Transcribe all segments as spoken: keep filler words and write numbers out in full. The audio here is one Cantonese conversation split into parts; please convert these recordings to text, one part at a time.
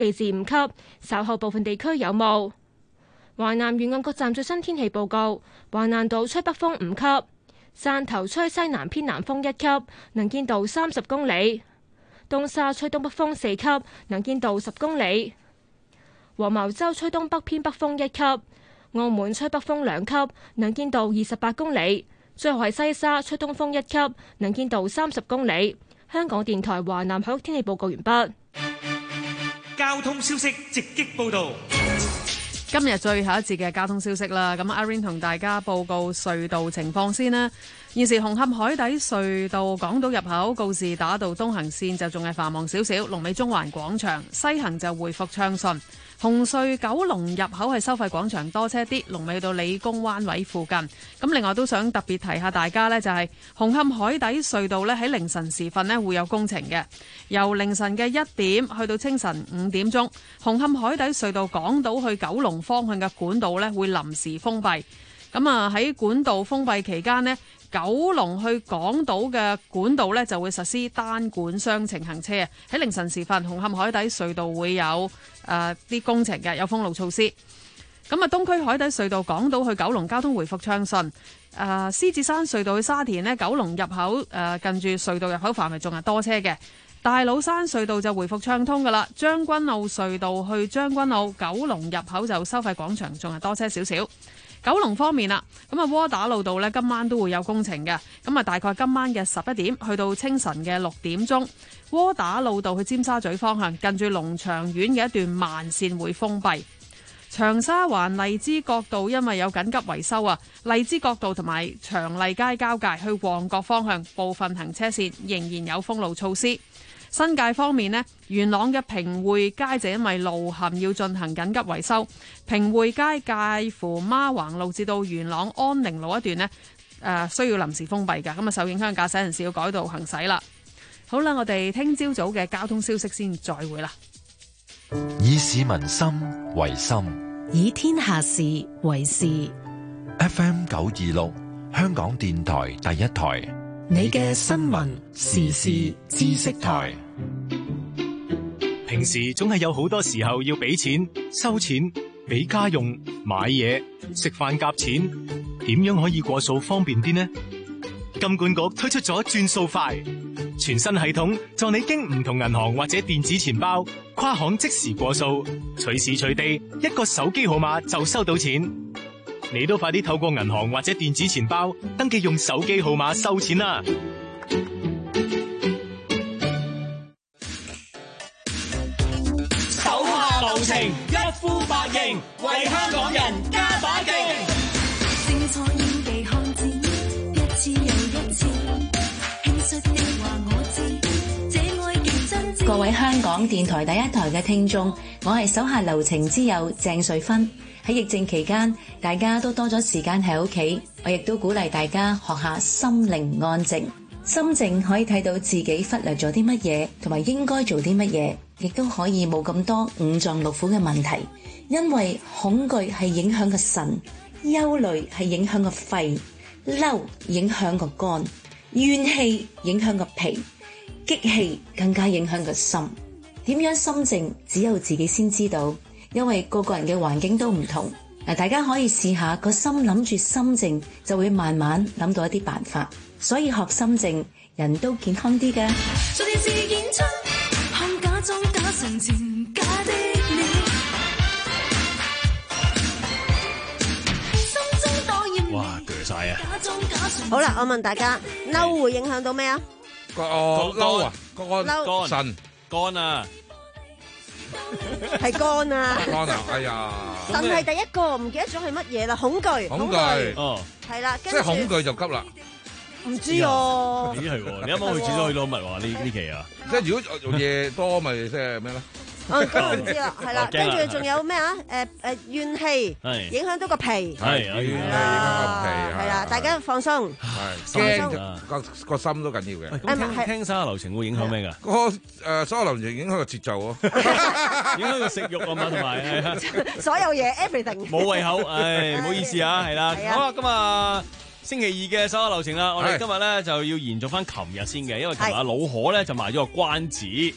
四至五級，稍後部分地區有霧。華南沿岸各站最新天氣報告：華南島吹北風五級，汕頭吹西南偏南風一級，能見度三十公里；東沙吹東北風四級，能見度十公里；黃茅洲吹東北偏北風一級，澳門吹北風兩級，能見度二十八公里；最後係西沙吹東風一級，能見度三十公里。香港電台華南海域天氣報告完畢。 交通消息直擊報道。 今日最後一節嘅交通消息啦，咁阿 Rain 同大家報告隧道情況先啦。現時紅磡海底隧道港島入口告士打道東行線就仲係繁忙少少，龍尾中環廣場；西行就回復暢順。紅隧九龍入口係收費廣場多車啲，龍尾到理工灣位附近。咁另外都想特別提下大家呢，就係紅磡海底隧道呢喺凌晨時分呢會有工程嘅，由凌晨嘅一點去到清晨五點鐘，紅磡海底隧道港島去九龍方向嘅管道呢會臨時封閉。咁啊喺管道封閉期間呢，九龍去港島嘅管道呢就會實施單管雙程行車啊！喺凌晨時分，紅磡海底隧道會有誒啲、呃、工程嘅，有封路措施。咁啊，東區海底隧道港島去九龍交通回復暢順。誒、呃，獅子山隧道去沙田呢，九龍入口誒、呃、近住隧道入口範圍仲係多車嘅。大老山隧道就回復暢通噶啦。將軍澳隧道去將軍澳九龍入口就收費廣場仲係多車少少。九龍方面啦，咁啊窩打老道呢今晚都會有工程嘅，咁啊大概今晚嘅十一點去到清晨嘅六點鐘，窩打老道去尖沙咀方向近住龍翔苑嘅一段慢線會封閉。長沙灣荔枝角道因為有緊急維修啊，荔枝角道同埋長荔街交界去旺角方向部分行車線仍然有封路措施。新界方面呢，元朗嘅平匯街就因為路陷要進行緊急維修，平匯街介乎孖橫路至到元朗安寧路一段呢，誒、呃、需要臨時封閉㗎，咁啊受影響駕駛人士要改道行駛啦。好啦，我哋聽朝早嘅交通消息先再會啦。 以市民心為心， 以天下事為事。 F M 九二六，香港電台第一台。 你嘅新聞時事知識台。 平時總係有好多時候要俾錢、收錢、俾家用、買嘢、食飯夾錢，點樣可以過數方便啲呢？金管局推出咗轉數快全新系統，助你經唔同銀行或者電子錢包跨行即時過數，隨時隨地一個手機號碼就收到錢。你都快啲透過銀行或者電子錢包登記用手機號碼收錢啦！手下留情，一呼百應，為香港人加把勁。 精彩演技看展，一次又一次，輕率的話我知，這愛競爭之。 各位香港電台第一台嘅聽眾，我係手下留情之友鄭瑞芬。喺疫症期間，大家都多咗時間喺屋企，我亦都鼓勵大家學下心靈安靜。心靜可以睇到自己忽略咗啲乜嘢，同埋應該做啲乜嘢，亦都可以冇咁多五臟六腑嘅問題。因為恐懼係影響個腎，憂慮係影響個肺，嬲影響個肝，怨氣影響個脾，激氣更加影響個心。點樣心靜，只有自己先知道。因為個個人嘅環境都唔同，大家可以試下個心諗住心靜，就會慢慢諗到一啲辦法。所以學心靜，人都健康啲㗎。 做電視演出，看假裝假神情假的你，心中多厭。 哇，鋸晒啊！ 好啦，我問大家，嬲會影響到咩啊？ 個嬲啊，肝嬲腎肝啊！ 係肝啊！ 肝啊！哎呀， 腎係第一個，唔記得咗係乜嘢啦？恐懼， 恐懼， 哦， 係啦， 即係恐懼就急啦。 唔知啊？ 咦係喎，你啱啱去廁所去攞乜話呢呢期啊？ 即係如果夜多咪即係咩咧？ 我咁我唔知啦，係啦，跟住仲有咩啊？誒誒怨氣，影響到個脾， 係怨氣影響個脾， 係啦，大家放鬆， 係驚個個心都緊要嘅。 咁聽聽手下留情會影響咩㗎？ 個誒手下留情影響個節奏咯， 影響個食慾啊嘛，同埋所有嘢 everything 冇胃口，唉，唔好意思啊，係啦，好啊，今日星期二嘅手下留情啦，我哋今日咧就要延續翻琴日先嘅，因為琴日阿老何咧就賣咗個關子。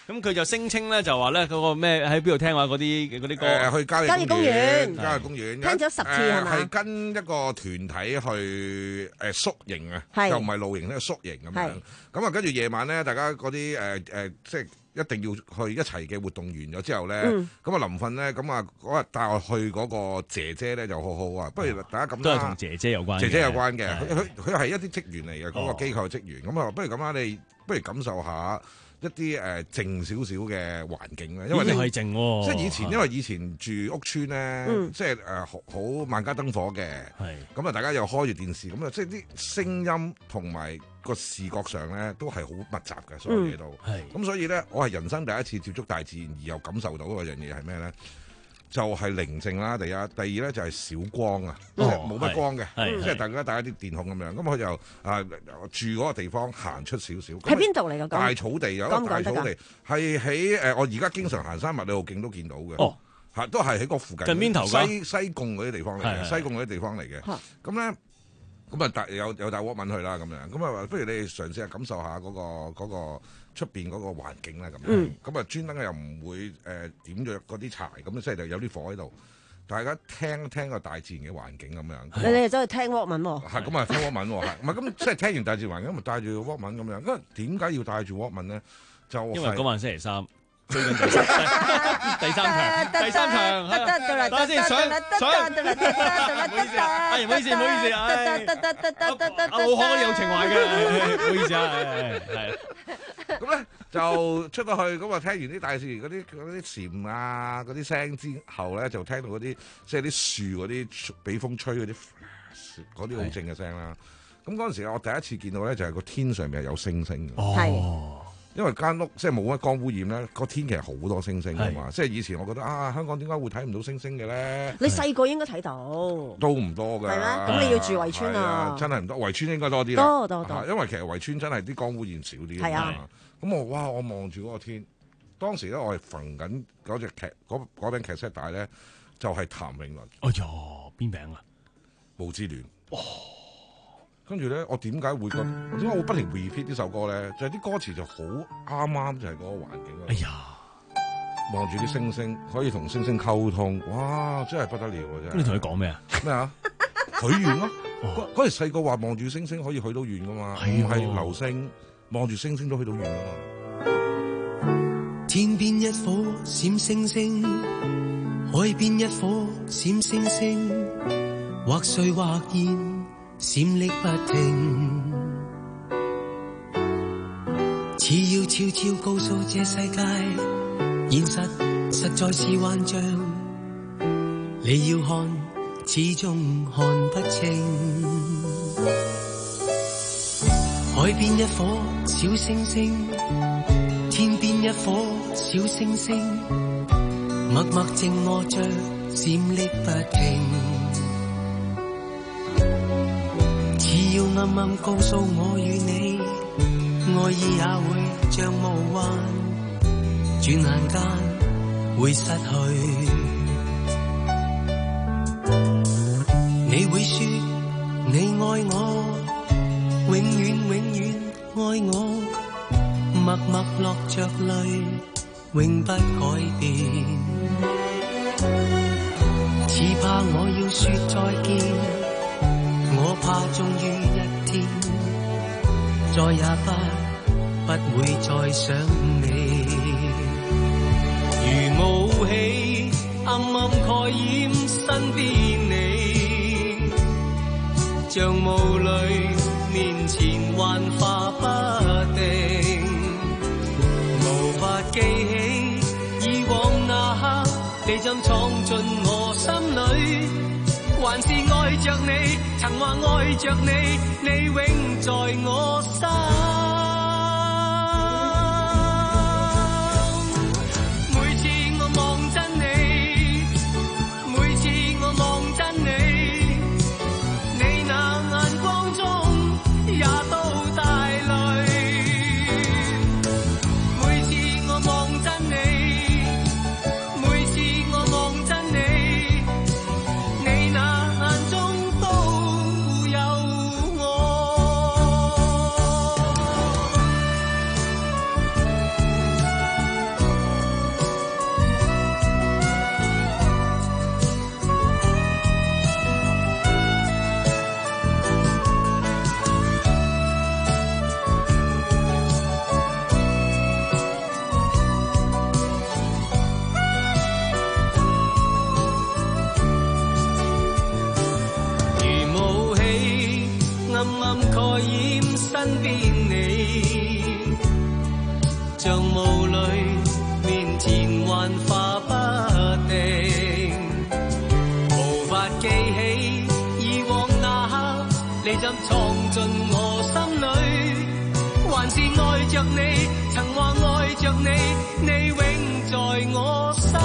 咁佢就聲稱咧就話咧嗰個咩喺邊度聽話嗰啲嗰啲歌， 誒去郊野公園，郊野公園聽咗十次係嘛？ 係跟一個團體去誒宿營啊，又唔係露營咧，宿營咁樣。咁啊，跟住夜晚咧，大家嗰啲誒誒即係。一定要去一齊嘅活動完咗之後咧，咁啊臨瞓咧，咁啊嗰日帶我去嗰個姐姐咧就好好啊，不如大家咁啦， 都係同姐姐有關， 姐姐有關嘅，佢佢佢係一啲職員嚟嘅，嗰個機構嘅職員，咁啊不如咁啦，你不如感受下一啲誒靜少少嘅環境咧，因為你係靜喎， 即係以前因為以前住屋村咧，即係誒好好萬家燈火嘅，咁啊大家又開住電視，咁啊即係啲聲音同埋個視覺上咧都係好密集嘅，所有嘢都，咁所以咧我係人生第一次接觸大自然而又感受到嗰樣嘢係咩咧？就係寧靜啦，第一，第二咧就係少光啊，即係冇乜光嘅，即係大家帶一啲電筒咁樣。咁佢就啊住嗰個地方行出少少。喺邊度嚟㗎？ 大草地有一個大草地，係喺誒我而家經常行山麥理浩徑都見到嘅。哦，係都係喺嗰附近。近邊頭㗎？西西貢嗰啲地方嚟嘅，西貢嗰啲地方嚟嘅。咁咧，咁啊帶有有帶 Walkman 去啦咁樣。咁啊，不如你哋嘗試下感受下嗰個嗰個出邊嗰個環境啦，咁樣，咁啊專登又唔會誒點著嗰啲柴，咁即係就有啲火喺度，大家聽聽個大自然嘅環境咁樣。 你哋走去聽 Walkman 喎？ 係咁啊，聽 Walkman 喎，係唔係咁？即係聽完大自然環境，咪帶住 Walkman 咁樣。咁點解要帶住 Walkman 咧？就係因為嗰晚星期三。最近第三第三場，第三場，等下先上上，唔好意思啊，哎唔好意思唔好意思啊，阿老漢有情懷嘅，唔好意思啊，係咁咧就出到去，咁啊聽完啲大自然嗰啲嗰啲蟬啊嗰啲聲之後咧，就聽到嗰啲即係啲樹嗰啲俾風吹嗰啲嗰啲好靜嘅聲啦。咁嗰陣時我第一次見到咧，就係個天上面係有星星嘅。 係。 因為間屋即係冇乜光污染咧，個天其實好多星星㗎嘛。即係以前我覺得啊，香港點解會睇唔到星星嘅咧？ 你細個應該睇到， 都唔多㗎。 係咩？咁你要住圍村啊？ 真係唔多，圍村應該多啲啦。 多多多。 因為其實圍村真係啲光污染少啲。 係啊。 咁我哇，我望住嗰個天，當時咧我係縫緊嗰隻劇嗰嗰柄劇 set 帶咧，就係譚詠麟。 哎呀，邊名啊？ 霧之戀。哦。跟住咧，我點解會覺得點解我會不停 repeat 呢首歌咧？就係、是、啲歌詞就好啱啱，就係嗰個環境。 哎呀， 望住啲星星，可以同星星溝通，哇！真係不得了啊！真係。 你同佢講咩啊？ 咩啊？許願咯！嗰時細個話望住星星可以許到願噶嘛，唔係流星望住星星都許到願噶嘛。 天邊一顆閃星星，海邊一顆閃星星，或碎或現。閃爍不停，只要悄悄告訴這世界，現實實在是幻象。你要看，始終看不清。海邊一顆小星星，天邊一顆小星星，默默靜臥着，閃爍不停。只要暗暗告訴我與你，愛意也會像霧幻，轉眼間會失去。你會說你愛我，永遠永遠愛我，默默落着淚，永不改變。只怕我要說再見，我怕終於一天，再也不不會再想你。如霧氣暗暗蓋掩身邊你，像霧裏面前幻化不定，無法記起以往那刻，你怎闖進我心裏。還是愛着你，曾話愛着你，你永在我心。每次我望真你，每次我望真你，你那眼光中也都帶淚。每次我望真你，每次我望真你，你那眼中都有我。 化不定，無法記起以往那刻，你怎闖進我心裏，還是愛着你，曾話愛着你，你永在我心。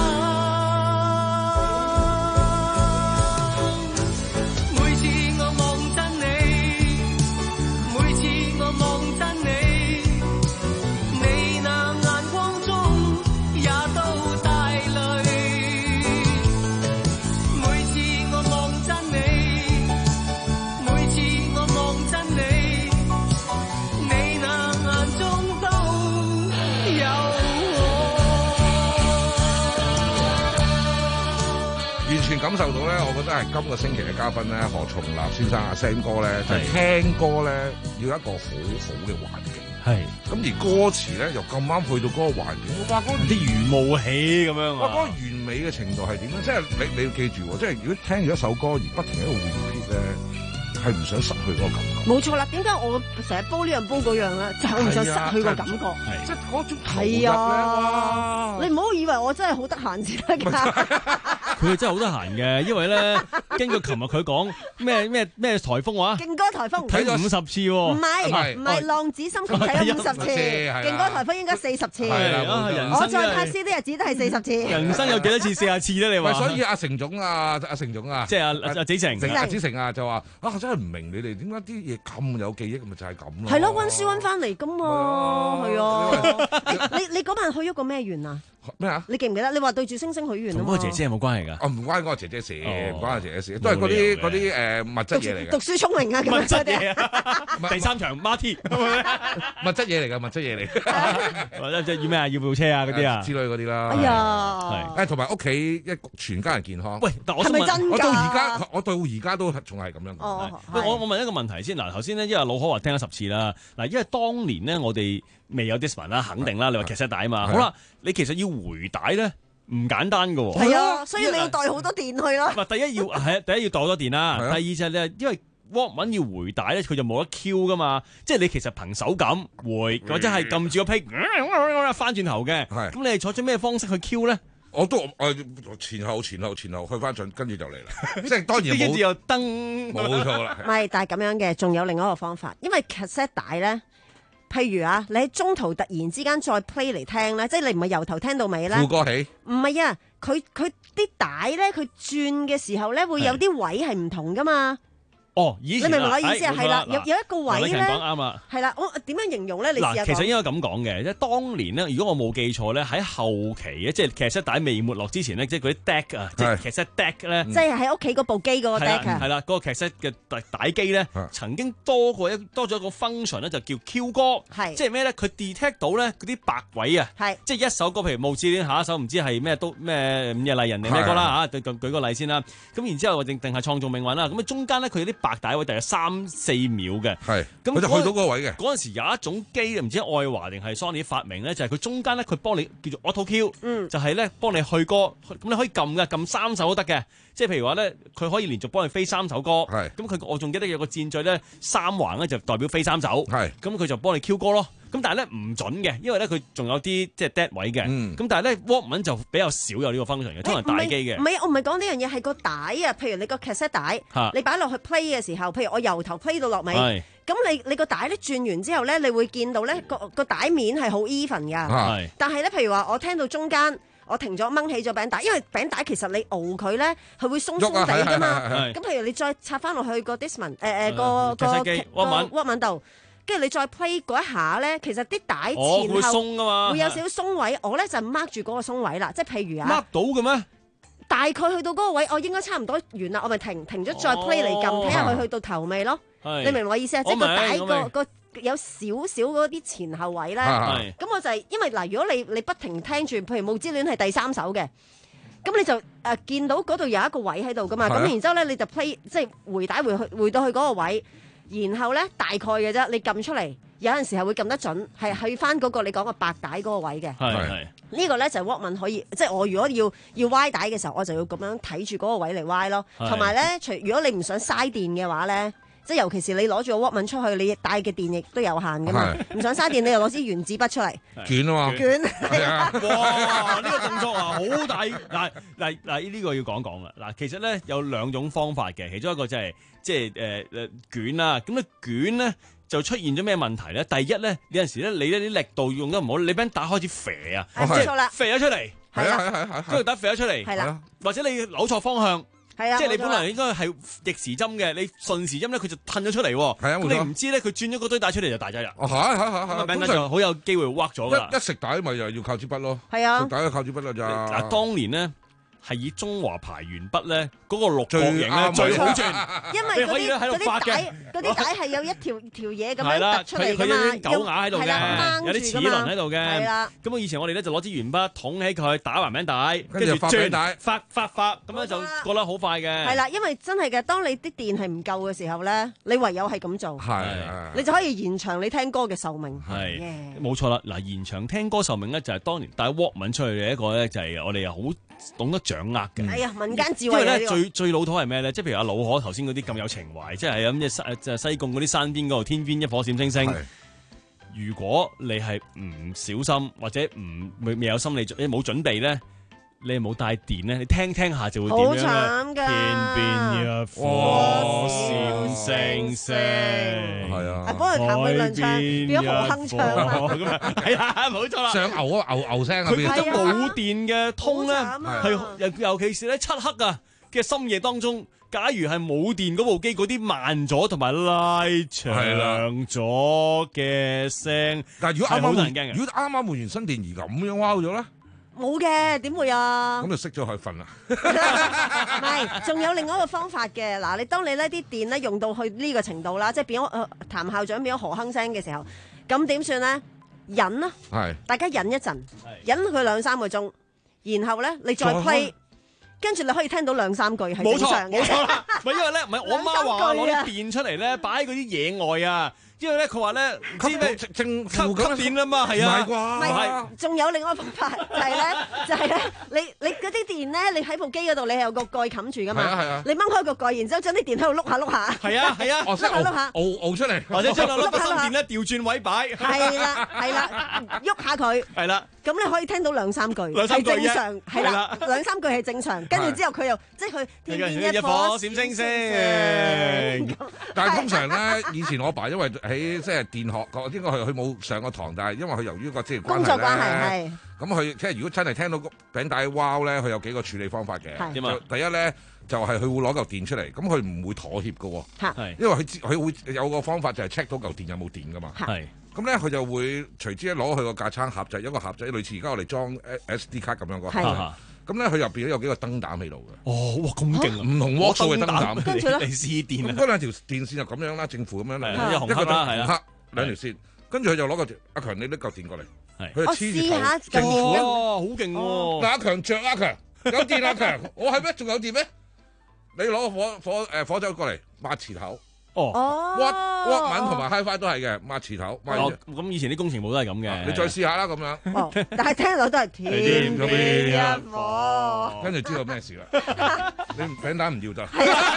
感受到咧，我覺得係今個星期嘅嘉賓咧，何松立先生阿 Sam 哥咧，就係聽歌咧要一個好好嘅環境。係。咁而歌詞咧又咁啱去到嗰個環境，哇！嗰啲圓舞起咁樣啊！ 哇！嗰個完美嘅程度係點咧？即係你你要記住喎，即係如果聽住一首歌而不停喺度 repeat 咧，係唔想失去嗰個感覺。 冇錯啦，點解我成日煲呢樣煲嗰樣咧？就係唔想失去個感覺。 即係嗰種投入係咧， 啊！你唔好以為我真係好得閒先得㗎。 佢真係好得閒嘅，因為咧，根據琴日佢講咩咩咩颱風話， 勁歌颱風睇咗五十次喎， 唔係唔係浪子心情睇咗五十次，勁歌颱風應該四十次。我再拍師啲日子都係四十次。 人生有幾多次四十次咧？你話？ 所以阿成總啊，阿成總啊， 即係阿阿子成， 阿子成啊，就話啊，真係唔明你哋點解啲嘢咁有記憶，咪就係咁咯。 係咯，溫書溫翻嚟㗎嘛，係啊。你你嗰晚許咗個咩願啊？ 咩啊？ 你記唔記得？你話對住星星許願啊嘛？ 同嗰個姐姐有冇關係㗎？ 哦，唔關嗰個姐姐事，唔關阿姐姐事，都係嗰啲嗰啲誒物質嘢嚟嘅。 讀書聰明啊，咁物質嘢啊！第三場 Marty， 物質嘢嚟㗎，物質嘢嚟。 或者即係要咩啊？要部車啊嗰啲啊之類嗰啲啦。 哎呀， 係誒，同埋屋企一全家人健康。 喂，但我係咪真㗎？ 我到而家，我到而家都仲係咁樣。 哦， 我我問一個問題先嗱，頭先咧，因為老可話聽咗十次啦，嗱，因為當年咧我哋未有 Discman 啦，肯定啦，你話劇集帶啊嘛，好啦，你其實要回帶咧唔簡單㗎喎。 係啊，所以你要帶好多電去啦。 唔係第一要係第一要帶好多電啦，第二就係咧，因為 Walkman 要回帶咧，佢就冇得 Q 噶嘛，即係你其實憑手感回，或者係撳住個 pick 翻轉頭嘅，咁你係採取咩方式去 Q 咧？ 我都誒前後前後前後去翻盡，跟住就嚟啦。即係當然冇。跟住又登， 冇錯啦。 唔係，但係咁樣嘅，仲有另一個方法，因為 cassette 帶咧，譬如啊，你喺中途突然之間再 play 嚟聽咧，即係你唔係由頭聽到尾咧。 副歌起。 唔係啊，佢佢啲帶咧，佢轉嘅時候咧，會有啲位係唔同噶嘛。 哦，以前你明唔明我意思啊？係啦，有有一個位咧， 講啱啦， 係啦，我點樣形容咧？你試下講。 嗱，其實應該咁講嘅，即係當年咧，如果我冇記錯咧，喺後期咧，即係cassette帶未沒落之前咧，即係嗰啲 deck 啊，即係cassette deck 咧， 即係喺屋企嗰部機嗰個 deck 啊， 係啦，嗰個cassette嘅帶帶機咧，曾經多過一多咗一個 function 咧，就叫 Q 歌，係即係咩咧？佢 detect 到咧嗰啲白位啊，係即係一首歌，譬如《霧之戀》，下一首唔知係咩都咩午夜麗人定咩歌啦嚇，舉舉個例先啦。咁然之後定定係創造命運啦。咁啊中間咧佢有啲白帶位，大約三四秒嘅，係咁佢就去到嗰個位嘅。嗰陣時有一種機唔知愛華定係 Sony 發明咧，就係佢中間咧佢幫你叫做 Auto Q，嗯，就係咧幫你去歌，咁你可以撳嘅，撳三首都得嘅。即係譬如話咧，佢可以連續幫你飛三首歌，係咁佢我仲記得有個箭嘴咧，三橫咧就代表飛三首，係咁佢就幫你 Q 歌咯。咁但係咧唔準嘅，因為咧佢仲有啲即係 dead 位嘅，咁、嗯、但係咧 Walkman 就比較少有呢個 function 嘅，通常大機嘅。唔係，我唔係講呢樣嘢，係個帶啊。譬如你個 cassette 帶，你擺落去 play 嘅時候，譬如我由頭 play 到落尾，咁你你個帶咧轉完之後咧，你會見到咧個個帶面係好 even 㗎。但係咧，譬如話我聽到中間。我停咗掹起咗餅帶，因為餅帶其實你熬佢咧，佢會鬆鬆地噶嘛。咁譬如你再插翻落去個 Discman，誒誒個個 Walkman 度，跟住你再 play 嗰一下咧，其實啲帶前後會鬆噶嘛，會有少少鬆位。我咧就 mark 住嗰個鬆位啦，即係譬如啊 mark 到嘅咩？ 大概去到嗰個位，我應該差唔多完啦，我咪停停咗再 play 嚟撳，睇下佢去到頭未咯。你明唔明我意思啊？即係個帶個個。有少少嗰啲前後位咧，咁我就係、是、因為嗱，如果你你不停聽住，譬如《霧之戀》係第三首嘅，咁你就誒、呃、見到嗰度有一個位喺度噶嘛，咁然之後咧你就 play 即係回帶回去回到去嗰個位，然後咧大概嘅啫，你撳出嚟有陣時係會撳得準，係去翻嗰個你講個白帶嗰個位嘅。係係呢個咧就係 Walkman 可以，即係我如果要要歪帶嘅時候，我就要咁樣睇住嗰個位嚟歪咯。同埋咧，除如果你唔想嘥電嘅話咧。 即係尤其是你攞住個 Walkman 出去，你帶嘅電亦都有限噶嘛，唔想嘥電，你又攞支原子筆出嚟捲啊嘛， 捲係啊！ 哇！呢個動作啊，好大嗱嗱嗱！呢個要講講啦。嗱，其實咧有兩種方法嘅，其中一個就係即係誒誒捲啦。咁咧捲咧就出現咗咩問題咧？第一咧，有陣時咧你咧啲力度用得唔好，你俾人打開始肥啊，即係肥咗出嚟， 係係係係， 跟住打肥咗出嚟， 係啦， 或者你扭錯方向。 係啊， 即係你本來應該係逆時針嘅，你順時針咧佢就褪咗出嚟喎。 係啊， 咁你唔知咧，佢轉咗個堆帶出嚟就大劑啦。 哦，係係係係， 咁就好有機會屈咗㗎啦。 一一食帶咪又要靠支筆咯。 係啊， 食帶要靠支筆啦咋。 嗱，當年咧係以中華牌鉛筆咧嗰個六角形咧最好轉， 因為可以喺度發嘅。 嗰啲帶係有一條條嘢咁係啦， 樣突出嚟㗎佢有啲狗牙喺度嘅，有啲齒輪喺度嘅。 係啦。 咁我以前我哋咧就攞支鉛筆捅起佢，打橫餅帶，跟住發餅帶， 發發發咁樣就過得好快嘅。 係啦，因為真係嘅，當你啲電係唔夠嘅時候咧，你唯有係咁做， 係你就可以延長你聽歌嘅壽命。 係，冇錯啦。嗱，延長聽歌壽命咧就係當年帶 Walkman 出去嘅一個咧，就係我哋又好懂得掌握嘅。 係啊，民間智慧。 因為咧最最老土係咩咧？即係譬如阿老可頭先嗰啲咁有情懷，即係咁即係西西貢嗰啲山邊嗰度，天邊一顆閃星星。如果你係唔小心或者唔未未有心理準，你冇準備咧，你冇帶電咧，你聽聽下就會點樣好慘㗎！ 天邊一顆閃星星， 係啊， 幫佢譚詠麟唱，變咗何鏗唱啊！ 係啦，冇錯啦， 上牛啊牛牛聲啊！ 佢覺得冇電嘅通咧，係尤尤其是咧漆黑啊嘅深夜當中。假如係冇電嗰部機，嗰啲慢咗同埋拉長咗嘅聲， 但係如果啱啱換， 好難驚嘅。 如果啱啱換完新電而咁樣彎咗咧， 冇嘅，點會啊？ 咁就熄咗佢瞓啦。 唔係，仲有另外一個方法嘅。嗱，你當你呢啲電咧用到去呢個程度啦，即係變咗誒譚校長變咗何鏗聲嘅時候，咁點算咧？忍啦， 係大家忍一陣，忍佢兩三個鐘，然後咧你再 play。跟住你可以聽到兩三句係正常嘅， 冇錯冇錯啦。唔係因為咧，唔係我媽話攞啲電出嚟咧，擺喺嗰啲野外啊。因為咧，佢話咧，唔知咩正正吸吸電啊嘛，係啊， 唔係啩？ 唔係，仲有另外一個方法，就係咧，就係咧，你你嗰啲電咧，你喺部機嗰度，你係有個蓋冚住噶嘛？ 係啊係啊。 你掹開個蓋，然之後將啲電喺度碌下碌下。 係啊係啊， 碌下碌下， 熬熬出嚟， 或者將兩粒個芯電咧調轉位擺。 係啦係啦，喐下佢。 係啦。 咁你可以聽到兩三句， 兩三句係正常，係啦，兩三句係正常。跟住之後佢又即係佢天邊一顆閃星星。 但係通常咧，以前我爸因為喺即係電學，應該係佢冇上過堂，但係因為佢由於個職業關係咧， 工作關係係。 咁佢即係如果真係聽到個餅帶wow咧，佢有幾個處理方法嘅。 點啊？ 第一咧就係佢會攞嚿電出嚟，咁佢唔會妥協嘅喎。 係。 因為佢知佢會有個方法就係 check 到嚿電有冇電噶嘛。 係。咁咧佢就會隨之一攞佢個架撐盒，就係一個盒仔，類似而家我哋裝 S D 卡咁樣個盒。咁咧佢入邊有幾個燈膽喺度嘅。 哦，哇咁勁啊！ 唔同鑊數嘅燈膽。 跟住咧， 你試電啊！ 咁嗰兩條電線就咁樣啦，正負咁樣啦， 一紅黑啦，係啦， 兩條線。跟住佢就攞個阿強，你拎嚿電過嚟，佢就黐住下政府。 哇，好勁喎！ 嗱，阿強着阿強，有電阿強，我係咩？仲有電咩？你攞個火火誒火酒過嚟抹池頭。 哦 ，Walkman同埋 HiFi 都係嘅，抹池頭。 哦，咁以前啲工程部都係咁嘅。 你再試下啦，咁樣。 哦，但係聽落都係天邊一顆。 跟住知道咩事啦？你餅帶唔要得。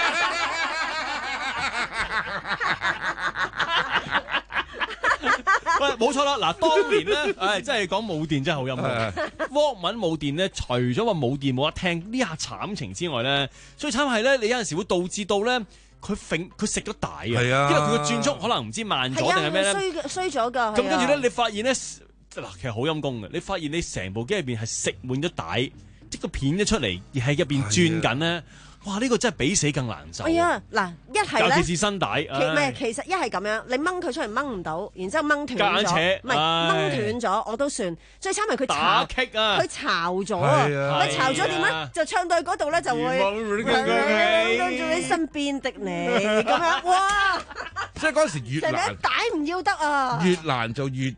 喂，冇錯啦！嗱，當年咧，唉，真係講冇電真係好陰功。Walkman冇電咧，除咗話冇電冇得聽呢下慘情之外咧，最慘係咧，你有陣時會導致到咧，佢揈佢食咗帶啊，因為佢個轉速可能唔知慢咗定係咩咧， 衰衰咗㗎。 咁跟住咧，你發現咧，嗱，其實好陰功嘅，你發現你成部機入邊係食滿咗帶，即個片一出嚟而喺入邊轉緊咧。哇！呢、這個真係比死更難受。 係啊，嗱，一係咧， 尤其是新帶， 其唔係其實一係咁樣，你掹佢出嚟掹唔到，然之後掹斷咗，唔係掹斷咗我都算。最慘係佢打擊啊， 佢巢咗啊！佢巢咗點咧？就唱到去嗰度咧，就會跟住你身邊的你咁樣，哇！ 即係嗰陣時越難， 帶唔要得啊！ 越難就越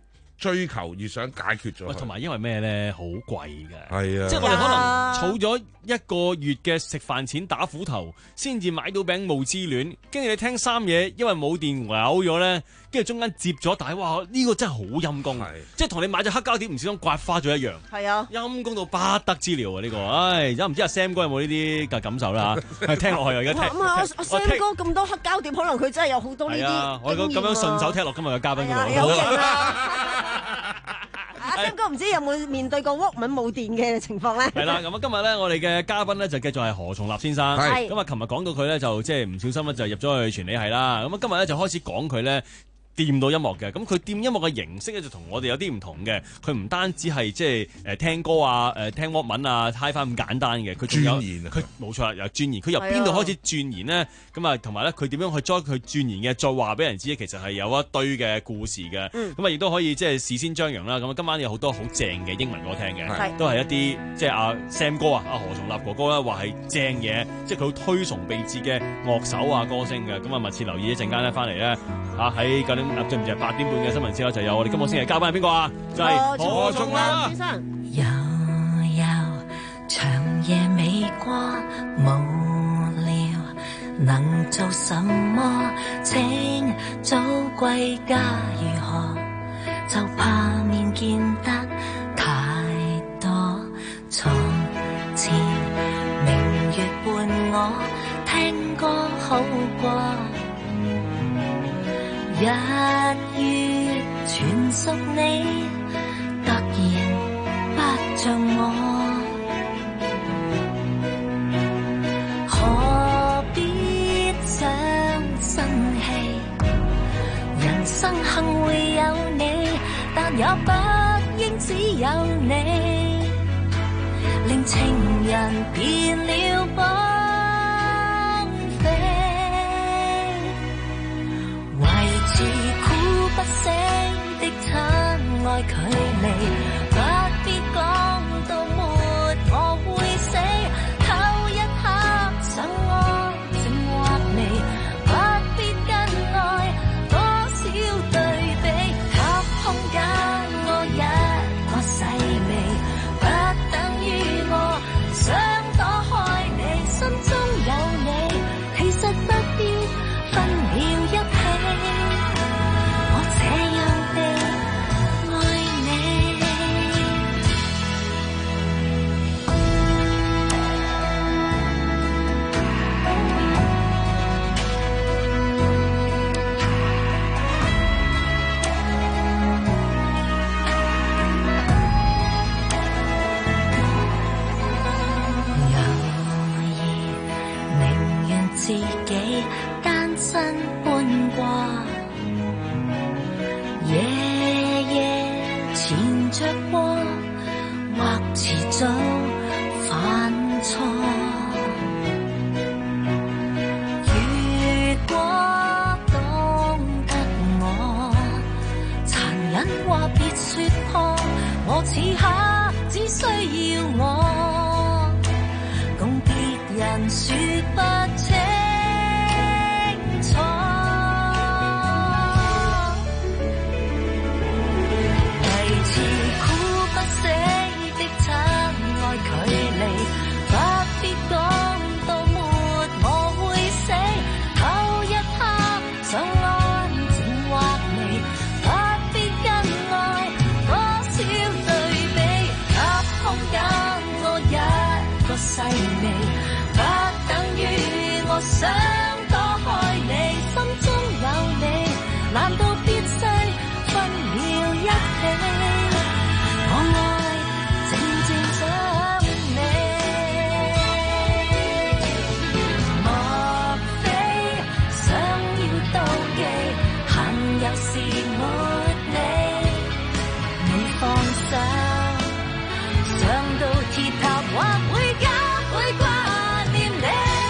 追求而想解決咗。 同埋因為咩咧？好貴嘅， 係啊， 即係我哋可能儲咗一個月嘅食飯錢打斧頭，先至買到餅冇之戀。跟住你聽三嘢，因為冇電咬咗咧，跟住中間接咗帶，哇！呢、呢個真係好陰功，即係同你買隻黑膠碟唔小心刮花咗一樣。係啊，陰功到不得之了啊！呢、呢個，唉，而家唔知阿 Sam 哥有冇呢啲嘅感受啦嚇？聽落去而家聽。 咁啊，阿 Sam 哥咁多黑膠碟，可能佢真係有好多呢啲。係啊， 我咁樣順手聽落今日嘅嘉賓嗰度。 好勁啊！阿 Sam 哥唔知有冇面對過 Walkman 冇電嘅情況咧？ 係啦，咁啊今日咧我哋嘅嘉賓咧就繼續係何崇立先生。 係咁啊，琴日講到佢咧就即係唔小心咧就入咗去傳理系啦。咁啊今日咧就開始講佢咧掂到音樂嘅。咁佢掂音樂嘅形式咧就同我哋有啲唔同嘅。佢唔單止係即係誒聽歌啊、誒聽 Walkman 啊、Hi-Fi 咁簡單嘅。佢仲有佢冇錯啦，有鑽研。佢由邊度開始鑽研咧？咁啊同埋咧佢點樣去將佢鑽研嘅再話俾人知？其實係有一堆嘅故事嘅。咁啊亦都可以即係事先張揚啦。咁啊今晚有好多好正嘅英文歌聽嘅，都係一啲即係阿 Sam 哥啊、阿何崇立哥哥啦，話係正嘢，即係佢好推崇備至嘅樂手啊、歌星嘅。咁啊密切留意一陣間咧翻嚟咧啊喺九點啊，對唔住，八點半嘅新聞之後就有我哋今個星期嘉賓係邊個啊？就係何崇立先生。 悠悠長夜未過，無聊能做什麼？請早歸家如何？就怕面見得太多。從前明月伴我聽歌好過。日月全屬你，突然不像我，何必想生氣？人生幸會有你，但也不應只有你，令情人變了綁。不捨的親愛距離，不必講到沒我會死，偷一刻想安靜或離，不必跟愛多少對比，給空間我一個細微，不等於我想躲開你，心中有你，其實不必分秒一起。自己單身搬過，夜夜纏着過，或遲早犯錯。如果懂得我，殘忍話別說破，我此刻只需要我，共別人說不清。細微不等於我想躲開你，心中有你，難道必須分秒一起？我愛靜靜想你，莫非想要妒忌，恨有時沒你，未放手，上到鐵塔或會假。會掛念你，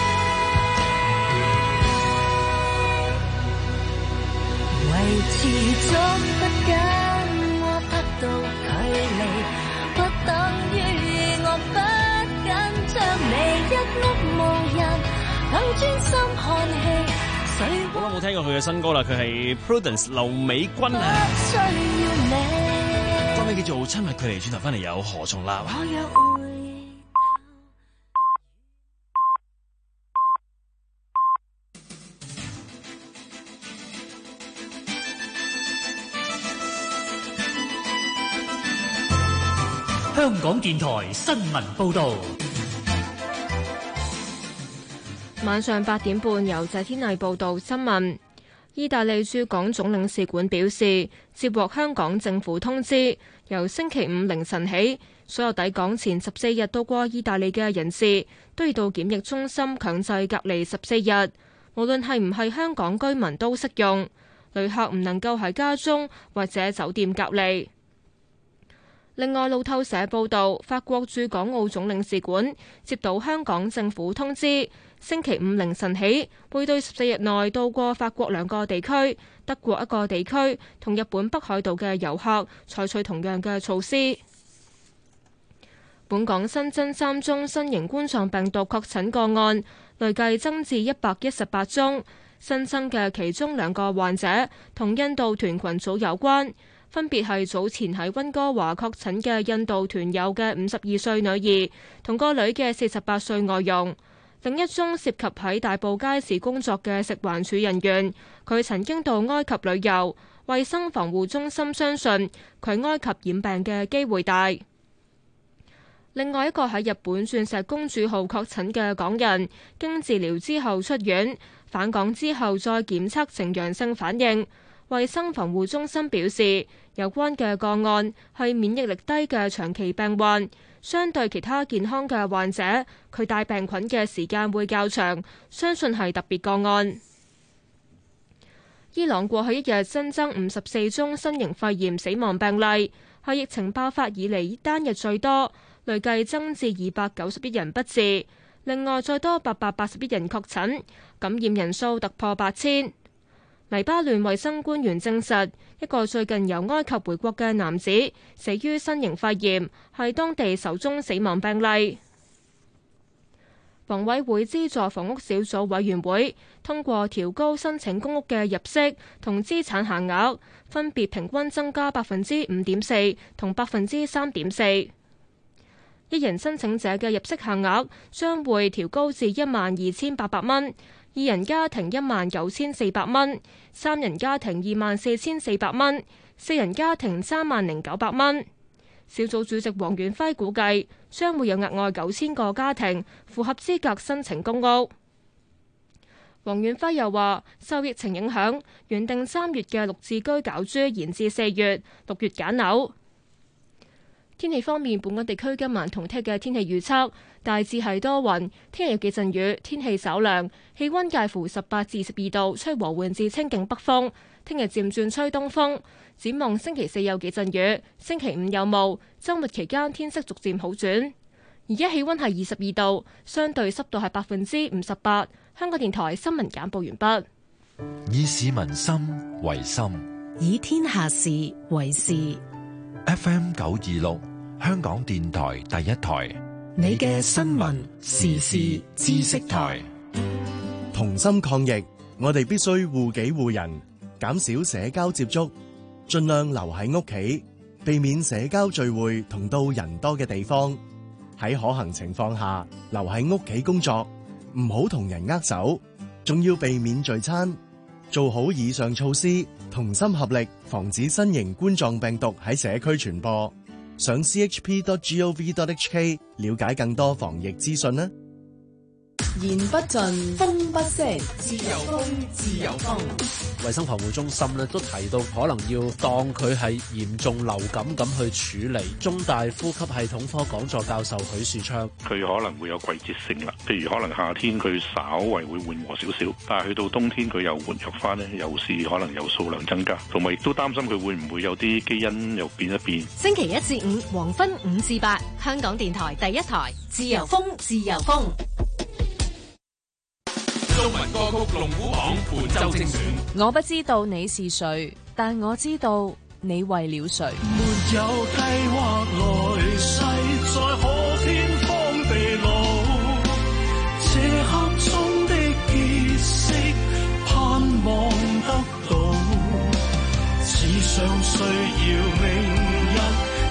維持捉得緊我得到距離，不等於我不緊張你，一屋無人能專心看戲。 好啦，冇聽過佢嘅新歌啦，佢係 Prudence 劉美君啊。 不需要你。 歌名叫做《親密距離》，轉頭翻嚟有何重立。 香港電台新聞報導。 晚上八點半，由謝天麗報道新聞。意大利駐港總領事館表示，接獲香港政府通知，由星期五凌晨起，所有抵港前十四日到過意大利嘅人士都要到檢疫中心強制隔離十四日，無論係唔係香港居民都適用。旅客唔能夠喺家中或者酒店隔離。另外，路透社報道，法國駐港澳總領事館接到香港政府通知，星期五凌晨起會對十四日內到過法國兩個地區、德國一個地區同日本北海道嘅遊客採取同樣嘅措施。本港新增三宗新型冠狀病毒確診個案，累計增至一百一十八宗。新增嘅其中兩個患者同印度團群組有關，分別係早前喺溫哥華確診嘅印度團友嘅五十二歲女兒同個女嘅四十八歲外傭。另一宗涉及喺大埔街市工作嘅食環署人員，佢曾經到埃及旅遊，衛生防護中心相信佢喺埃及染病嘅機會大。另外一個喺日本鑽石公主號確診嘅港人，經治療之後出院，返港之後再檢測呈陽性反應。衛生防護中心表示，有關嘅個案係免疫力低嘅長期病患，相對其他健康嘅患者，佢帶病菌嘅時間會較長，相信係特別個案。伊朗過去一日新增五十四宗新型肺炎死亡病例，係疫情爆發以嚟單日最多，累計增至二百九十一人不治。另外再多八百八十一人確診，感染人數突破八千。黎巴嫩衛生官員證實，一個最近由埃及回國嘅男子死於新型肺炎，係當地首宗死亡病例。房委會資助房屋小組委員會通過調高申請公屋嘅入息同資產限額，分別平均增加百分之五點四同百分之三點四。一人申請者嘅入息限額將會調高至一萬二千八百蚊，二人家庭一萬九千四百蚊，三人家庭二萬四千四百蚊，四人家庭三萬零九百蚊。小組主席黃遠輝估計，將會有額外九千個家庭符合資格申請公屋。黃遠輝又話，受疫情影響，原定三月嘅綠置居攪珠延至四月，六月揀樓。天氣方面，本港地區今晚同聽日嘅天氣預測大致係多雲，聽日有幾陣雨，天氣稍涼，氣溫介乎十八至十二度，吹和緩至清勁北風。聽日漸轉吹東風。展望星期四有幾陣雨，星期五有霧，週末期間天色逐漸好轉。而家氣溫係二十二度，相對濕度係百分之五十八。香港電台新聞簡報完畢。 以市民心為心， 以天下事為事。 F M 九二六，香港電台第一台， 你嘅新聞時事知識台。 同心抗疫，我哋必須護己護人，減少社交接觸，盡量留喺屋企，避免社交聚會同到人多嘅地方。喺可行情況下，留喺屋企工作，唔好同人握手，仲要避免聚餐。做好以上措施，同心合力，防止新型冠狀病毒喺社區傳播。上 c h p dot gov dot h k 了解更多防疫資訊啦。 言不盡，風不息， 自由風，自由風。 衛生防護中心咧都提到，可能要當佢係嚴重流感咁去處理。中大呼吸系統科講座教授許樹昌， 佢可能會有季節性啦，譬如可能夏天佢稍為會緩和少少，但係去到冬天佢又緩弱翻咧，又是可能有數量增加，同埋亦都擔心佢會唔會有啲基因又變一變。 星期一至五黃昏五至八，香港電台第一台，自由風，自由風。 中文歌曲龍虎榜本周精選。 我不知道你是誰，但我知道你為了誰。 沒有計劃來世，在可天荒地老，這刻中的結識，盼望得到，只想需要明日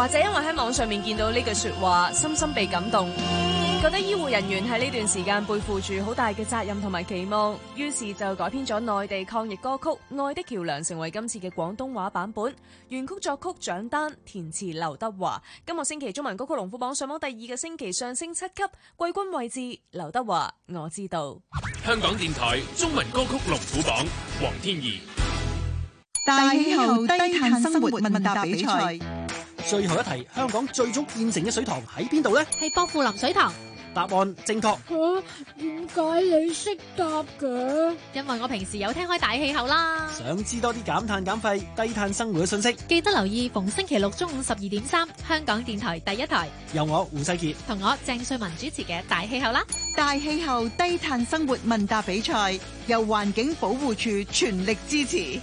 者因為喺網上面見到呢句說話，深深被感動，覺得醫護人員喺呢段時間背負住好大嘅責任同埋期望，於是就改編咗內地抗疫歌曲《愛的橋樑》成為今次嘅廣東話版本，原曲作曲蔣丹，填詞劉德華。今個星期中文歌曲龍虎榜上榜第二個星期上升七級，季軍位置劉德華我知道。 香港電台中文歌曲龍虎榜，黃天怡。 大氣候低碳生活問答比賽， 最後一題，香港最早建成嘅水塘喺邊度呢？ 係薄扶林水塘。 答案正確。 嚇，點解你識答嘅？因為我平時有聽開大氣候啦。 想知多啲減碳減廢、低碳生活嘅信息， 記得留意逢星期六中午十二點三，香港電台第一台， 由我胡世傑同我鄭瑞文主持嘅大氣候啦。 大氣候低碳生活問答比賽由環境保護署全力支持。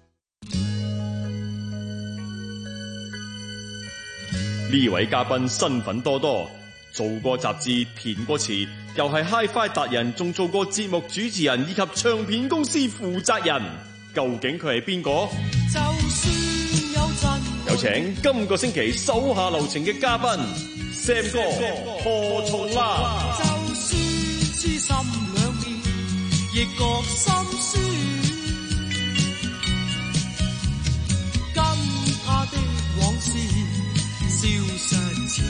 呢位嘉賓身份多多，做過雜誌，填過詞，又係 Hi-Fi 達人，仲做過節目主持人以及唱片公司負責人。究竟佢係邊個？ 就算有陣， 有請今個星期手下留情嘅嘉賓 Sam 哥何從啦。 就算痴心兩面，亦覺心酸。跟他的往事消失前，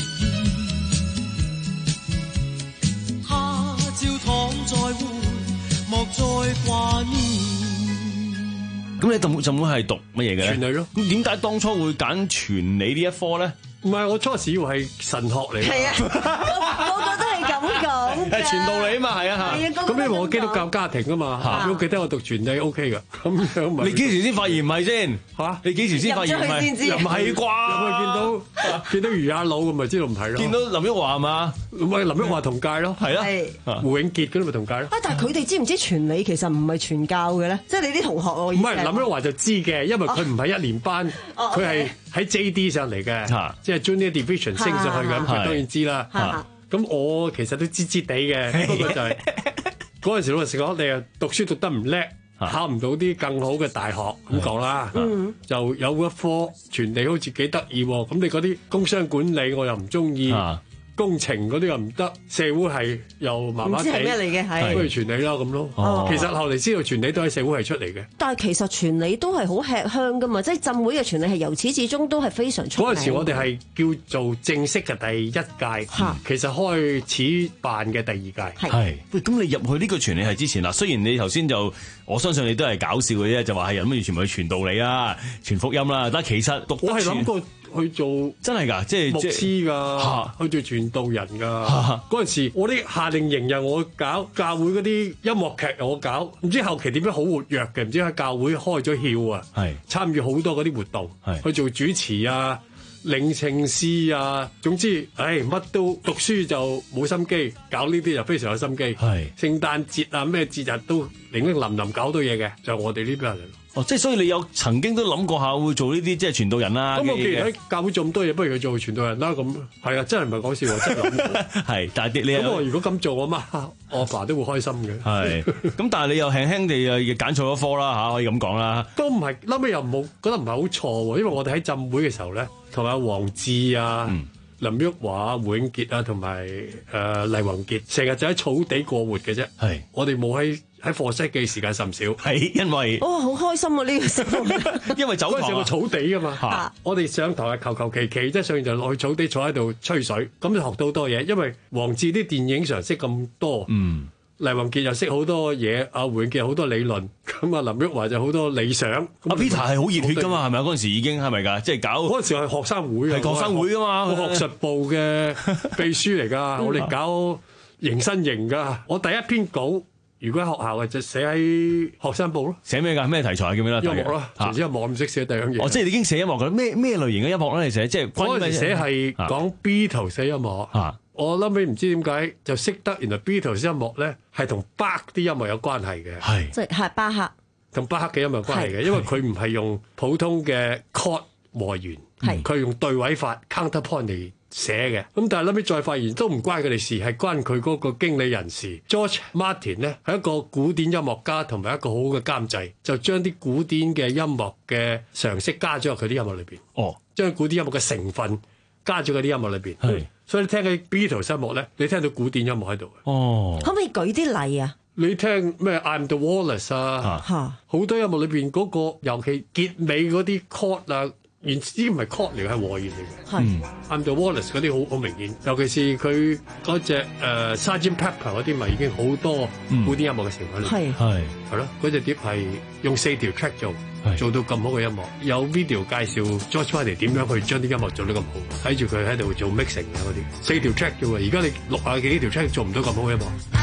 他朝躺在活，莫再掛念。 咁你就就會係讀乜嘢嘅咧？ 傳理咯。 咁點解當初會揀傳理呢一科咧？ 唔係，我初時以為係神學嚟。 係啊，個個都係咁講。 係傳道理啊嘛，係啊嚇。 咁因為我基督教家庭啊嘛，我記得我讀傳理 OK 㗎。咁樣咪？ 你幾時先發現唔係先？嚇？你幾時先發現唔係？又唔係啩？ 入去見到見到余亞佬咁咪知道唔係咯？ 見到林旭華係嘛？ 咪林旭華同屆咯， 係啦。 胡永傑嗰啲咪同屆咯。 啊！但係佢哋知唔知傳理其實唔係傳教嘅咧？即係你啲同學我唔係林旭華就知嘅，因為佢唔係一年班，佢係喺 J D 上嚟嘅，即係 Junior Division 升上去咁，佢當然知啦。咁我其實都知知地嘅，不過就係嗰陣時老實講，你又讀書讀得唔叻，考唔到啲更好嘅大學咁講啦，就有一科傳理好似幾得意喎。咁你嗰啲工商管理我又唔中意。工程嗰啲又唔得，社會係又麻麻地，唔知係咩嚟嘅，係不如傳理啦咁咯。哦、其實後嚟知道傳理都喺社會係出嚟嘅。 但係其實傳理都係好吃香噶嘛，即係浸會嘅傳理係由始至終都係非常出名。 嗰陣時我哋係叫做正式嘅第一屆，嗯、其實開始辦嘅第二屆。 係，喂，咁你入去呢個傳理係之前啦，雖然你頭先就我相信你都係搞笑嘅啫，就話係諗住全部去傳道理啊、傳福音啦，但係其實讀我係諗過。去做真係㗎，即係牧師㗎，去做傳道人㗎。嗰陣時，我啲夏令營又我搞，教會嗰啲音樂劇又我搞，唔知後期點樣好活躍嘅，唔知喺教會開咗竅啊，參與好多嗰啲活動，去做主持啊、領聖詩啊，總之，唉，乜都讀書就冇心機，搞呢啲就非常有心機。聖誕節啊，咩節日都零零林林搞好多嘢嘅，就係我哋呢邊人。 哦，即係所以你有曾經都諗過下會做呢啲即係傳道人啦。 咁我既然喺教會做咁多嘢，不如去做傳道人啦。咁係啊，真係唔係講笑，真係諗過。 係，但係你咁我如果咁做，我媽我阿爸都會開心嘅。 係，咁但係你又輕輕地又揀錯咗科啦嚇，可以咁講啦。 都唔係，後尾又冇覺得唔係好錯喎，因為我哋喺浸會嘅時候咧，同埋黃志啊、嗯、林旭華、胡永傑啊，同埋誒黎宏傑，成日就喺草地過活嘅啫。係，我哋冇喺。喺課室嘅時間甚少， 係因為哦好開心啊呢個時候， 因為走堂個草地噶嘛，啊、我哋上堂係求求其其，即係上完就落去草地坐喺度吹水，咁就學到好多嘢。因為黃志啲電影常識咁多，嗯，黎宏傑又識好多嘢，阿胡永傑好多理論，咁啊林旭華就好多理想。 阿 Peter 係好熱血噶嘛，係咪啊？嗰陣時已經係咪㗎？即係搞嗰陣時係學生會， 係學生會㗎嘛， 我學術部嘅秘書嚟㗎，我哋搞迎新營㗎，我第一篇稿。如果喺學校嘅就寫喺學生報咯， 寫咩㗎？咩題材叫咩啦？ 音樂咯，除咗音樂唔識寫第二樣嘢。 哦，即係你已經寫音樂㗎？咩咩類型嘅音樂咧？你寫即係嗰陣時寫係講 Beatles 寫音樂。啊、我諗尾唔知點解就識得原來 Beatles 音樂咧係同巴啲音樂有關係嘅。係即係巴克同巴克嘅音樂有關係嘅，因為佢唔係用普通嘅 chord 和弦，係佢用對位法 counterpoint 嚟寫嘅，咁但係後尾再發現都唔關佢哋事，係關佢嗰個經理人士 George Martin 咧，係一個古典音樂家同埋一個好好嘅監製，就將啲古典嘅音樂嘅常識加咗入佢啲音樂裏邊。 哦， 將古典音樂嘅成分加咗嗰啲音樂裏邊。係，所以你聽嘅 Beatles 音樂咧，你聽到古典音樂喺度。 哦， 可唔可以舉啲例啊？ 你聽咩 I'm the Walrus 啊，好多音樂裏邊嗰個，尤其結尾嗰啲 chord 啊，原之唔係 chord 嚟嘅，係和弦嚟嘅。 係 I'm the Walrus 嗰啲好好明顯，尤其是佢嗰隻誒 Sergeant Pepper 嗰啲，咪已經好多古典音樂嘅成分。 係係係咯，嗰隻碟係用四條 track 做，做到咁好嘅音樂。有 video 介紹 George Martin 點樣去將啲音樂做得咁好，睇住佢喺度做 mixing 嘅嗰啲四條 track 啫喎。而家你六啊幾條 track 做唔到咁好嘅音樂。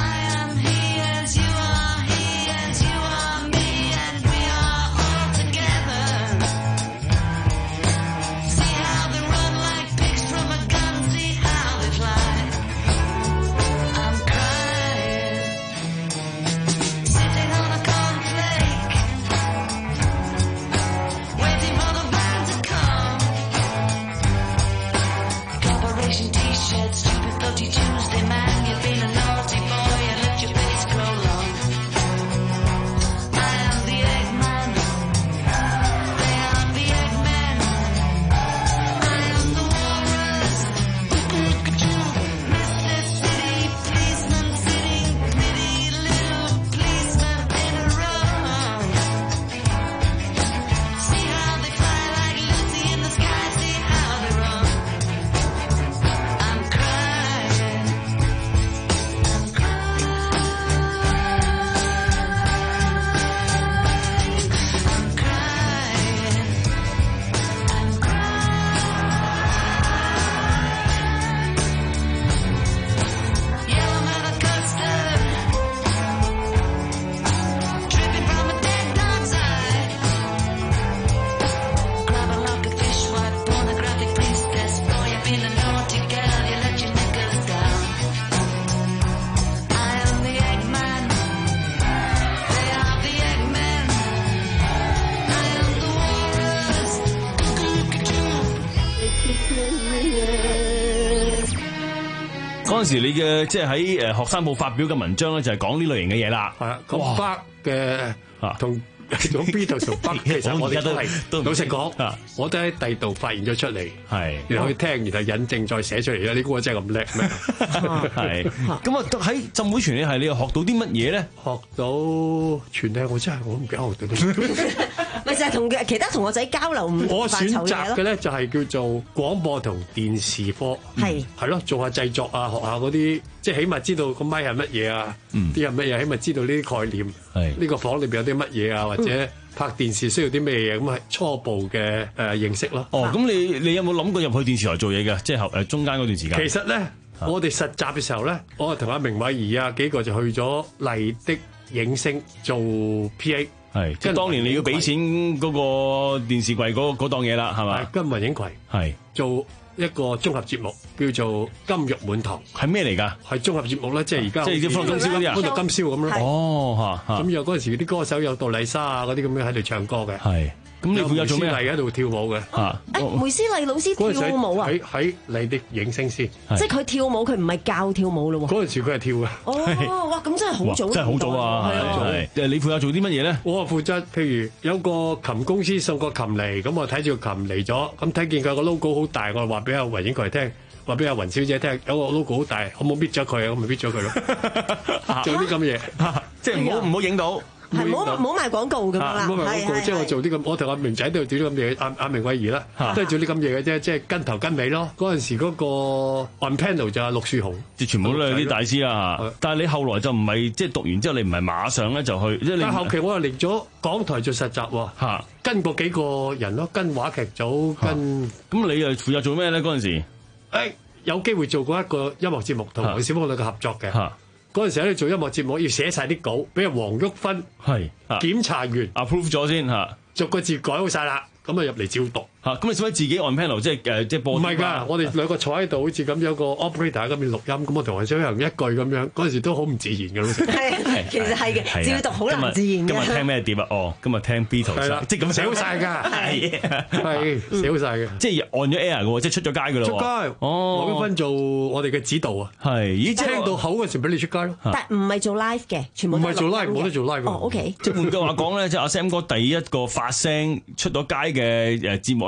嗰陣時你嘅即係喺誒學生報發表嘅文章咧，就係講呢類型嘅嘢啦。 係啊，咁北嘅同同 Beatles 同北，其實我哋都係老實講，我都喺第二度發現咗出嚟，係然後去聽，然後引證再寫出嚟啦。你估我真係咁叻咩？ 係咁啊！喺浸會傳理系，你又學到啲乜嘢咧？ 學到傳理，我真係我唔記得學到啲。 咪就係同其他同學仔交流唔我選擇嘅咧就係叫做廣播同電視科，係係咯，做下製作啊，學下嗰啲，即係起碼知道個咪係乜嘢啊，啲係乜嘢，起碼知道呢啲概念。係呢個房裏邊有啲乜嘢啊，或者拍電視需要啲咩嘢，咁係初步嘅誒認識咯。 哦，咁你你有冇諗過入去電視台做嘢嘅？即係後誒中間嗰段時間。 其實咧，我哋實習嘅時候咧，我同阿明偉儀啊幾個就去咗麗的影聲做 P A。係，即係當年你要俾錢嗰個電視櫃嗰嗰檔嘢啦，係咪？金雲影櫃係做一個綜合節目，叫做《金玉滿堂》，係咩嚟㗎？係綜合節目咧，即係而家即係啲歡樂今宵嗰啲啊，歡樂今宵咁咯。哦，嚇嚇。咁有嗰陣時啲歌手有杜麗莎啊嗰啲咁樣喺度唱歌嘅。係。咁你負責做咩？梅斯麗喺度跳舞嘅。嚇。 誒，梅斯麗老師跳舞啊？ 喺喺麗的影聲先。 即係佢跳舞，佢唔係教跳舞咯喎。 嗰陣時佢係跳嘅。 哦，哇！咁真係好早， 真係好早啊！ 係。誒，你負責做啲乜嘢咧？ 我啊負責，譬如有個琴公司送個琴嚟，咁我睇住個琴嚟咗，咁睇見佢個 logo 好大，我話俾阿雲影佢聽，話俾阿雲小姐聽，有個 logo 好大，可唔可以搣咗佢啊？我咪搣咗佢咯。做啲咁嘢， 即係唔好唔好影到。 係唔好唔好賣廣告咁樣啦， 唔好賣廣告，即係我做啲咁，我同阿明仔都做啲咁嘢，阿阿明偉儀啦，都係做啲咁嘢嘅啫，即係跟頭跟尾咯。嗰陣時嗰個 on panel 就係陸樹雄， 即係全部都係啲大師啦。但係你後來就唔係即係讀完之後，你唔係馬上咧就去，即係你。但後期我又嚟咗港台做實習喎，嚇，跟過幾個人咯，跟話劇組，跟咁你又負責做咩咧？嗰陣時， 誒有機會做過一個音樂節目，同黃小鳳兩個合作嘅。嗰陣時喺度做音樂節目，要寫晒啲稿，俾阿黃玉芬係檢查完 approve 咗先嚇， 逐個字改好晒啦，咁啊入嚟照讀嚇。咁你使唔使自己 on panel 即係誒即係播？ 唔係㗎，我哋兩個坐喺度，好似咁有個 operator 喺嗰邊錄音，咁我同黃小香一句咁樣，嗰陣時都好唔自然嘅。 係，其實係嘅，照讀好難自然嘅。 今日聽咩碟啊？哦，今日聽 Beatles，即係咁寫好晒㗎，係係寫好晒嘅， 即係 on 咗 air 嘅喎，即係出咗街㗎咯。 出街哦，黃玉芬做我哋嘅指導啊，係，咦，聽到口嗰時俾你出街咯。 但唔係做 live 嘅，全部唔係做 live，冇得做 live。 哦，OK。 即係換句話講咧，即係阿 Sam 哥第一個發聲出咗街嘅誒節目咧，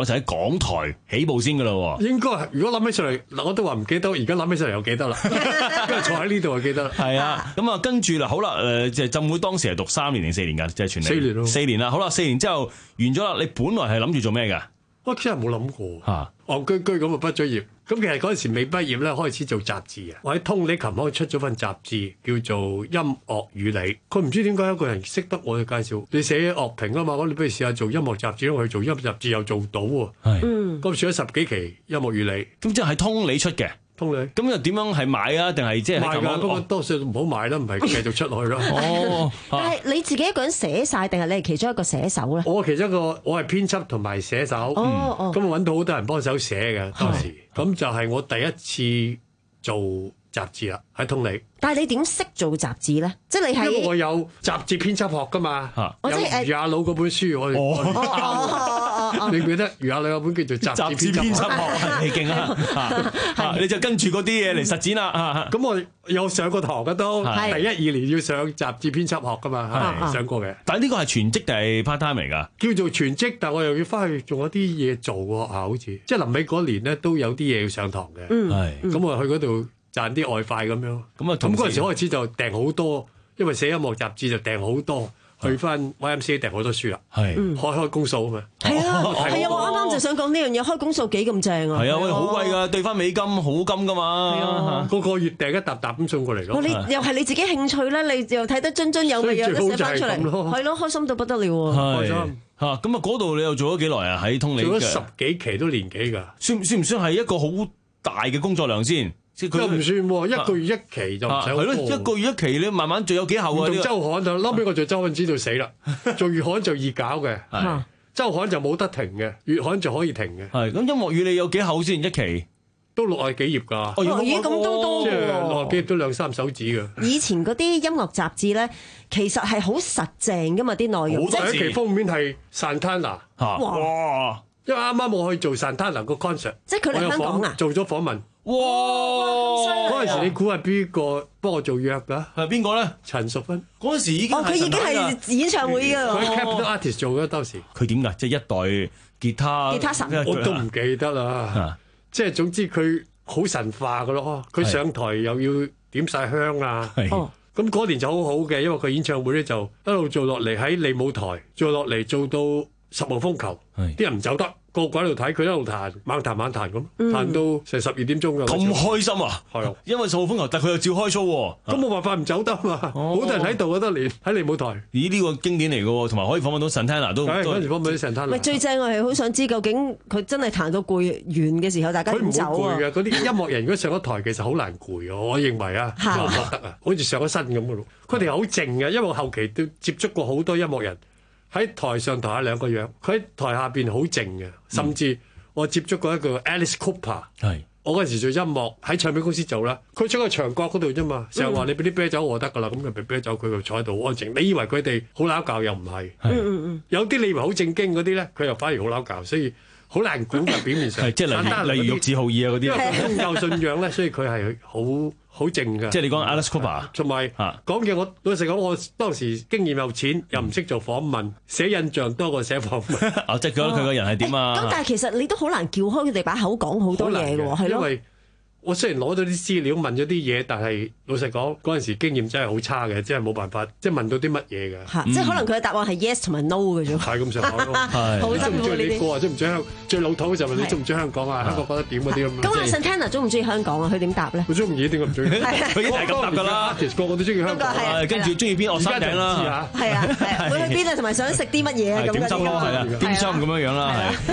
就喺港台起步先噶啦喎。 應該如果諗起上嚟，嗱我都話唔記得，而家諗起上嚟又記得啦，因為坐喺呢度就記得啦。 係啊，咁啊跟住啦，好啦，誒即係浸會當時係讀三年定四年㗎，即係全年。 四年咯。 四年啦，好啦，四年之後完咗啦，你本來係諗住做咩㗎？ 我真係冇諗過嚇，戇居居咁啊畢咗業。咁其實嗰陣時未畢業咧，開始做雜誌啊。我喺通利琴行出咗份雜誌，叫做《音樂與你》。佢唔知點解一個人識得我嘅介紹，你寫樂評啊嘛，我你不如試下做音樂雜誌咯。我去做音樂雜誌又做到喎。係，嗯，咁寫咗十幾期《音樂與你》， 咁即係喺通利出嘅。通利，咁又點樣係買啊？定係即係買㗎？不過多數唔好買啦，唔係繼續出去啦。 哦， 但係你自己一個人寫晒，定係你係其中一個寫手咧？ 我其中一個，我係編輯同埋寫手。哦哦，咁我揾到好多人幫手寫嘅當時。咁就係我第一次做雜誌啦，喺通利。 但係你點識做雜誌咧？即係你係因為我有雜誌編輯學噶嘛，有余亞佬嗰本書我哋，你記得余亞佬有本叫做雜誌編輯學， 你勁啊！你就跟住嗰啲嘢嚟實踐啦。 咁我有上過堂嘅都，第一二年要上雜誌編輯學噶嘛，上過嘅。 但係呢個係全職定係 part time 嚟㗎？ 叫做全職，但我又要翻去做一啲嘢做喎，啊，好似即係臨尾嗰年咧都有啲嘢要上堂嘅。係，咁我去嗰度賺啲外快咁樣，咁啊，咁嗰陣時開始就訂好多，因為寫音樂雜誌就訂好多，去翻 Y M C A 訂好多書啦，係開開公數啊嘛， 係啊，係啊，我啱啱就想講呢樣嘢，開公數幾咁正啊， 係啊，喂，好貴㗎，兌翻美金好金㗎嘛， 個個月訂一沓沓咁送過嚟咯。 你又係你自己興趣咧，你又睇得津津有味，又寫翻出嚟，係咯，開心到不得了喎， 開心嚇。咁啊，嗰度你又做咗幾耐啊？喺通利做咗十幾期都年幾㗎， 算算唔算係一個好大嘅工作量先？ 又唔算喎，一個月一期就唔使好多。係咯， 一個月一期你慢慢做有幾厚啊？ 做週刊就嬲尾我做週刊知道死啦，做月刊就易搞嘅，週刊就冇得停嘅，月刊就可以停嘅。 係咁，音樂與你有幾厚先一期？ 都六廿幾頁㗎。 哦，咦，咁都多喎。 即係六廿幾頁都兩三手指㗎。 以前嗰啲音樂雜誌咧，其實係好實淨㗎嘛，啲內容。 好第一期封面係 Santana。哇！因為啱啱我去做 Santana 個 concert， 即係佢嚟香港啊， 做咗訪問。哇！嗰陣時你估係邊個幫我做約㗎？ 係邊個咧？ 陳淑芬。 嗰陣時已經哦，佢已經係演唱會㗎。 佢 Capital Artist 做嘅當時。 佢點㗎？即係一代吉他。 吉他神。 我都唔記得啦。即係總之佢好神化㗎咯。佢上台又要點晒香啊。哦。咁嗰年就好好嘅，因為佢演唱會咧就一路做落嚟喺利舞台做落嚟做到十號風球，啲人唔走得。個個喺度睇佢一路彈，猛彈猛彈咁，彈到成十二點鐘㗎。 咁開心啊！係，因為十號風球，但佢又照開 show 喎。 咁冇辦法唔走得嘛，好多人喺度啊，得連喺利舞台。 咦？呢個經典嚟㗎喎，同埋可以訪問到 Santana 都。 係嗰陣時訪問啲 Santana。 咪最正我係好想知究竟佢真係彈到攰完嘅時候，大家唔走啊？ 佢唔會攰嘅，嗰啲音樂人如果上咗台，其實好難攰啊！我認為啊，我覺得啊，好似上咗身咁嘅咯。佢哋好靜嘅，因為我後期都接觸過好多音樂人。喺台上台下兩個樣，佢喺台下邊好靜嘅，甚至我接觸過一個 Alice Cooper，係我嗰陣時做音樂喺唱片公司做啦，佢坐喺牆角嗰度啫嘛，成日話你俾啲啤酒我得噶啦，咁就俾啤酒佢，就坐喺度安靜。你以為佢哋好撈教又唔係，有啲你以為好正經嗰啲咧，佢又反而好撈教，所以好難估嘅表面上。 即係例如例如玉置浩二啊嗰啲， 因為佢宗教信仰咧，所以佢係好。好靜㗎， 即係你講 Alice Cooper， 同埋講嘅我老實講，我當時經驗有錢，又唔識做訪問，寫印象多過寫訪問。 啊，即係覺得佢個人係點啊？ 咁但係其實你都好難撬開佢哋把口講好多嘢嘅喎，係咯。因為我雖然攞到啲資料問咗啲嘢，但係老實講嗰陣時經驗真係好差嘅，即係冇辦法，即係問到啲乜嘢嘅。 即係可能佢嘅答案係 yes 同埋 no 嘅啫。 係咁上下咯。 係。好中唔中意呢個啊？中唔中意香？最老土就問你中唔中意香港啊？香港覺得點嗰啲咁。 咁阿 Santana 中唔中意香港啊？佢點答咧？ 佢中意，點解唔中意？ 佢已經係咁答㗎啦。 其實個個都中意香港。 跟住中意邊？我山頂啦。 係啊，係。會去邊啊？同埋想食啲乜嘢啊？咁點心咯，係啊，點心咁樣樣啦，係。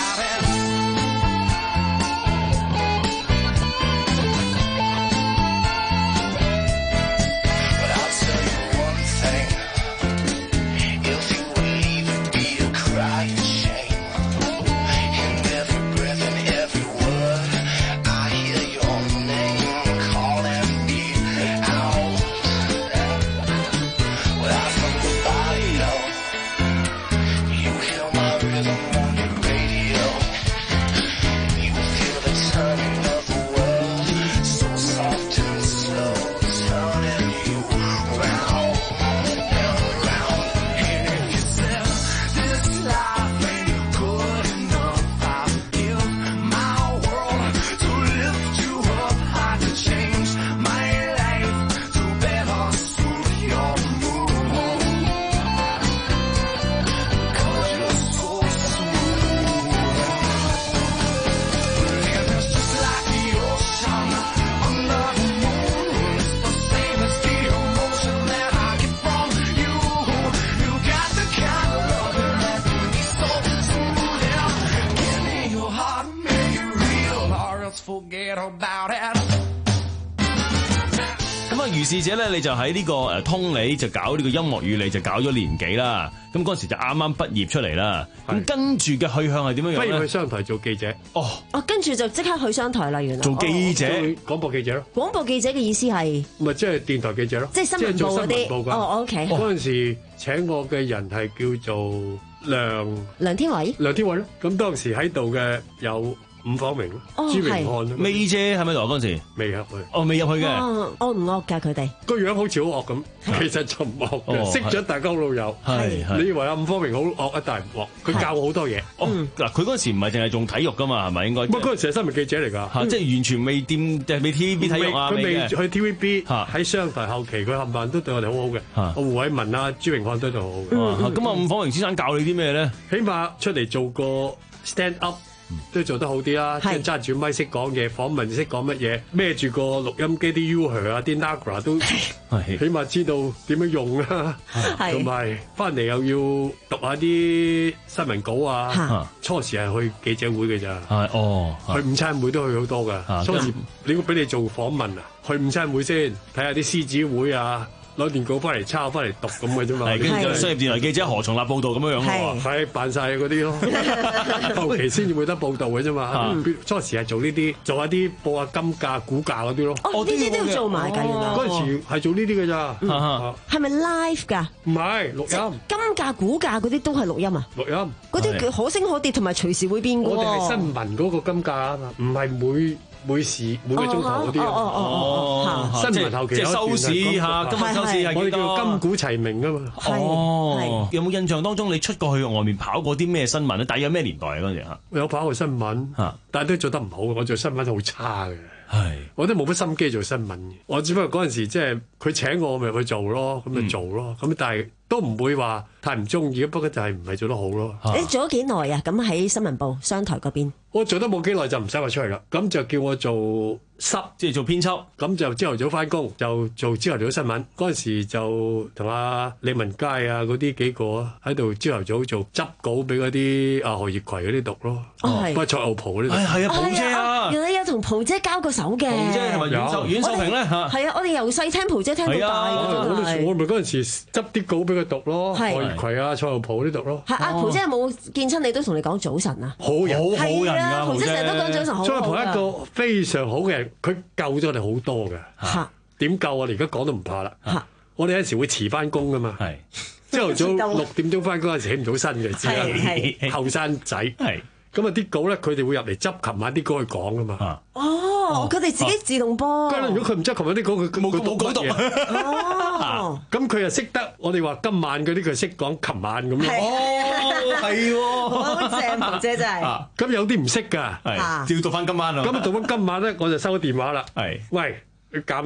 咁啊，如是者咧，你就喺呢個誒通理就搞呢個音樂與你就搞咗年幾啦。咁嗰陣時就啱啱畢業出嚟啦。咁跟住嘅去向係點樣樣咧？ 不如去商台做記者。 哦， 哦，跟住就即刻去商台啦，原來做記者、廣播記者咯。 廣播記者嘅意思係咪即係電台記者咯？ 即係新聞部嗰啲。哦 ，OK。 嗰陣時請我嘅人係叫做梁梁天偉。 梁天偉咯。咁當時喺度嘅有伍方明咯，朱榮漢 ，May姐係咪來嗰陣時？ 未入去， 哦，未入去嘅。 惡唔惡㗎佢哋？ 個樣好似好惡咁，其實就唔惡嘅。識咗大家老友，你以為阿伍方明好惡啊？但係唔惡，佢教我好多嘢。 哦，嗱，佢嗰陣時唔係淨係做體育㗎嘛，係咪應該？ 唔係嗰陣時係新聞記者嚟㗎， 嚇，即係完全未掂，即係未 T V B 體育啊， 佢未去 T V B，喺商台後期，佢冚唪唥都對我哋好好嘅。阿胡偉文啊、朱榮漢都對我好好嘅。 咁啊，伍方明先生教你啲咩咧？ 起碼出嚟做個 stand up。都做得好啲啦，即係揸住咪識講嘢，訪問識講乜嘢，孭住個錄音機啲 U 啊、啲 Nagra 都起碼知道點樣用啦，同埋翻嚟又要讀下啲新聞稿啊。初時係去記者會嘅咋， 哦， 去午餐會都去好多噶。初時你會俾你做訪問啊，去午餐會先睇下啲獅子會啊。攞電稿翻嚟抄翻嚟讀咁嘅啫嘛， 係跟住就商業電台記者何重立報導咁樣樣喎， 係扮晒嗰啲咯，後期先至會得報導嘅啫嘛。初時係做呢啲，做一啲報下金價、股價嗰啲咯。 哦，呢啲都要做埋㗎，原來嗰陣時係做呢啲嘅咋。 係咪 live 㗎？ 唔係錄音。 金價、股價嗰啲都係錄音啊？ 錄音。 嗰啲叫可升可跌，同埋隨時會變嘅喎。 我哋係新聞嗰個金價啊嘛，唔係每。每時每個鐘頭嗰啲啊，新聞後期即係收市嚇，今日收市係我哋叫金股齊名噶嘛。 哦，有冇印象當中你出過去外面跑過啲咩新聞咧？大約咩年代啊？嗰陣時嚇， 有跑過新聞嚇，但係都做得唔好。我做新聞好差嘅， 係我都冇乜心機做新聞嘅。我只不過嗰陣時即係佢請我，咪去做咯，咁咪做咯。咁但係都唔會話太唔中意，不過就係唔係做得好咯。 你做咗幾耐啊？咁喺新聞部商台嗰邊， 我做得冇幾耐就唔使話出嚟啦。咁就叫我做濕， 即係做編輯。 咁就朝頭早翻工，就做朝頭早新聞。嗰陣時就同阿李文佳啊嗰啲幾個啊喺度朝頭早做執稿俾嗰啲阿何業葵嗰啲讀咯。 哦， 不過蔡浩普嗰啲。 係係啊，蒲姐啊， 原來有同蒲姐交過手嘅。 蒲姐同埋阮秀阮秀萍咧嚇。 係啊，我哋由細聽蒲姐聽到大嘅真係。我咪嗰陣時執啲稿俾佢讀咯，何業葵啊、蔡浩普嗰啲讀咯。 係啊，蒲姐有冇見親你都同你講早晨啊？ 好人， 好好人㗎， 蒲姐成日都講早晨好。 蔡浩普一個非常好嘅人，佢救咗我哋好多㗎。 嚇點救我哋而家講都唔怕啦。嚇，我哋有陣時會遲翻工㗎嘛。 係朝頭早六點鐘翻工嗰陣時起唔到身嘅，知啦。後生仔係咁啊！啲稿咧，佢哋會入嚟執琴晚啲歌去講㗎嘛。 哦，佢哋自己自動播。 如果佢唔執琴晚啲歌，佢冇冇稿讀。哦，咁佢又識得我哋話今晚嗰啲，佢識講琴晚咁咯。 哦，係喎， 好正，蒲姐真係。 咁有啲唔識㗎， 係照讀翻今晚啊。 咁啊讀翻今晚咧，我就收咗電話啦。 係， 喂，你搞乜嘢啊？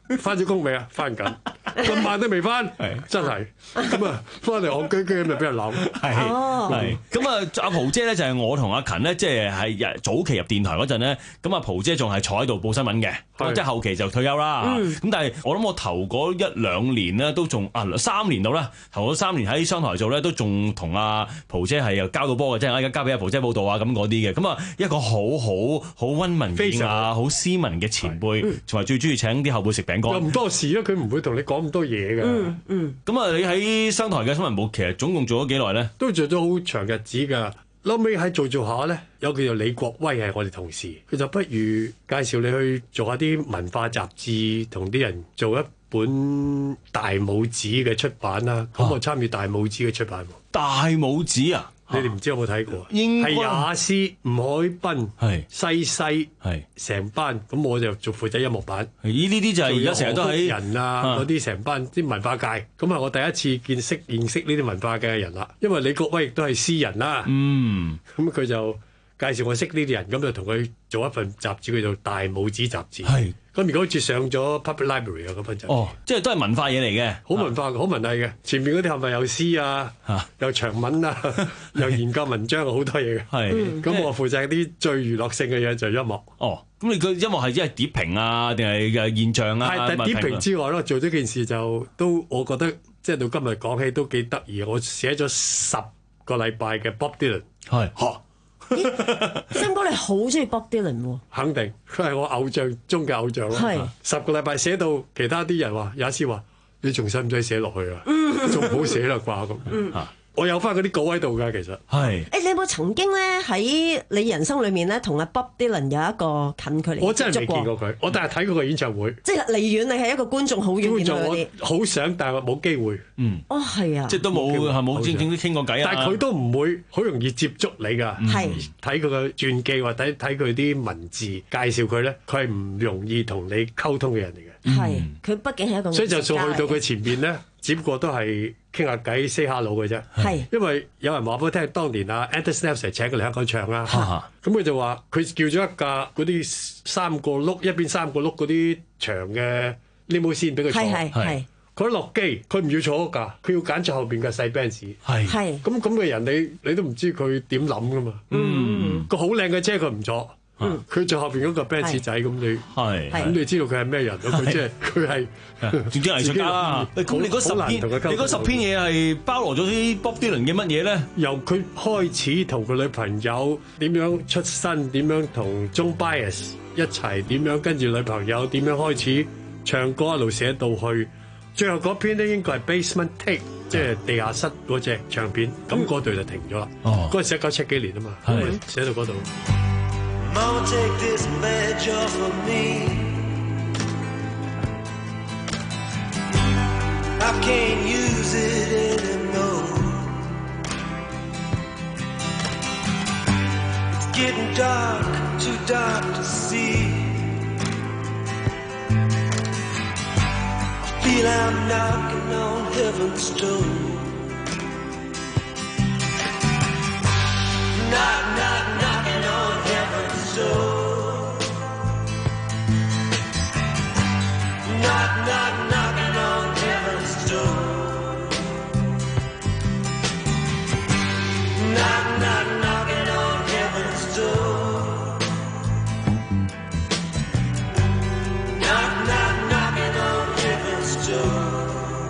翻咗工未啊？翻緊，咁晚都未翻，真係咁啊！翻嚟戇居居咪俾人鬧。 係係咁啊！阿蒲姐咧就係我同阿勤咧，即係係早期入電台嗰陣咧，咁阿蒲姐仲係坐喺度報新聞嘅，即係後期就退休啦。咁、嗯、但係我諗我頭嗰一兩年咧都仲啊三年到啦，頭嗰三年喺商台做咧都仲同阿蒲姐係又交到波嘅，即係而家交俾阿蒲姐報道啊咁嗰啲嘅。咁啊一個好好好溫文爾雅、好斯文嘅前輩，同埋最中意請啲後輩食餅乾。 又唔多事啊！佢唔會同你講咁多嘢嘅。 嗯嗯。 咁啊，你喺商台嘅新聞部其實總共做咗幾耐咧？ 都做咗好長日子㗎。後尾喺做做下咧，有叫做李國威係我哋同事，佢就不如介紹你去做下啲文化雜誌，同啲人做一本大拇指嘅出版啦。咁、啊、我參與大拇指嘅出版。 大拇指啊！ 你哋唔知有冇睇過？ 應該係雅思、吳海濱、 係西西係成班，咁我就做負責音樂版。 咦？呢啲就係而家成日都喺人啊嗰啲成班啲文化界。咁啊，我第一次見識認識呢啲文化界嘅人啦。因為李國威亦都係詩人啦。 嗯， 咁佢就介紹我識呢啲人，咁就同佢做一份雜誌，叫做《大拇指雜誌》。係。咁如果好似上咗 Public Library 啊嗰份就哦，即係都係文化嘢嚟嘅， 好文化、好、啊、文藝嘅。前面嗰啲係咪有詩啊，啊有長文啊，有研究文章啊，好多嘢嘅。係，咁我負責啲最娛樂性嘅嘢就係音樂。 哦，咁你個音樂係即係碟評啊，定係嘅現象啊？ 係，但碟評之外咯，做咗件事就都我覺得即係到今日講起都幾得意。我寫咗十個禮拜嘅 Bob Dylan。係。嚇！ 森哥，你好中意 Bob Dylan 喎？ 肯定，佢係我偶像中嘅偶像咯。係十個禮拜寫到其他啲人話，有一次話你仲使唔使寫落去啊？仲唔好寫啦啩咁。嗯，我有翻嗰啲稿喺度㗎，其實係。誒， 你有冇曾經咧喺你人生裏面咧同阿 Bob Dylan 有一個近距離接觸過？ 我真係未見過佢，我但係睇過個演唱會。 即係離遠，你係一個觀眾，好遠見到嗰啲。 好想，但係冇機會。嗯。 哦，係啊。 即係都冇係冇正正都傾過偈啊。 但係佢都唔會好容易接觸你㗎。 係。 睇佢嘅傳記或者睇睇佢啲文字介紹佢咧，佢係唔容易同你溝通嘅人嚟嘅。 係。佢畢竟係一個。 所以就算去到佢前邊咧，只不過都係傾下偈 say hello 嘅啫。係。因為有人話俾我聽，當年啊 Andy Snap 請佢嚟香港唱啦。咁佢就話佢叫咗一架嗰啲三個轆一邊三個轆嗰啲長嘅 limousine 俾佢坐。係係。佢一落機，佢唔要坐嗰架，佢要揀坐後邊嘅細 Benz。係。係。咁咁嘅人，你你都唔知佢點諗噶嘛？嗯。個好靚嘅車佢唔坐。嗯，佢最後邊嗰個 Benz 仔咁你係，咁你知道佢係咩人咯？佢即係佢係總之藝術家啦。咁你嗰十篇，你嗰十篇嘢係包羅咗啲 Bob Dylan 嘅乜嘢咧？ 由佢開始同佢女朋友點樣出身，點樣同 Joan Baez 一齊，點樣跟住女朋友點樣開始唱歌，一路寫到去最後嗰篇咧，應該係 Basement Tape，即係地下室嗰隻唱片。咁嗰度就停咗啦。哦，嗰陣時一九七幾年啊嘛，寫到嗰度。 Mama, take this badge off of me. I can't use it anymore. It's getting dark, too dark to see. I feel I'm knocking on heaven's door. Knock, knock, knocking on heaven's door. Knock, knock, knocking on heaven's door. Knock, knock, knocking on heaven's door. Knock, knock, knocking on heaven's door.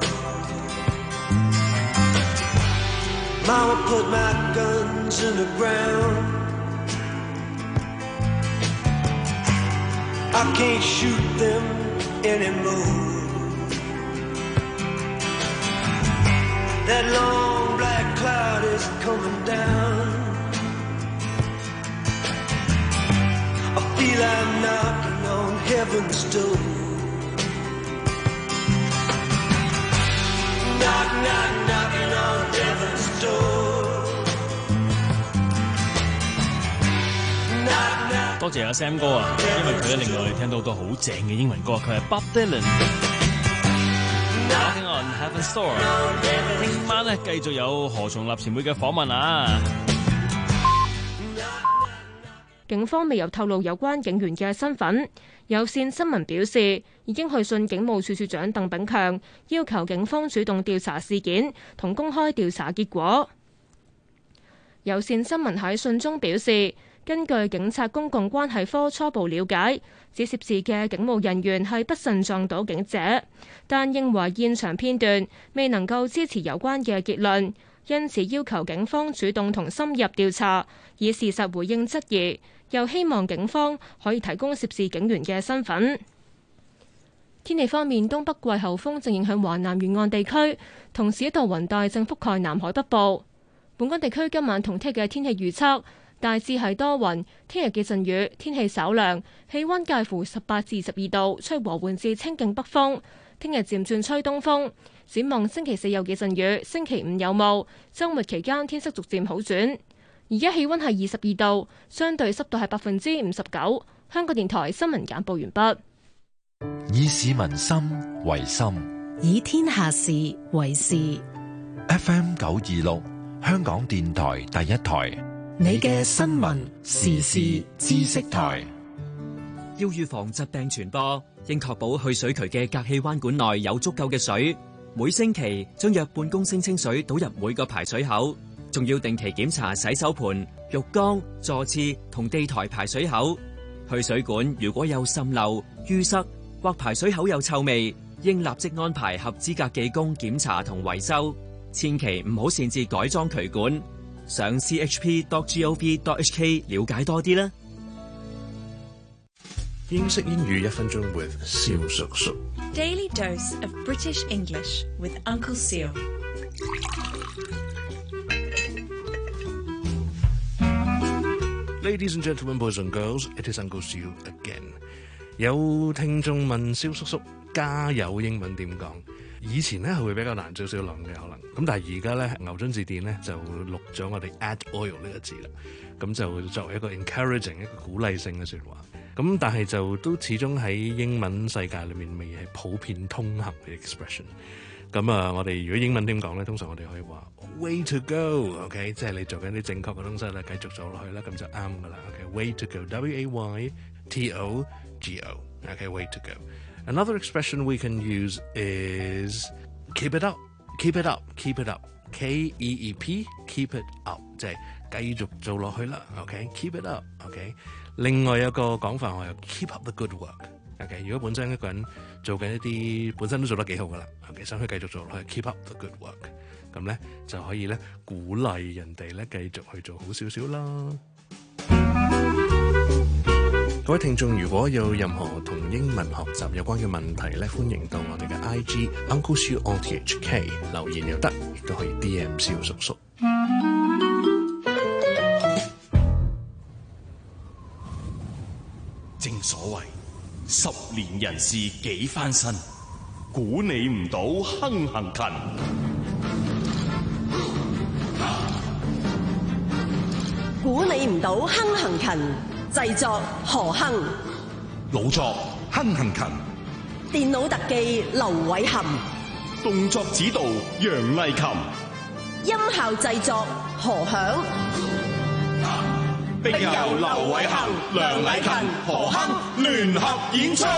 Mama put my guns in the ground. I can't shoot them anymore. That long black cloud is coming down. I feel I'm knocking on heaven's door. Knock, knock, knocking on heaven's door. Knock, knock. 多謝阿 Sam 哥啊，因為佢咧令我哋聽到好多好正嘅英文歌，佢係 Bob Dylan。Knocking on Heaven's Door。聽晚咧繼續有何松立前輩嘅訪問啊。 警方未有透露有關警員嘅身份。有線新聞表示，已經去信警務處處長鄧炳強，要求警方主動調查事件同公開調查結果。有線新聞喺信中表示，根據警察公共關係科初步了解，指涉事嘅警務人員係不慎撞到警者，但認為現場片段未能夠支持有關嘅結論，因此要求警方主動同深入調查，以事實回應質疑，又希望警方可以提供涉事警員嘅身份。天氣方面，東北季候風正影響華南沿岸地區，同時一道雲帶正覆蓋南海北部。本港地區今晚同聽日嘅天氣預測大致係多雲，聽日幾陣雨，天氣稍涼，氣溫介乎十八至十二度，吹和緩至清勁北風。聽日漸轉吹東風。展望星期四有幾陣雨，星期五有霧，週末期間天色逐漸好轉。而家氣溫係二十二度，相對濕度係百分之五十九。香港電台新聞簡報完畢。 以市民心為心， 以天下事為事。 F M 九二六，香港電台第一台， 你嘅新聞時事知識台。 要預防疾病傳播，應確保去水渠嘅隔氣彎管內有足夠嘅水。每星期將約半公升清水倒入每個排水口，仲要定期檢查洗手盆、浴缸、座廁同地台排水口。去水管如果有滲漏、淤塞或排水口有臭味，應立即安排合資格技工檢查同維修。千祈唔好擅自改裝渠管。上 c h p dot gov dot h k 了解多啲啦。 英式英語一分鐘 with 蕭叔叔。 Daily dose of British English with Uncle Seal. Ladies and gentlemen, boys and girls, it is Uncle Seal again. 有聽眾問蕭叔叔加油英文點講？以前咧係會比較難少少諗嘅可能，咁但係而家咧牛津字典咧就錄咗我哋 add oil 呢個字啦，咁就作為一個 encouraging 一個鼓勵性嘅説話，咁但係就都始終喺英文世界裏面未係普遍通行嘅 expression。咁啊，我哋如果英文點講咧，通常我哋可以話 way to go，OK， 即係你做緊啲正確嘅東西咧，繼續做落去啦，咁就啱噶啦。OK，way to go，W A Y T O G O，OK，way to go。Another expression we can use is keep it up, keep it up, keep it up. K E E P, keep it up， 即係繼續做落去啦。OK， keep it up。OK， 另外有個講法我係 keep up the good work。OK， 如果本身一個人做緊一啲本身都做得幾好噶啦 ，OK， 想去繼續做落去 keep up the good work， 咁咧就可以咧鼓勵人哋咧繼續去做好少少啦。各位聽眾，如果有任何同英文學習有關嘅問題咧，歡迎到我哋嘅 I G Uncle Siu on T H K 留言又得，亦都可以 D M 蕭叔叔。 正所謂十年人事幾番新，估你唔到亨行勤。 估你唔到亨行勤。製作何亨， 老作亨行勤， 電腦特技劉偉含， 動作指導楊麗琴， 音效製作何響， 並由劉偉含、梁禮勤、何亨聯合演出。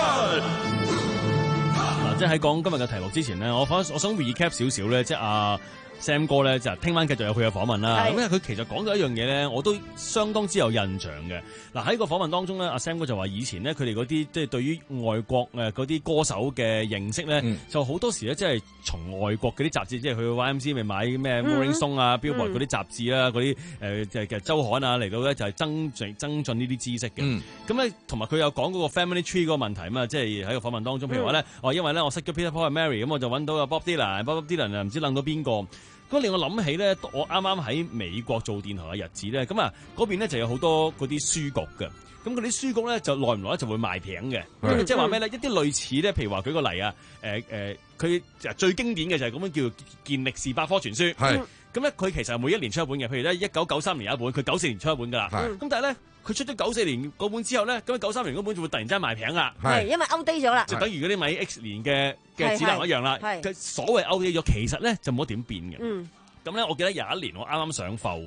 嗱，即係喺講今日嘅題目之前呢，我我想 recap 少少咧，即係阿 Sam 哥咧就聽晚繼續有佢嘅訪問啦。咁因為佢其實講咗一樣嘢咧，我都相當之有印象嘅。嗱，喺個訪問當中咧，阿 Sam 哥就話以前咧佢哋嗰啲即係對於外國誒嗰啲歌手嘅認識咧，嗯、就好多時咧即係從外國嗰啲雜誌，即係去 Y M C 咪買咩 Rolling Stone 啊、Billboard 嗰啲雜誌啦、嗰啲誒嘅嘅週刊啊嚟到咧就係增進增進呢啲知識嘅。咁咧同埋佢有講嗰個 Family Tree 嗰個問題啊嘛，即係喺個訪問當中，譬如話咧，哦、嗯、因為咧我識咗 Peter Paul and Mary， 咁我就揾到阿 Bob Dylan，Bob Dylan 啊唔知諗到邊個。咁令我諗起咧，我啱啱喺美國做電台嘅日子咧，咁啊嗰邊咧就有好多嗰啲書局嘅，咁嗰啲書局咧就耐唔耐就會賣平嘅，咁即係話咩咧？一啲類似咧，譬如話舉個例啊，誒、呃、誒，佢、呃、最經典嘅就係咁樣叫健力士百科全書，係咁咧，佢其實係每一年出一本嘅，譬如咧一九九三年有一本，佢九四年出一本噶啦，咁但係咧佢出咗九四年嗰本之後咧，咁九三年嗰本就會突然之間賣平啦， 係因為 outdate 咗啦， 就等於嗰啲買 X 年嘅嘅指南一樣啦，佢所謂 outdate 咗，其實咧就冇點變嘅。嗯咁咧，我記得有一年我啱啱上埠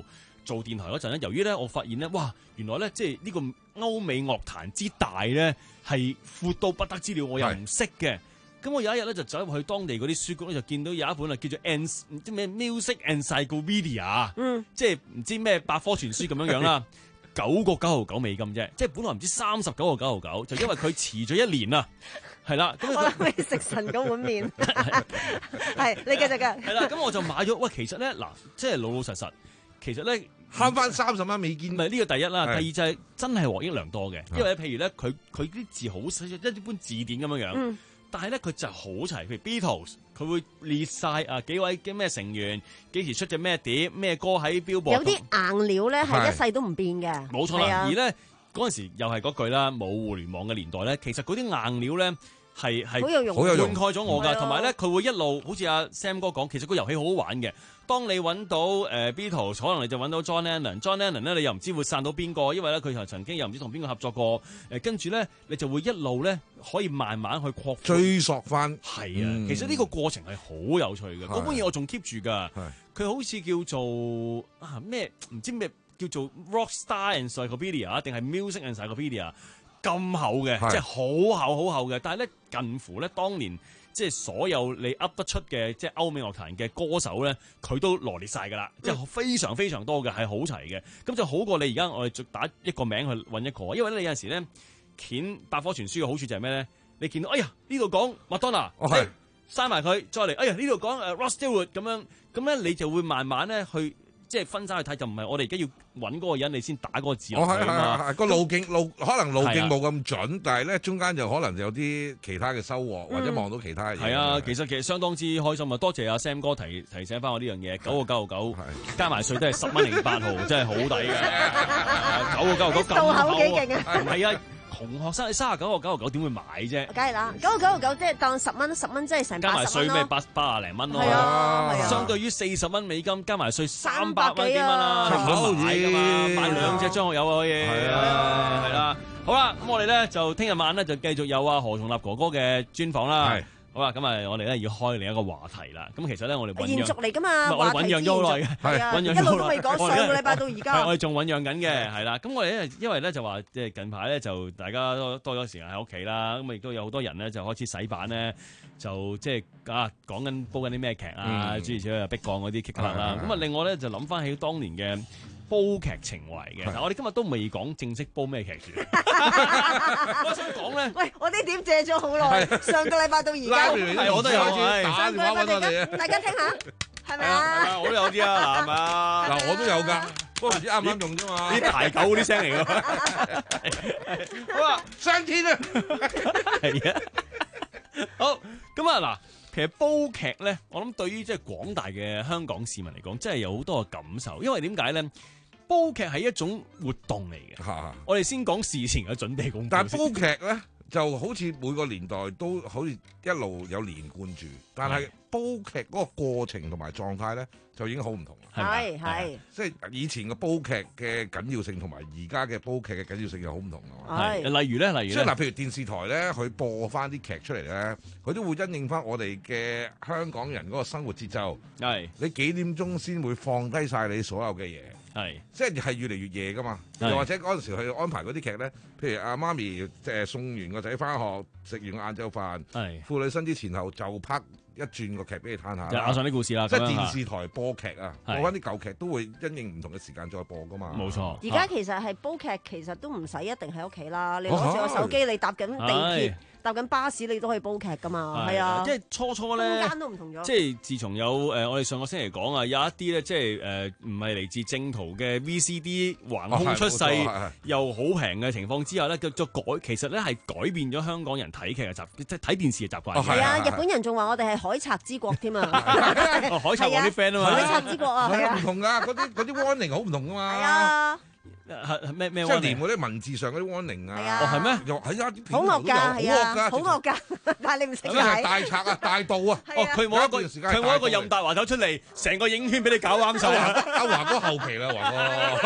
做電台嗰陣咧，由於咧我發現咧，哇，原來咧即係呢個歐美樂壇之大咧係闊到不得之了，我又唔識嘅。咁我有一日咧就走入去當地嗰啲書局咧，就見到有一本啊叫做 Ens 唔知咩 Music Encyclopedia，嗯，即係唔知咩百科全書咁樣樣啦，九個九毫九美金啫，即係本來唔知三十九個九毫九，就因為佢遲咗一年啊，係啦，咁我諗你食神嗰碗麵，係你繼續㗎， 係啦，咁我就買咗。喂，其實咧嗱，即係老老實實，其實咧慳翻三十蚊美金， 唔係呢個第一啦，第二就係真係獲益良多嘅，因為譬如咧佢佢啲字好細，一般字典咁樣樣。嗯，但係咧佢就好齊，譬如 Beatles，佢會列晒啊幾位嘅咩成員，幾時出隻咩碟，咩歌喺 Billboard。 有啲硬料咧係一世都唔變嘅。 冇錯啦，而咧嗰陣時又係嗰句啦，冇互聯網嘅年代咧，其實嗰啲硬料咧係係好有用， 灌溉咗我㗎，同埋咧佢會一路好似阿 Sam 哥講，其實個遊戲好好玩嘅。當你揾到誒、呃、Beatles，可能你就揾到 John Lennon，John Lennon 咧你又唔知會散到邊個，因為咧佢曾經又唔知同邊個合作過。誒跟住咧你就會一路咧可以慢慢去擴追溯翻。 係啊，嗯、其實呢個過程係好有趣嘅。嗰本嘢我仲 keep 住㗎，佢好似叫做啊咩唔知咩叫做 Rockstar Encyclopedia 定係 Music Encyclopedia 咁厚嘅，即係好厚好厚嘅。但係咧近乎咧當年。即係所有你噏得出嘅，即係歐美樂壇嘅歌手咧，佢都羅列晒㗎啦，即係非常非常多嘅，係好齊嘅。咁就好過你而家我哋打一個名去揾一個，因為咧你有陣時咧，揀百科全書嘅好處就係咩咧？你見到哎呀呢度講麥當娜， 哦係刪埋佢，再嚟哎呀呢度講誒 Rod Stewart 咁樣，咁咧你就會慢慢咧去。即係分散去睇，就唔係我哋而家要揾嗰個人，你先打嗰個字落去啊嘛。 個路徑路可能路徑冇咁準，但係咧中間就可能有啲其他嘅收穫，或者望到其他嘢。係啊， 其實其實相當之開心啊！多謝阿 Sam 哥提提醒翻我呢樣嘢，九個九毫九，加埋稅都係十蚊零八毫，真係好抵嘅。九個九毫九咁厚， 幾勁啊！ 係啊。窮學生你三十九個九毫九點會買啫？ 梗係啦，九個九毫九即係當十蚊，十蚊即係成八十蚊咯。 加埋稅咩八八廿零蚊咯。 係啊，係啊。 相對於四十蚊美金加埋稅三百蚊幾蚊啦，唔買㗎嘛，買兩隻張學友可以。係啊，係啦。好啦，咁我哋咧就聽日晚咧就繼續有啊何松立哥哥嘅專訪啦。係。好啦，咁啊，我哋咧要開另一個話題啦。咁其實咧，我哋醞釀延續嚟噶嘛， 我哋醞釀咗好耐嘅，係啊，一路都未講，上個禮拜到而家， 我哋仲醞釀緊嘅，係啦。咁我哋咧，因為咧就話，即係近排咧就大家多多咗時間喺屋企啦，咁啊亦都有好多人咧就開始洗版咧，就即係啊講緊煲緊啲咩劇啊，諸如此類，逼降嗰啲劇集啦。咁啊，另外咧就諗翻起當年嘅煲劇情懷嘅，但係我哋今日都未講正式煲咩劇住。我想講咧， 喂，我啲碟借咗好耐，上個禮拜到而家， 係我都有， 上個禮拜到而家，大家聽下，係咪啊？ 我都有啲啊，嗱係嘛， 嗱我都有㗎，不過唔知啱唔啱用啫嘛。 啲大狗嗰啲聲嚟㗎。好啊， 上天啊， 係啊。好，咁啊嗱。其實煲劇咧，我諗對於即係廣大嘅香港市民嚟講，真係有好多嘅感受。因為點解咧？煲劇係一種活動嚟嘅。啊、我哋先講事前嘅準備功夫。 但係煲劇咧，就好似每個年代都好似一路有連貫住，但係煲劇嗰個過程同埋狀態咧，就已經好唔同啦。 係係， 即係以前嘅煲劇嘅緊要性同埋而家嘅煲劇嘅緊要性又好唔同啊。 係，例如咧，例如即係嗱，譬如電視台咧，佢播翻啲劇出嚟咧，佢都會因應翻我哋嘅香港人嗰個生活節奏。係，你幾點鐘先會放低晒你所有嘅嘢？係，即係係越嚟越夜噶嘛。又或者嗰陣時去安排嗰啲劇咧，譬如阿媽咪誒送完個仔翻學，食完晏晝飯，係婦女新知前後就拍一轉個劇俾你攤下， 就咬上啲故事啦。 即係電視台播劇啊，播翻啲舊劇都會因應唔同嘅時間再播噶嘛。 冇錯。 而家其實係煲劇，其實都唔使一定喺屋企啦。你攞住個手機，你搭緊地鐵、搭緊巴士，你都可以煲劇噶嘛。係啊， 即係初初咧， 空間都唔同咗。 即係自從有誒，我哋上個星期講啊，有一啲咧，即係誒，唔係嚟自正途嘅 V C D 橫空出世，又好平嘅情況之下咧，就改，其實咧係改變咗香港人睇劇嘅習，即係睇電視嘅習慣。 係啊，日本人仲話我哋係海賊之國添啊！ 海賊王啲 friend 啊嘛， 海賊之國啊，係啊， 唔同噶，嗰啲嗰啲 warning 好唔同噶嘛。 係啊， 係咩咩？ 即係連嗰啲文字上嗰啲 warning 啊， 哦係咩？ 又係啊， 好惡㗎，係啊，好惡㗎，但係你唔識睇。 大賊啊，大盜啊！ 哦，佢冇一個佢冇一個任達華走出嚟，成個影圈俾你搞啱晒。 阿華哥後期啦，華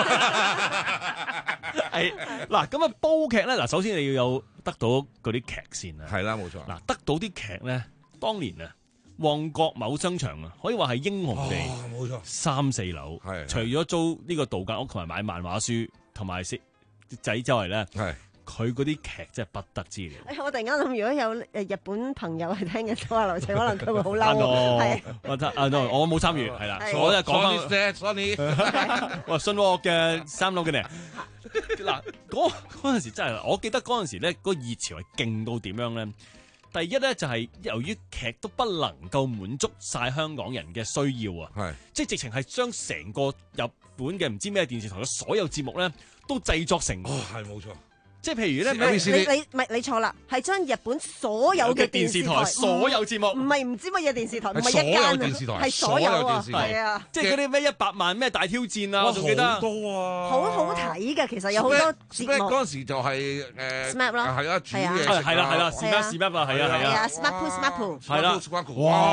哥。 係嗱，咁啊煲劇咧嗱，首先你要有得到嗰啲劇先啊。 係啦，冇錯。 嗱，得到啲劇咧，當年啊。 旺角某商場啊，可以話係英雄地， 冇錯， 三四樓，除咗租呢個度假屋同埋買漫畫書同埋食仔周圍咧，佢嗰啲劇真係不得之了。 我突然間諗，如果有誒日本朋友係聽緊《流程》，可能佢會好嬲。係， 我得啊，我冇參與，係啦，我咧講翻 ，sorry， 哇，信和嘅三樓嘅咧，嗱，嗰嗰陣時真係，我記得嗰陣時咧，個熱潮係勁到點樣咧？第一咧就係由於劇都不能夠滿足晒香港人嘅需要啊，係，即係直情係將成個日本嘅唔知咩電視台嘅所有節目咧都製作成， 哦，係冇錯。 即係譬如咧， 你你唔係你錯啦，係將日本所有嘅電視台所有節目， 唔係唔知乜嘢電視台，唔係所有一間電視台， 係所有電視台， 係啊， 即係嗰啲咩一百萬咩大挑戰啊，我仲記得好多啊， 好好睇嘅，其實有好多節目。 嗰陣時就係誒 SMAP 啦， 係啊，煮嘢食係啦係啦 ，SMAP SMAP 啊，係啊係啊 ，SMAP SMAP 係啦，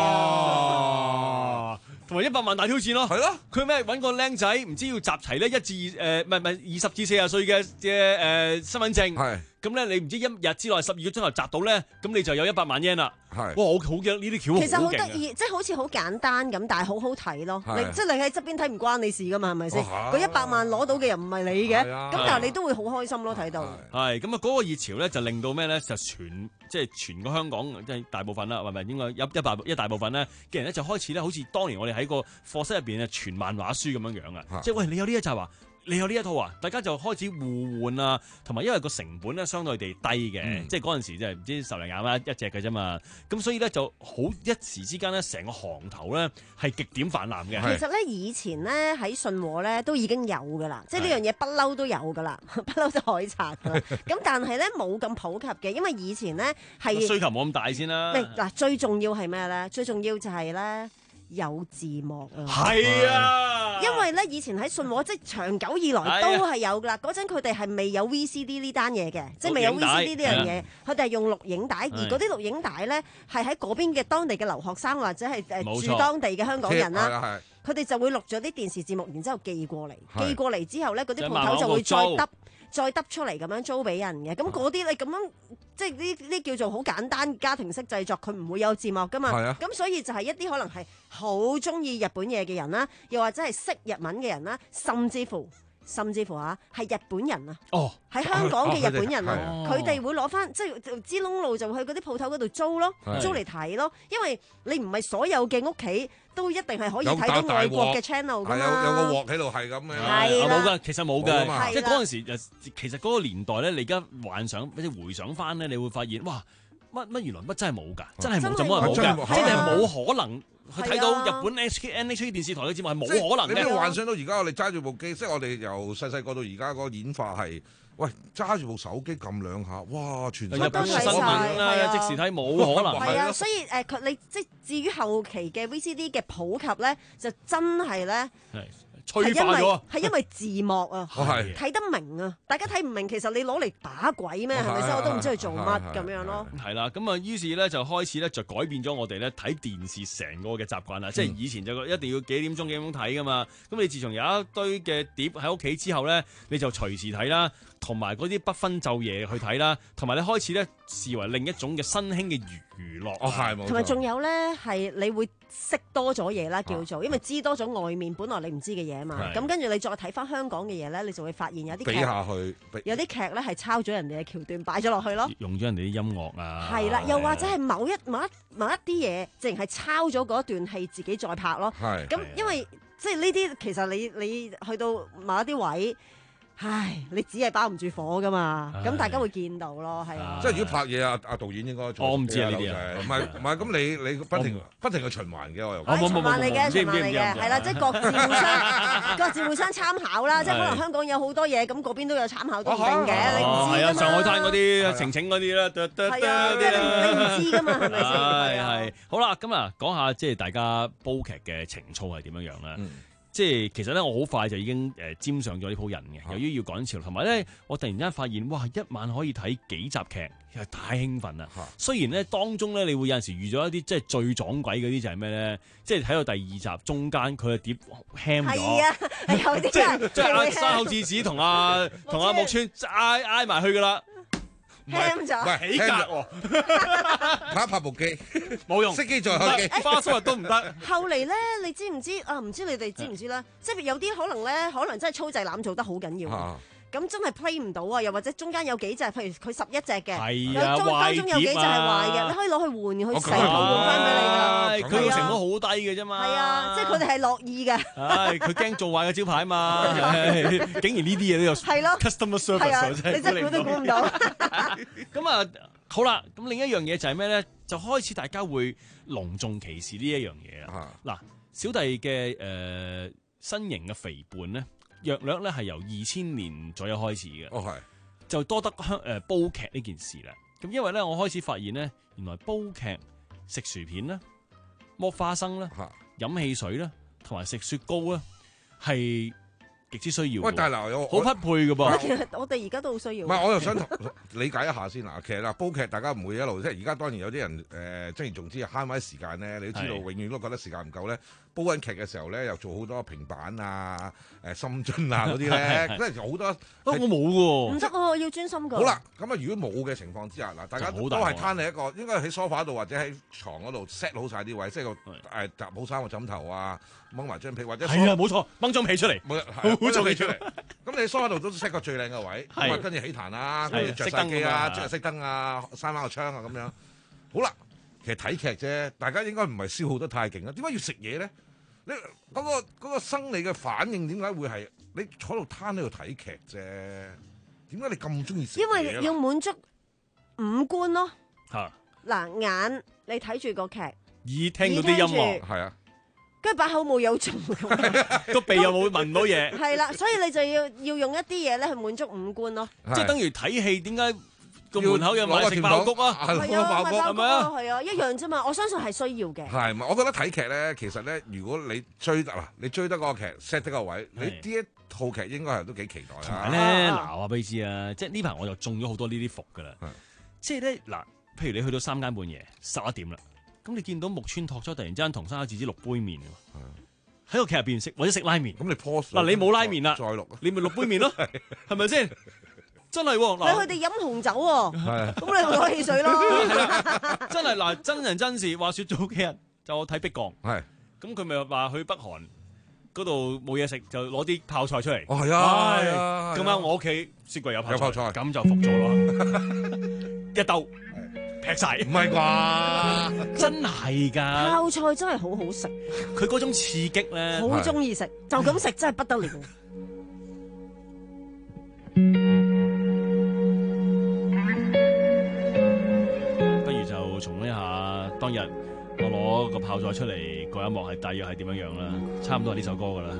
哇！同埋一百萬大挑戰咯，係咯，佢咩揾個僆仔，唔知要集齊咧一至誒，唔係唔係二十至四十歲嘅嘅誒身份證，係咁咧，你唔知一日之內十二個鐘頭集到咧，咁你就有一百萬 yen 啦，係，哇！我好記得呢啲橋， 其實好得意，即係好似好簡單咁，但係好好睇咯。你即係你喺側邊睇唔關你事噶嘛，係咪先？嗰一百萬攞到嘅人唔係你嘅，咁但係你都會好開心咯，睇到。 係咁啊！嗰個熱潮咧就令到咩咧？就全即係全個香港即係大部分啦，係咪應該一一大一大部分咧嘅人咧就開始咧，好似當年我哋喺個課室入邊啊傳漫畫書咁樣樣啊！即係喂，你有呢一集啊！你有呢一套啊，大家就開始互換啊，同埋因為個成本咧相對地低嘅，嗯、即係嗰陣時就係唔知十零廿蚊一隻嘅啫嘛，咁所以咧就好一時之間咧，成個行頭咧係極點泛濫嘅。 其實咧以前咧喺信和咧都已經有㗎啦，即係呢樣嘢不嬲都有㗎啦，不嬲都海賊㗎啦。咁但係咧冇咁普及嘅，因為以前咧係需求冇咁大先啦。 嗱，最重要係咩咧？最重要就係咧。有字幕啊！ 係啊， 因為咧以前喺信和即係長久以來都係有噶啦。嗰陣佢哋係未有 V C D 呢單嘢嘅，即係未有 V C D 呢樣嘢。佢哋係用錄影帶，而嗰啲錄影帶咧係喺嗰邊嘅當地嘅留學生或者係誒住當地嘅香港人啦。佢哋就會錄咗啲電視節目，然之後寄過嚟。寄過嚟之後咧，嗰啲鋪頭就會再揼。再揼出嚟咁樣租俾人嘅，咁嗰啲你咁樣即係呢啲叫做好簡單家庭式製作，佢唔會有字幕噶嘛。咁、啊、所以就係一啲可能係好中意日本嘢嘅人啦，又或者係識日文嘅人啦，甚至乎甚至乎啊係日本人啊，喺、哦、香港嘅日本人啊，佢哋、哦、會攞翻即係知窿路就去嗰啲鋪頭嗰度租咯，租嚟睇咯，因為你唔係所有嘅屋企。都一定係可以睇到外國嘅 channel 㗎嘛， 有有個鑊喺度係咁嘅， 係冇㗎，其實冇㗎，即係嗰陣時其實嗰個年代咧，你而家幻想即係回想翻咧，你會發現哇，乜乜原來乜真係冇㗎，真係冇就冇人冇㗎，即係冇可能去睇到日本 N H K N H K 電視台嘅節目係冇可能嘅。 你邊度幻想到而家我哋揸住部機，即係我哋由細細個到而家嗰個演化係。喂，揸住部手機撳兩下，哇！全世界都睇晒啦，即時睇冇可能。 係啊，所以誒，佢、呃、你即係至於後期嘅 V C D 嘅普及咧，就真係咧係催化咗， 係因為字幕啊，睇得明啊，大家睇唔明，其實你攞嚟打鬼咩？係咪先？我都唔知佢做乜咁樣咯。係啦，咁啊，於是咧就開始咧就改變咗我哋咧睇電視成個嘅習慣啦。嗯、即係以前就一定要幾點鐘幾點鐘睇噶嘛。咁你自從有一堆嘅碟喺屋企之後咧，你就隨時睇啦。同埋嗰啲不分晝夜去睇啦，同埋你開始咧視為另一種嘅新興嘅娛樂。 哦，係冇錯。 同埋仲有咧，係你會識多咗嘢啦，叫做，啊、因為知多咗外面本來你唔知嘅嘢啊嘛。咁跟住你再睇翻香港嘅嘢咧，你就會發現有啲劇下去，有啲劇咧係抄咗人哋嘅橋段擺咗落去咯。 用咗人哋啲音樂啊。 係啦，又或者係某一某一某一啲嘢，淨係抄咗嗰段戲自己再拍咯。係。咁因為即係呢啲其實你你去到某一啲位。唉，你只係包唔住火噶嘛，咁大家會見到咯，係啊。 即係如果拍嘢啊，阿導演應該做。 我唔知啊呢啲啊， 唔係唔係，咁你你不停不停去循環嘅，我又。 循環嚟嘅，循環嚟嘅，係啦，即係各自互相各自互相參考啦，即係可能香港有好多嘢，咁嗰邊都有參考都唔定嘅，你唔知㗎嘛。係啊， 上海灘嗰啲晴晴嗰啲啦， 係啊，即係你唔知㗎嘛，係咪先？ 係係。好啦，咁啊講下即係大家煲劇嘅情操係點樣樣啦。即係其實咧，我好快就已經誒沾上咗呢鋪人嘅。由於要趕潮，同埋咧，我突然間發現，哇！一晚可以睇幾集劇，又太興奮啦。雖然咧當中咧，你會有陣時遇咗一啲即係最撞鬼嗰啲，就係咩咧？即係睇到第二集中間佢嘅碟輕咗， 係啊，有啲即係即係山口智子同阿同阿木村挨挨埋去噶啦。 ，ham 咗， 唔係起格喎， 拍一拍部機冇用， 熄機再開機， 花蘇日都唔得。 後嚟咧，你知唔知啊？唔知你哋知唔知咧？即係有啲可能咧，可能真係粗製濫做得好緊要。咁真係 play 唔到啊！又或者中間有幾隻，譬如佢十一隻嘅， 係啊， 當當中有幾隻係壞嘅，你可以攞去換，佢成套換翻俾你㗎。 佢個成本好低嘅啫嘛。 係啊，即係佢哋係樂意嘅。 唉，佢驚做壞個招牌嘛，竟然呢啲嘢都有。 係咯 ，customer service 真係你真係估都估唔到。 咁啊，好啦，咁另一樣嘢就係咩咧？就開始大家會隆重其事呢一樣嘢啦。嗱，小弟嘅誒身形嘅肥胖咧。約略咧係由二千年左右開始嘅， 哦係， 就多得香誒煲劇呢件事啦。咁因為咧，我開始發現咧，原來煲劇、食薯片啦、剝花生啦、飲汽水啦，同埋食雪糕啦，係極之需要。 喂，大佬有好匹配嘅噃。 其實我哋而家都好需要。 唔係，我又想理解一下先嗱。其實嗱，煲劇大家唔會一路即係而家，當然有啲人誒，即係總之慳翻啲時間咧。你都知道，永遠都覺得時間唔夠咧。煲緊劇嘅時候咧，又做好多平板啊、誒深蹲啊嗰啲咧，即係好多。 我冇喎， 唔得喎，要專心㗎。 好啦，咁啊，如果冇嘅情況之下，嗱，大家都係攤喺一個，應該喺梳化度或者喺床嗰度 set 好晒啲位，即係個誒搭好三個枕頭啊，掹埋張被或者係啊，冇錯，掹張被出嚟， 掹張被出嚟。咁你梳化度都 set 個最靚嘅位，咁啊跟住起壇啊，跟住着晒機啊，着熄燈啊，閂翻個窗啊咁樣。好啦。其實睇劇啫，大家應該唔係消耗得太勁啊！點解要食嘢咧？你嗰個嗰個生理嘅反應點解會係你坐度攤喺度睇劇啫？點解你咁中意食嘢？ 因為要滿足五官咯。 嚇！ 嗱，眼你睇住個劇， 耳聽到啲音樂， 係啊， 跟住把口冇有做， 個鼻又冇聞到嘢。 係啦，所以你就要要用一啲嘢咧去滿足五官咯。 即係等於睇戲，點解？個門口有買食爆谷啊， 係啊，買爆谷係咪啊？ 係啊，一樣啫嘛。我相信係需要嘅。 係咪？我覺得睇劇咧，其實咧，如果你追得啦，你追得嗰個劇 set 得個位，你呢一套劇應該係都幾期待啦。 同埋咧，嗱話俾你知啊，即係呢排我就中咗好多呢啲伏噶啦。即係咧嗱，譬如你去到三更半夜十一點啦，咁你見到木村拓哉突然之間同山口智子錄杯麵喺個劇入邊食，或者食拉麵。 咁你 pause 嗱，你冇拉麵啦， 再錄， 你咪錄杯麵咯，係咪先？真係喎， 嗱，佢哋飲紅酒喎，咁你攞汽水咯。 真係嗱，真人真事。話説早幾日就我睇《碧降》， 係咁佢咪話去北韓嗰度冇嘢食，就攞啲泡菜出嚟。 哦，係啊，係啊。 咁啱我屋企雪櫃有泡菜， 有泡菜， 咁就服咗咯，一兜劈晒。 唔係啩？ 真係㗎。 泡菜真係好好食， 佢嗰種刺激咧， 好中意食，就咁食真係不得了。 重溫一下當日我攞個泡菜出嚟嗰一幕係大約係點樣樣啦，差唔多係呢首歌噶啦。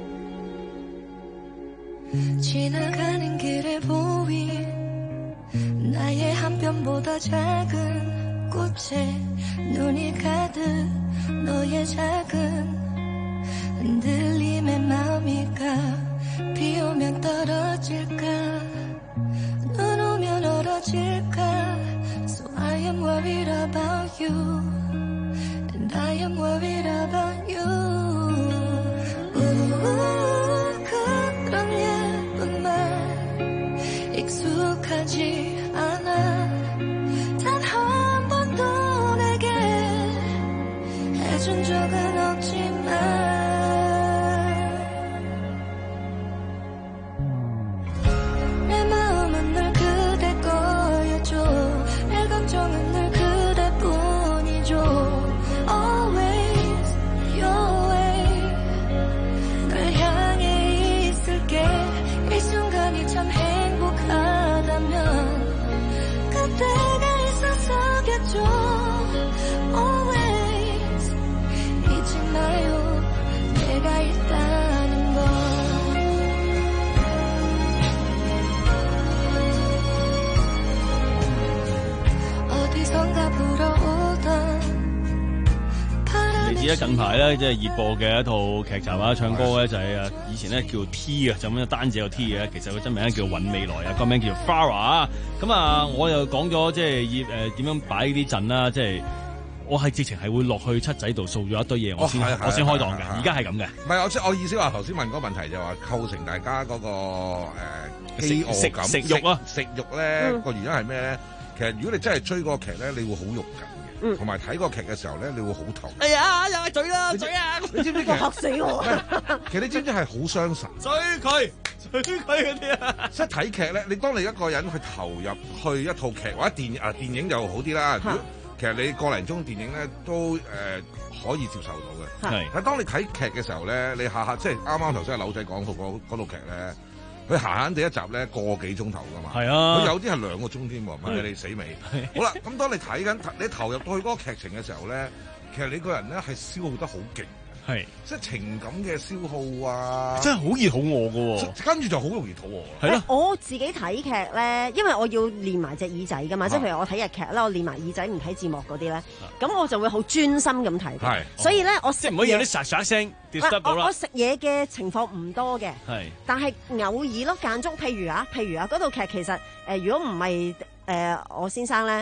So I am worried about you, and I am worried about you. 그런 예쁜 말 익숙하지 않아. 단 한 번도 내게 해준 적은 없지만. 걱정은 늘 그대뿐이죠. Always your way. 널 향해 있을게. 이 순간이 참 행복하다면 그때가 있었었겠죠. Always 잊지 마요. 내가 있다는 걸. 你知啦，近排咧即係熱播嘅一套劇集啊，唱歌咧就係啊，以前咧叫 T 啊，就咁樣單字有 T 嘅，其實佢真名叫尹未來啊，個名叫 Farah 啊。咁啊，我又講咗即係誒點樣擺呢啲陣啦，即係我係直情係會落去七仔度掃咗一堆嘢，我先我先開檔嘅。而家係咁嘅。 唔係我我意思話頭先問嗰個問題就話構成大家嗰個誒飢餓感， 食肉啊， 食肉咧個原因係咩咧？其實如果你真係追嗰個劇咧，你會好肉緊嘅，同埋睇嗰個劇嘅時候咧，你會好頭。 哎呀，又係嘴啦，嘴啊！ 你知唔知？ 嚇死我！ 其實你知唔知係好傷神？ 追佢，追佢嗰啲啊！ 即係睇劇咧，你當你一個人去投入去一套劇或者電啊電影就好啲啦。如果其實你個零鐘電影咧都誒、呃、可以接受到嘅。係。但係當你睇劇嘅時候咧，你下下即係啱啱頭先阿柳仔講到嗰嗰套劇咧。佢閒閒地一集咧個幾鐘頭噶嘛，係啊，佢有啲係兩個鐘添喎，問你哋死未？好啦，咁當你睇緊你投入到去嗰個劇情嘅時候咧，其實你個人咧係消耗得好勁。係，即係情感嘅消耗啊！ 真係好易肚餓㗎喎， 跟住就好容易肚餓。 係咯，我自己睇劇咧，因為我要練埋隻耳仔㗎嘛，即係譬如我睇日劇啦，我練埋耳仔唔睇字幕嗰啲咧，咁我就會好專心咁睇。係，所以咧我即係唔可以有啲沙沙聲 disturb 到啦。 我食嘢嘅情況唔多嘅， 係，但係偶爾咯，間中，譬如啊，譬如啊，嗰套劇其實誒，如果唔係誒我先生咧。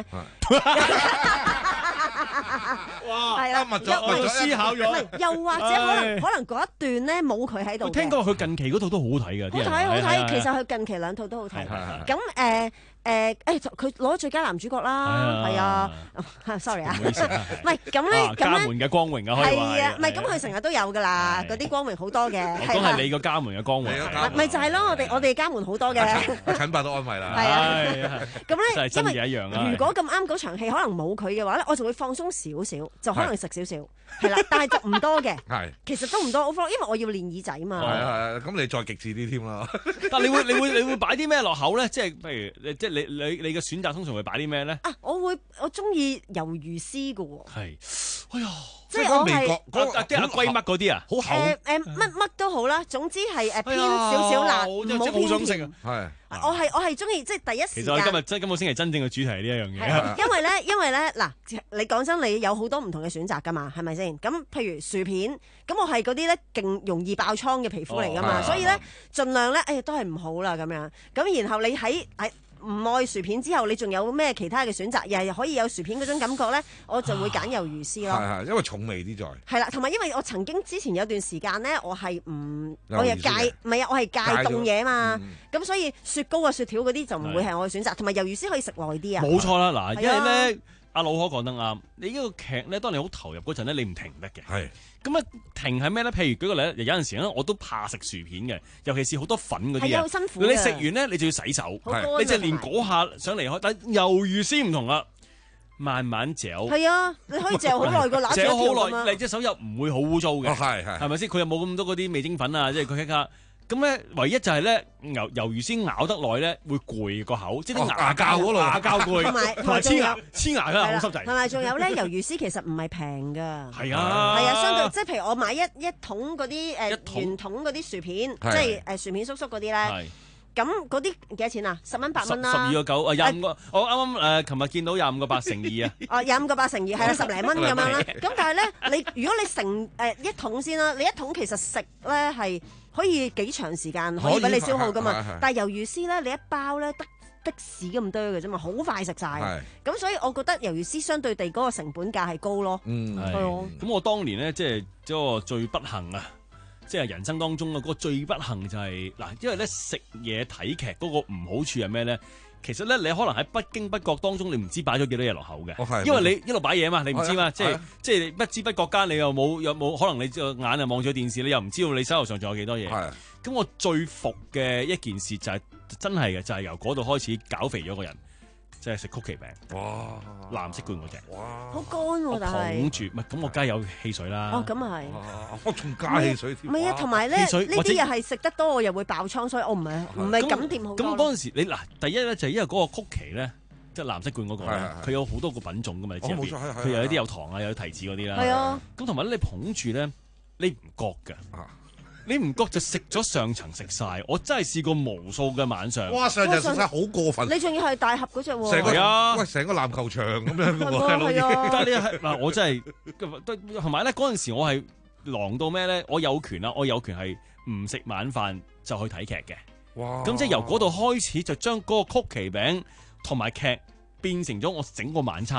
哇！ 係啦， 密咗，密咗思考咗。 又或者可能可能嗰一段咧冇佢喺度。 我聽講佢近期嗰套都好好睇嘅， 好睇好睇。其實佢近期兩套都好睇。咁誒誒誒，佢攞咗最佳男主角啦，係啊，sorry 啊，唔好意思，唔係咁咧，咁家門嘅光榮啊，可以話係。 係啊，唔係咁佢成日都有㗎啦，嗰啲光榮好多嘅。 我講係你個家門嘅光榮。 咪就係咯，我哋我哋家門好多嘅。 陳伯都安慰啦。 係啊，咁咧， 因為一樣啊。 如果咁啱嗰場戲可能冇佢嘅話咧，我就會放鬆少少，就可能食少少，係啦，但係就唔多嘅。係，其實都唔多，我放，因為我要練耳仔嘛。 係係，咁你再極致啲添啦。 但你會你會你會擺啲咩落口咧？即係譬如即係你你你嘅選擇通常會擺啲咩咧？ 啊，我會我中意魷魚絲㗎喎。 係，哎呀， 即係我係啲阿龜乜嗰啲啊，好厚。 誒誒，乜乜都好啦，總之係誒偏少少辣，唔好偏甜。 係。 我係我係中意即係第一時間。 其實我今日真今個星期真正嘅主題係呢一樣嘢。 因為咧，因為咧嗱，你講真，你有好多唔同嘅選擇㗎嘛，係咪先？咁譬如薯片，咁我係嗰啲咧勁容易爆瘡嘅皮膚嚟㗎嘛，所以咧盡量咧，誒都係唔好啦咁樣。咁然後你喺喺唔愛薯片之後，你仲有咩其他嘅選擇？又係可以有薯片嗰種感覺咧，我就會揀魷魚絲咯。 係係，因為重味啲在。係啦，同埋因為我曾經之前有段時間咧，我係唔我係戒唔係啊，我係戒凍嘢嘛。咁所以雪糕啊、雪條嗰啲就唔會係我嘅選擇。同埋魷魚絲可以食耐啲啊。 冇錯啦，嗱，因為咧阿老可講得啱，你呢個劇咧，當你好投入嗰陣咧，你唔停得嘅。係。咁啊，停係咩咧？譬如舉個例，有陣時咧，我都怕食薯片嘅，尤其是好多粉嗰啲啊。 係好辛苦。 你食完咧，你就要洗手，你就連嗰下想離開。但魷魚絲唔同啦，慢慢嚼。 係啊，你可以嚼好耐個揦住一條咁啊。你隻手又唔會好污糟嘅。 係係。 係咪先？佢又冇咁多嗰啲味精粉啊，即係佢一下。咁咧，唯一就係咧，魷魷魚絲咬得耐咧，會攰個口，即係啲牙膠嗰度牙膠攰，同埋同埋黐牙黐牙㗎，好濕滯。 同埋仲有咧，魷魚絲其實唔係平㗎。 係啊， 係啊，相對即係譬如我買一一桶嗰啲誒圓桶嗰啲薯片，即係誒薯片叔叔嗰啲咧。咁嗰啲幾多錢啊？十蚊八蚊啦。十二個九啊，廿五個。我啱啱誒，琴日見到廿五個八乘二啊。哦，廿五個八乘二係啦，十零蚊咁樣啦。咁但係咧，你如果你成誒一桶先啦，你一桶其實食咧係可以幾長時間可以俾你消耗噶嘛。但係魷魚絲咧，你一包咧得的士咁多嘅啫嘛，好快食晒。咁所以我覺得魷魚絲相對地嗰個成本價係高咯。 嗯，係。咁我當年咧，即係即係個最不幸啊！即係人生當中嘅嗰個最不幸就係嗱，因為咧食嘢睇劇嗰個唔好處係咩咧？其實咧你可能喺不經不覺當中，你唔知擺咗幾多嘢落口嘅。哦、因為你一路擺嘢嘛，你唔知嘛，即係即係不知不覺間你又冇有冇可能你個眼又望咗電視，你又唔知道你手頭上仲有幾多嘢。係。咁我最服嘅一件事就係、是、真係嘅，就係、是、由嗰度開始搞肥咗個人。即係食曲奇餅，哇！藍色罐嗰隻，哇！ 好乾喎，但係捧住，唔係咁我梗係有汽水啦。 哦，咁啊係， 我仲加汽水添。 唔係啊，同埋咧呢啲又係食得多，我又會爆瘡，所以我唔係唔係咁掂好多。 咁嗰陣時你嗱，第一咧就係因為嗰個曲奇咧，即係藍色罐嗰個咧，佢有好多個品種噶嘛，你知唔知？佢有一啲有糖啊，有提子嗰啲啦。 係啊。 咁同埋咧，你捧住咧，你唔覺㗎。你唔覺就食咗上層食晒，我真係試過無數嘅晚上。 哇！上層食晒好過分。 你仲要係大盒嗰隻喎。 成個啊，喂，成個籃球場咁樣嘅喎。 但係你係嗱，我真係同埋咧嗰陣時，我係狼到咩咧？我有權啦，我有權係唔食晚飯就去睇劇嘅。哇！咁即係由嗰度開始，就將嗰個曲奇餅同埋劇變成咗我整個晚餐啊！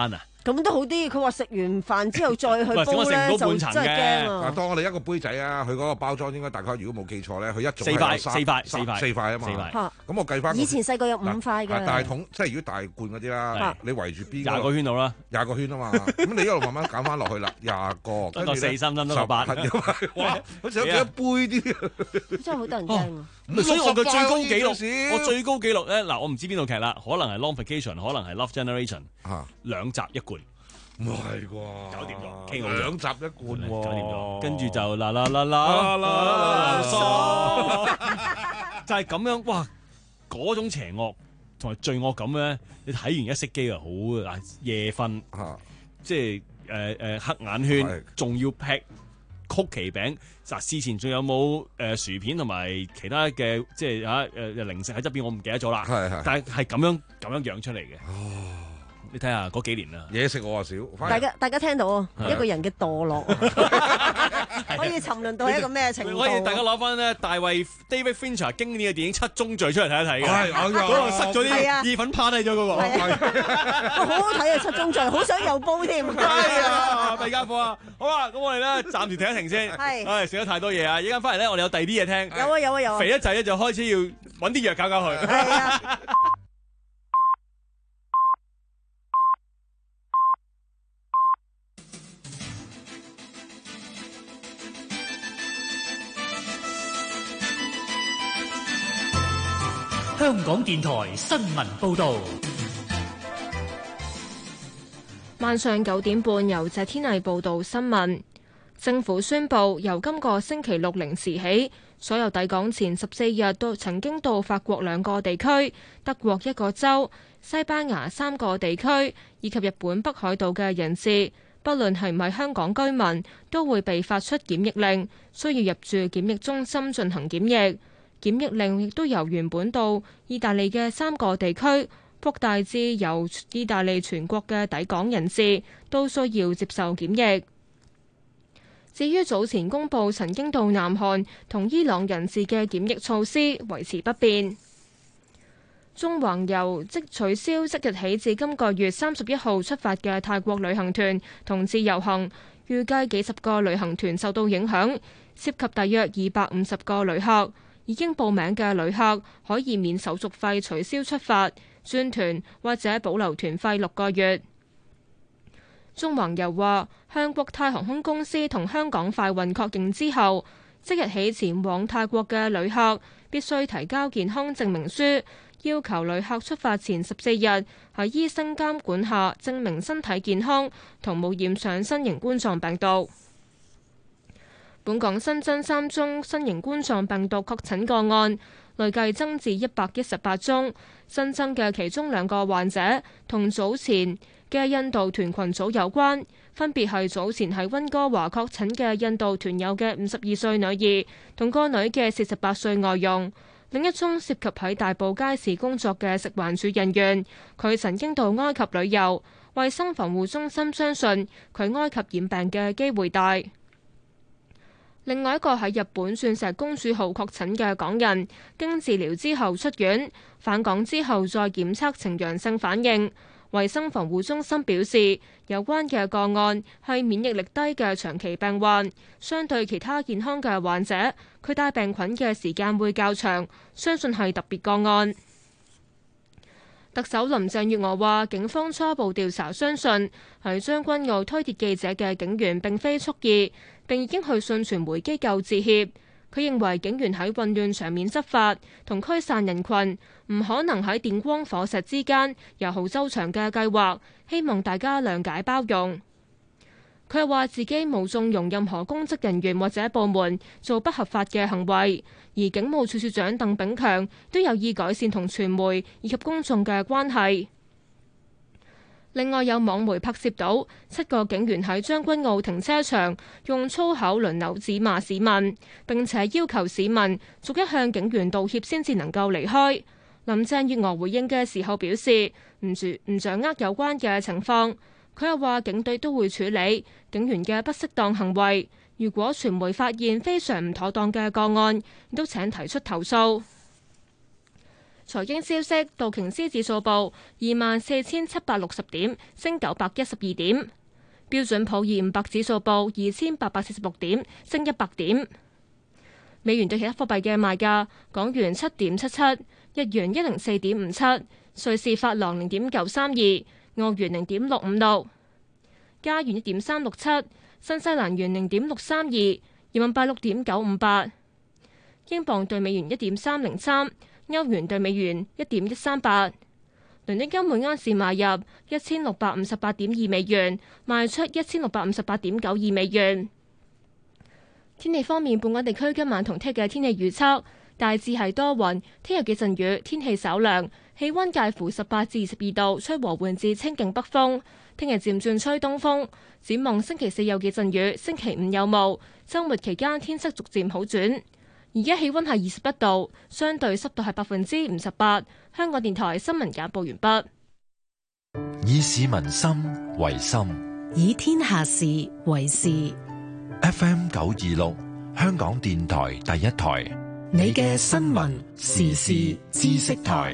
咁都好啲，佢話食完飯之後再去煲咧就真係驚啊！ 嗱，當我哋一個杯仔啊，佢嗰個包裝應該大概如果冇記錯咧，佢一種四塊四塊四塊四塊啊嘛。 四塊。 咁我計翻。 以前細個有五塊嘅。 大桶即係如果大罐嗰啲啦，你圍住邊廿個圈到啦， 廿個圈啊嘛。咁你一路慢慢減翻落去啦，廿個， 跟住四三三三六八， 哇！好似有幾多杯啲， 真係好得人驚啊！ 所以我嘅最高紀錄，我最高紀錄咧嗱，我唔知邊套劇啦，可能係 Long Vacation，可能係 Love Generation，兩集一罐。 唔係啩？ 搞掂咗，傾好兩集一罐喎， 搞掂咗，跟住就啦啦啦啦啦啦，就係咁樣哇！嗰種邪惡同埋罪惡感咧，你睇完一熄機啊，好嗱夜瞓，即係誒誒黑眼圈，仲要劈曲奇餅。嗱，事前仲有冇誒薯片同埋其他嘅即係嚇誒零食喺側邊？我唔記得咗啦。係係，但係係咁樣咁樣養出嚟嘅。你睇下嗰幾年啦， 嘢食我話少。 大家大家聽到啊，一個人嘅墮落，可以沉淪到一個咩程度？ 可以大家攞翻咧大衛 David Fincher 經典嘅電影《七宗罪》出嚟睇一睇嘅。係，嗰度塞咗啲意粉趴低咗嗰個。 好好睇啊！《七宗罪》好想又煲添。 係啊，弊家伙啊！好啊，咁我哋咧暫時停一停先。係。係食咗太多嘢啊！依家翻嚟咧，我哋有第二啲嘢聽。 有啊有啊有啊！ 肥一仔咧就開始要揾啲藥搞搞佢。 係啊。 香港電台新聞報導， 晚上九點半由謝天麗報道新聞。政府宣布，由今個星期六零時起，所有抵港前十四日都曾經到法國兩個地區、德國一個州、西班牙三個地區以及日本北海道嘅人士，不論係唔係香港居民，都會被發出檢疫令，需要入住檢疫中心進行檢疫。檢疫令亦都由原本到意大利嘅三個地區擴大至由意大利全國嘅抵港人士都需要接受檢疫。至於早前公布曾經到南韓同伊朗人士嘅檢疫措施維持不變。縱橫遊即取消即日起至今個月三十一號出發嘅泰國旅行團同自由行，預計幾十個旅行團受到影響，涉及大約二百五十個旅客。已經報名嘅旅客可以免手續費取消出發、轉團或者保留團費六個月。縱橫遊話，向國泰航空公司同香港快運確認之後，即日起前往泰國嘅旅客必須提交健康證明書，要求旅客出發前十四日喺醫生監管下證明身體健康同冇染上新型冠狀病毒。本港新增三宗新型冠狀病毒確診個案，累計增至一百一十八宗。新增嘅其中兩個患者同早前嘅印度團群組有關，分別係早前喺溫哥華確診嘅印度團友嘅五十二歲女兒同個女嘅四十八歲外傭。另一宗涉及喺大埔街市工作嘅食環署人員，佢曾經到埃及旅遊。衛生防護中心相信佢埃及染病嘅機會大。另外一個喺日本鑽石公主號確診嘅港人，經治療之後出院，返港之後再檢測呈陽性反應。衛生防護中心表示，有關嘅個案係免疫力低嘅長期病患，相對其他健康嘅患者，佢帶病菌嘅時間會較長，相信係特別個案。特首林鄭月娥話，警方初步調查相信喺將軍澳推跌記者嘅警員並非蓄意，並已經去信傳媒機構致歉。佢認為警員喺混亂場面執法同驅散人群，唔可能喺電光火石之間有好周詳嘅計劃，希望大家諒解包容。佢又話自己冇縱容任何公職人員或者部門做不合法嘅行為，而警務處處長鄧炳強都有意改善同傳媒以及公眾嘅關係。另外有網媒拍攝到七個警員喺將軍澳停車場用粗口輪流指罵市民，並且要求市民逐一向警員道歉先至能夠離開。林鄭月娥回應嘅時候表示，唔住唔掌握有關嘅情況。佢又話警隊都會處理警員嘅不適當行為，如果傳媒發現非常唔妥當嘅個案，亦都請提出投訴。 財經消息，道瓊斯指數報二萬四千七百六十點，升九百一十二點。標準普爾五百指數報二千八百四十六點，升一百點。美元對其他貨幣嘅賣價：港元七點七七，日元一零四點五七，瑞士法郎零點九三二，澳元零點六五六，加元一點三六七，新西蘭元零點六三二，人民幣六點九五八，英鎊對美元一點三零三，歐元對美元一點一三八。倫敦金每盎司買入一千六百五十八點二美元，賣出一千六百五十八點九二美元。天氣方面，本港地區今晚同聽日嘅天氣預測大致係多雲，聽日幾陣雨，天氣稍涼，氣溫介乎十八至二十二度，吹和緩至清勁北風。聽日漸轉吹東風。展望星期四有幾陣雨，星期五有霧，週末期間天色逐漸好轉。而家氣溫係二十一度，相對濕度係百分之五十八。香港電台新聞簡報完畢。 以市民心為心， 以天下事為事。 F M 九二六，香港電台第一台， 你嘅新聞時事知識台。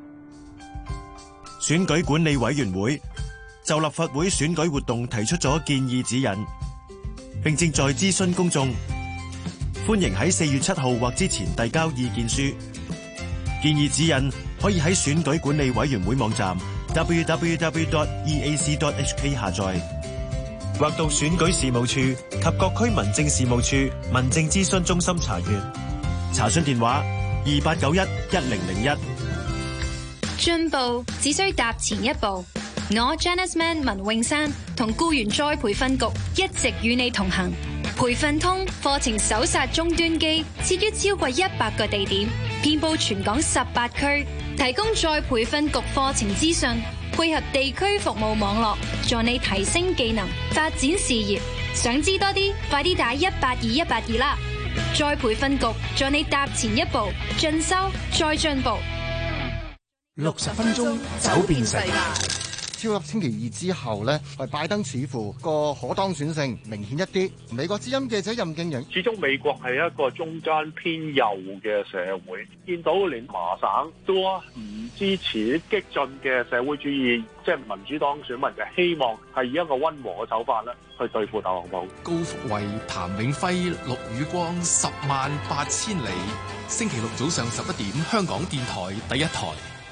選舉管理委員會就立法會選舉活動提出咗建議指引，並正在諮詢公眾。歡迎喺四月七號或之前遞交意見書。建議指引可以喺選舉管理委員會網站 double-u double-u double-u dot e a c dot h k 下載，或到選舉事務處及各區民政事務處民政諮詢中心查閱。查詢電話二八九一一零零一。 進步只需踏前一步。我 Janice Man 文詠珊同僱員再培訓局一直與你同行。培訓通課程搜殺終端機設於超過一百個地點，遍佈全港十八區，提供再培訓局課程資訊，配合地區服務網絡，助你提升技能，發展事業。想知多啲，快啲打一八二一八二啦！再培訓局助你踏前一步，進修再進步。 六十分鐘走遍世界。超級星期二之後呢，係拜登似乎個可當選性明顯一啲。美國之音記者任敬揚， 始終美國係一個中間偏右嘅社會，見到連麻省都唔支持激進嘅社會主義，即係民主黨選民嘅希望係以一個溫和嘅手法咧去對付特朗普。 高福慧、譚永輝、陸宇光，十萬八千里。星期六早上十一點，香港電台第一台。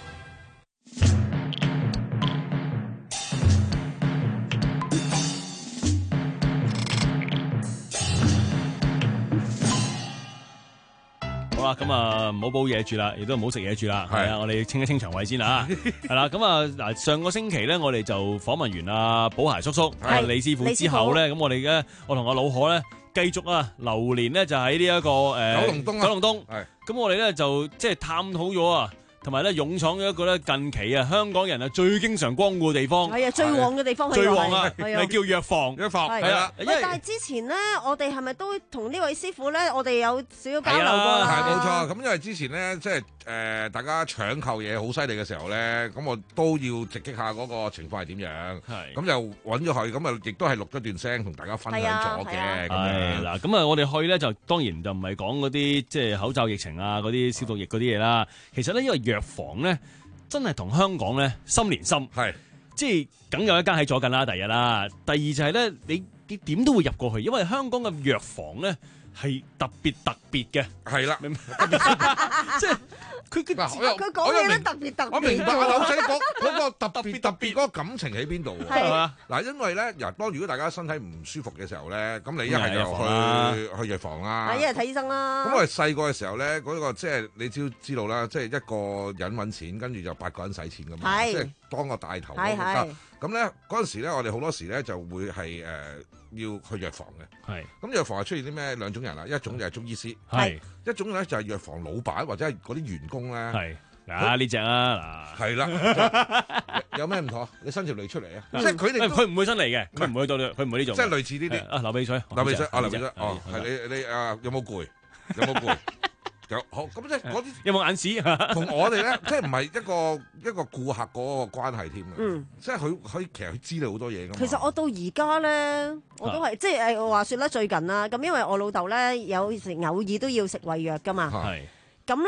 好啦，咁啊唔好煲嘢住啦，亦都唔好食嘢住啦。係啊，我哋清一清腸胃先啊。係啦，咁啊嗱，上個星期咧，我哋就訪問完阿寶鞋叔叔、阿李師傅之後咧，咁我哋咧，我同阿老何咧，繼續啊流連咧，就喺呢一個誒九龍東啊， 九龍東。係，咁我哋咧就即係探討咗啊。同埋咧，勇闖咗一個咧近期啊，香港人啊最經常光顧嘅地方。 係啊，最旺嘅地方。 最旺啊，係叫藥房。 藥房係啦。 喂，但係之前咧，我哋係咪都同呢位師傅咧，我哋有少少交流過啦？ 係冇錯。咁因為之前咧，即係誒大家搶購嘢好犀利嘅時候咧，咁我都要直擊下嗰個情況係點樣。係。咁就揾咗佢，咁啊亦都係錄咗段聲同大家分享咗嘅。 係嗱，咁啊我哋去咧就當然就唔係講嗰啲即係口罩疫情啊，嗰啲消毒液嗰啲嘢啦。其實咧，因為藥房咧真係同香港咧心連心，係即係梗有一間喺左近啦，第一啦，第二就係咧你你點都會入過去，因為香港嘅藥房咧係特別特別嘅，係啦，即係佢佢佢講嘢都特別特別， 我明白阿柳仔講嗰個特別特別嗰個感情喺邊度喎？係嘛？嗱，因為咧，嗱，當如果大家身體唔舒服嘅時候咧，咁你一係就去去藥房啦， 一係睇醫生啦。 咁我哋細個嘅時候咧，嗰個即係你只要知道啦，即係一個人揾錢，跟住就八個人使錢㗎嘛，即係當個帶頭嗰個。咁咧嗰陣時咧，我哋好多時咧就會係誒要去藥房嘅。係。咁藥房係出現啲咩兩種人啦？一種就係中醫師，係一種咧就係藥房老闆或者係嗰啲員工咧。係。啊呢隻啊嗱。係啦。有咩唔妥？你伸條脷出嚟啊！即係佢哋佢唔會伸嚟嘅，佢唔會到佢唔會呢種。 即係類似呢啲啊流鼻水， 流鼻水啊流鼻水哦，係你你啊有冇攰？有冇攰？有好咁即係嗰啲有冇眼屎？ 同我哋咧，即係唔係一個一個顧客嗰個關係添啊！嗯，即係佢佢其實佢知道好多嘢㗎嘛。 其實我到而家咧，我都係即係誒話説咧，最近啦，咁因為我老豆咧有時偶爾都要食胃藥㗎嘛。係。咁咧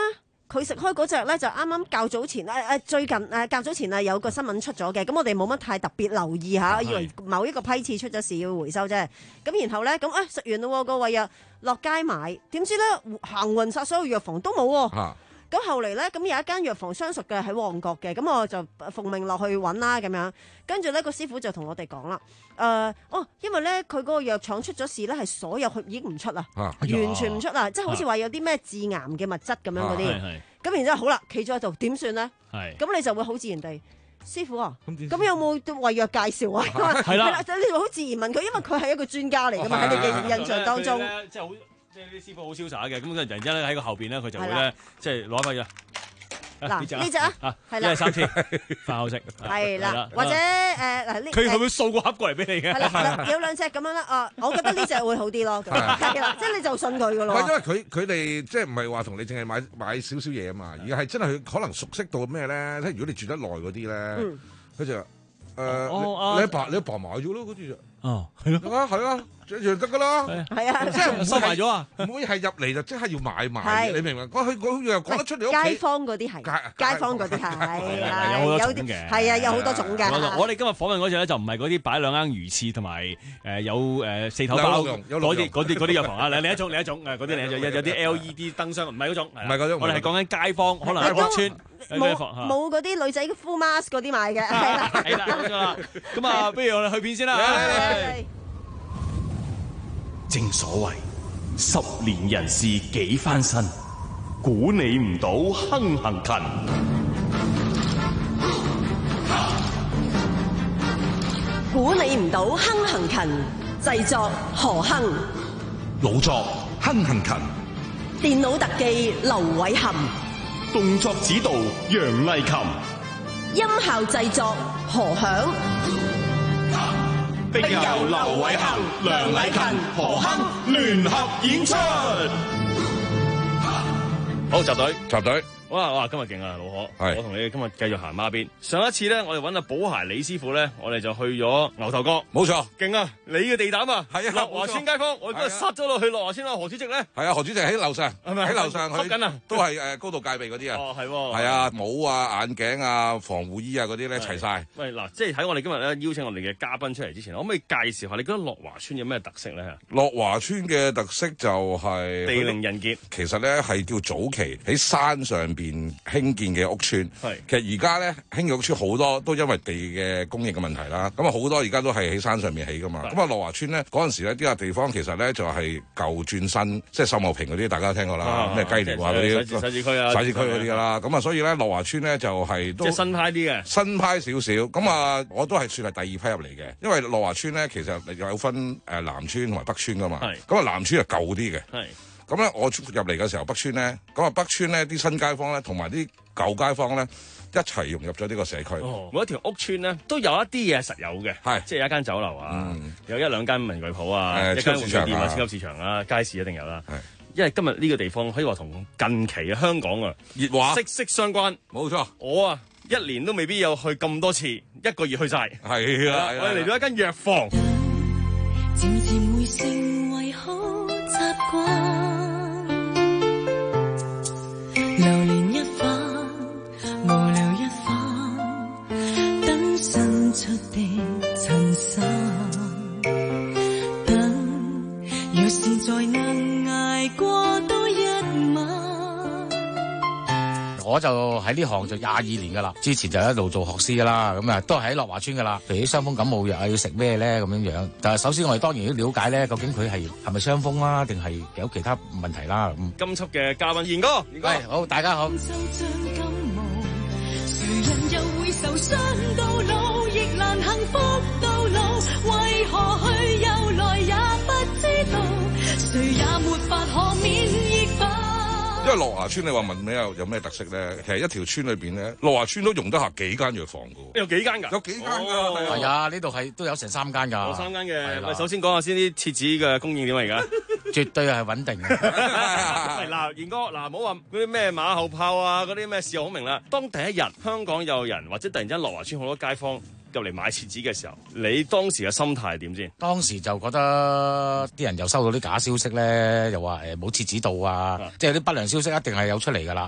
佢食開嗰隻咧就啱啱較早前誒誒、呃、最近誒、呃、較早前啊有個新聞出咗嘅，咁我哋冇乜太特別留意下，以為某一個批次出咗事要回收啫。咁然後咧咁誒食完咯個胃藥落街買，點知咧行勻晒所有藥房都冇喎。啊咁後嚟咧，咁有一間藥房相熟嘅喺旺角嘅，咁我就奉命落去揾啦咁樣。跟住咧個師傅就同我哋講啦，誒、呃，哦，因為咧佢嗰個藥廠出咗事咧，係所有佢已經唔出啦，啊、完全唔出啦，啊、即係好似話有啲咩致癌嘅物質咁樣嗰啲。咁、啊、然之後好啦，企咗喺度點算咧？咁你就會好自然地，師傅啊，咁有冇胃藥介紹啊？係啦，你就好自然問佢，因為佢係一個專家嚟噶嘛，喺你嘅印象當中。即係啲師傅好瀟灑嘅，咁佢突然之間咧喺個後邊咧，佢就會咧即係攞翻嘢。嗱呢隻啊，係啦，一係三千飯後食。係啦，或者誒嗱呢，佢係會掃個盒過嚟俾你嘅。係啦，有兩隻咁樣啦。啊，我覺得呢隻會好啲咯。係啦，即係你就信佢噶咯。 因為佢佢哋即係唔係話同你淨係買買少少嘢啊嘛，而係真係佢可能熟悉到咩咧？即係如果你住得耐嗰啲咧，佢就誒你阿爸你阿爸買咗咯，嗰啲就哦係咯，係啊。一樣得噶啦，係啊，即係收埋咗啊！唔會係入嚟就即刻要買埋，你明唔明？佢佢又講得出嚟屋企。街坊嗰啲係，街坊嗰啲係，有好多種嘅，係啊，有好多種嘅。 我哋今日訪問嗰隻咧就唔係嗰啲擺兩羹魚翅同埋誒有誒四頭包嗰啲嗰啲嗰啲藥房啊，另一種另一種誒嗰啲另一種有有啲 L E D 燈箱，唔係嗰種，唔係嗰種。我哋係講緊街坊，可能喺屋村冇冇嗰啲女仔 full mask 嗰啲買嘅，係啦， 係啦，冇錯啦。咁啊，不如我哋去片先啦。 正所謂十年人事幾番新，估你唔到亨行勤。 估你唔到亨行勤，製作何亨， 老作亨行勤， 電腦特技劉偉含， 動作指導楊麗琴， 音效製作何響。 並由劉偉恒、梁禮勤、何亨聯合演出。 好，集隊， 集隊。 哇哇，今日勁啊，老何！我同你今日繼續行孖邊。上一次咧，我哋揾阿寶鞋李師傅咧，我哋就去咗牛頭角。 冇錯， 勁啊！你嘅地膽啊，係啊，樂華村街坊，我今日殺咗落去樂華村啊！何主席咧？ 係啊，何主席喺樓上，係咪喺樓上？ 吸緊啊！ 都係誒高度戒備嗰啲啊。 哦，係。 係啊，帽啊、眼鏡啊、防護衣啊嗰啲咧齊晒。 喂，嗱，即係喺我哋今日咧邀請我哋嘅嘉賓出嚟之前，可唔可以介紹下你覺得樂華村有咩特色咧？ 樂華村嘅特色就係地靈人傑。 其實咧係叫早期喺山上邊興建嘅屋村，係其實而家咧興嘅屋村好多都因為地嘅供應嘅問題啦，咁啊好多而家都係喺山上面起噶嘛，咁啊樂華村咧嗰陣時咧呢個地方其實咧就係舊轉新，即係秀茂坪嗰啲大家都聽過啦，咩雞寮啊嗰啲，洗字區啊，洗字區嗰啲啦，咁啊所以咧樂華村咧就係都即係新派啲嘅，新派少少，咁啊我都係算係第二批入嚟嘅，因為樂華村咧其實有分誒南村同埋北村噶嘛，咁啊南村係舊啲嘅。咁咧，我入嚟嘅時候，北村咧，咁啊北村咧啲新街坊咧，同埋啲舊街坊咧，一齊融入咗呢個社區。 哦，每一條屋村咧，都有一啲嘢實有嘅，係即係有一間酒樓啊，嗯、有一兩間文具鋪啊，嗯、一間玩具店啊，超級市場啊，街市一定有啦。係，因為今日呢個地方可以話同近期嘅香港啊熱話息息相關。冇錯，我啊一年都未必有去咁多次，一個月去晒。係啊，我哋嚟到一間藥房。漸漸會成為好習慣。流連一番，無聊一番，等伸出的襯衫，等若是再能捱過多一晚。 我就喺呢行就廿二年噶啦，之前就一路做學師噶啦，咁啊都係喺樂華村噶啦。譬如啲傷風感冒藥啊，要食咩咧咁樣樣？但係首先我哋當然要了解咧，究竟佢係係咪傷風啦，定係有其他問題啦？咁今輯嘅嘉賓賢哥，賢哥， 係好，大家好。 因為樂華村你話問咩有有咩特色咧？其實一條村裏邊咧，樂華村都容得下幾間藥房噶。 有幾間㗎？ 有幾間㗎？ 係啊，呢度係都有成三間㗎。 有三間嘅。喂，首先講下先啲廁紙嘅供應點啊？而家絕對係穩定嘅。 係嗱，賢哥嗱，唔好話嗰啲咩馬後炮啊，嗰啲咩事後孔明啦。當第一日香港有人或者突然間樂華村好多街坊入嚟買廁紙嘅時候，你當時嘅心態係點先？ 當時就覺得啲人又收到啲假消息咧，又話誒冇廁紙到啊，啊即係啲不良消息一定係有出嚟㗎啦。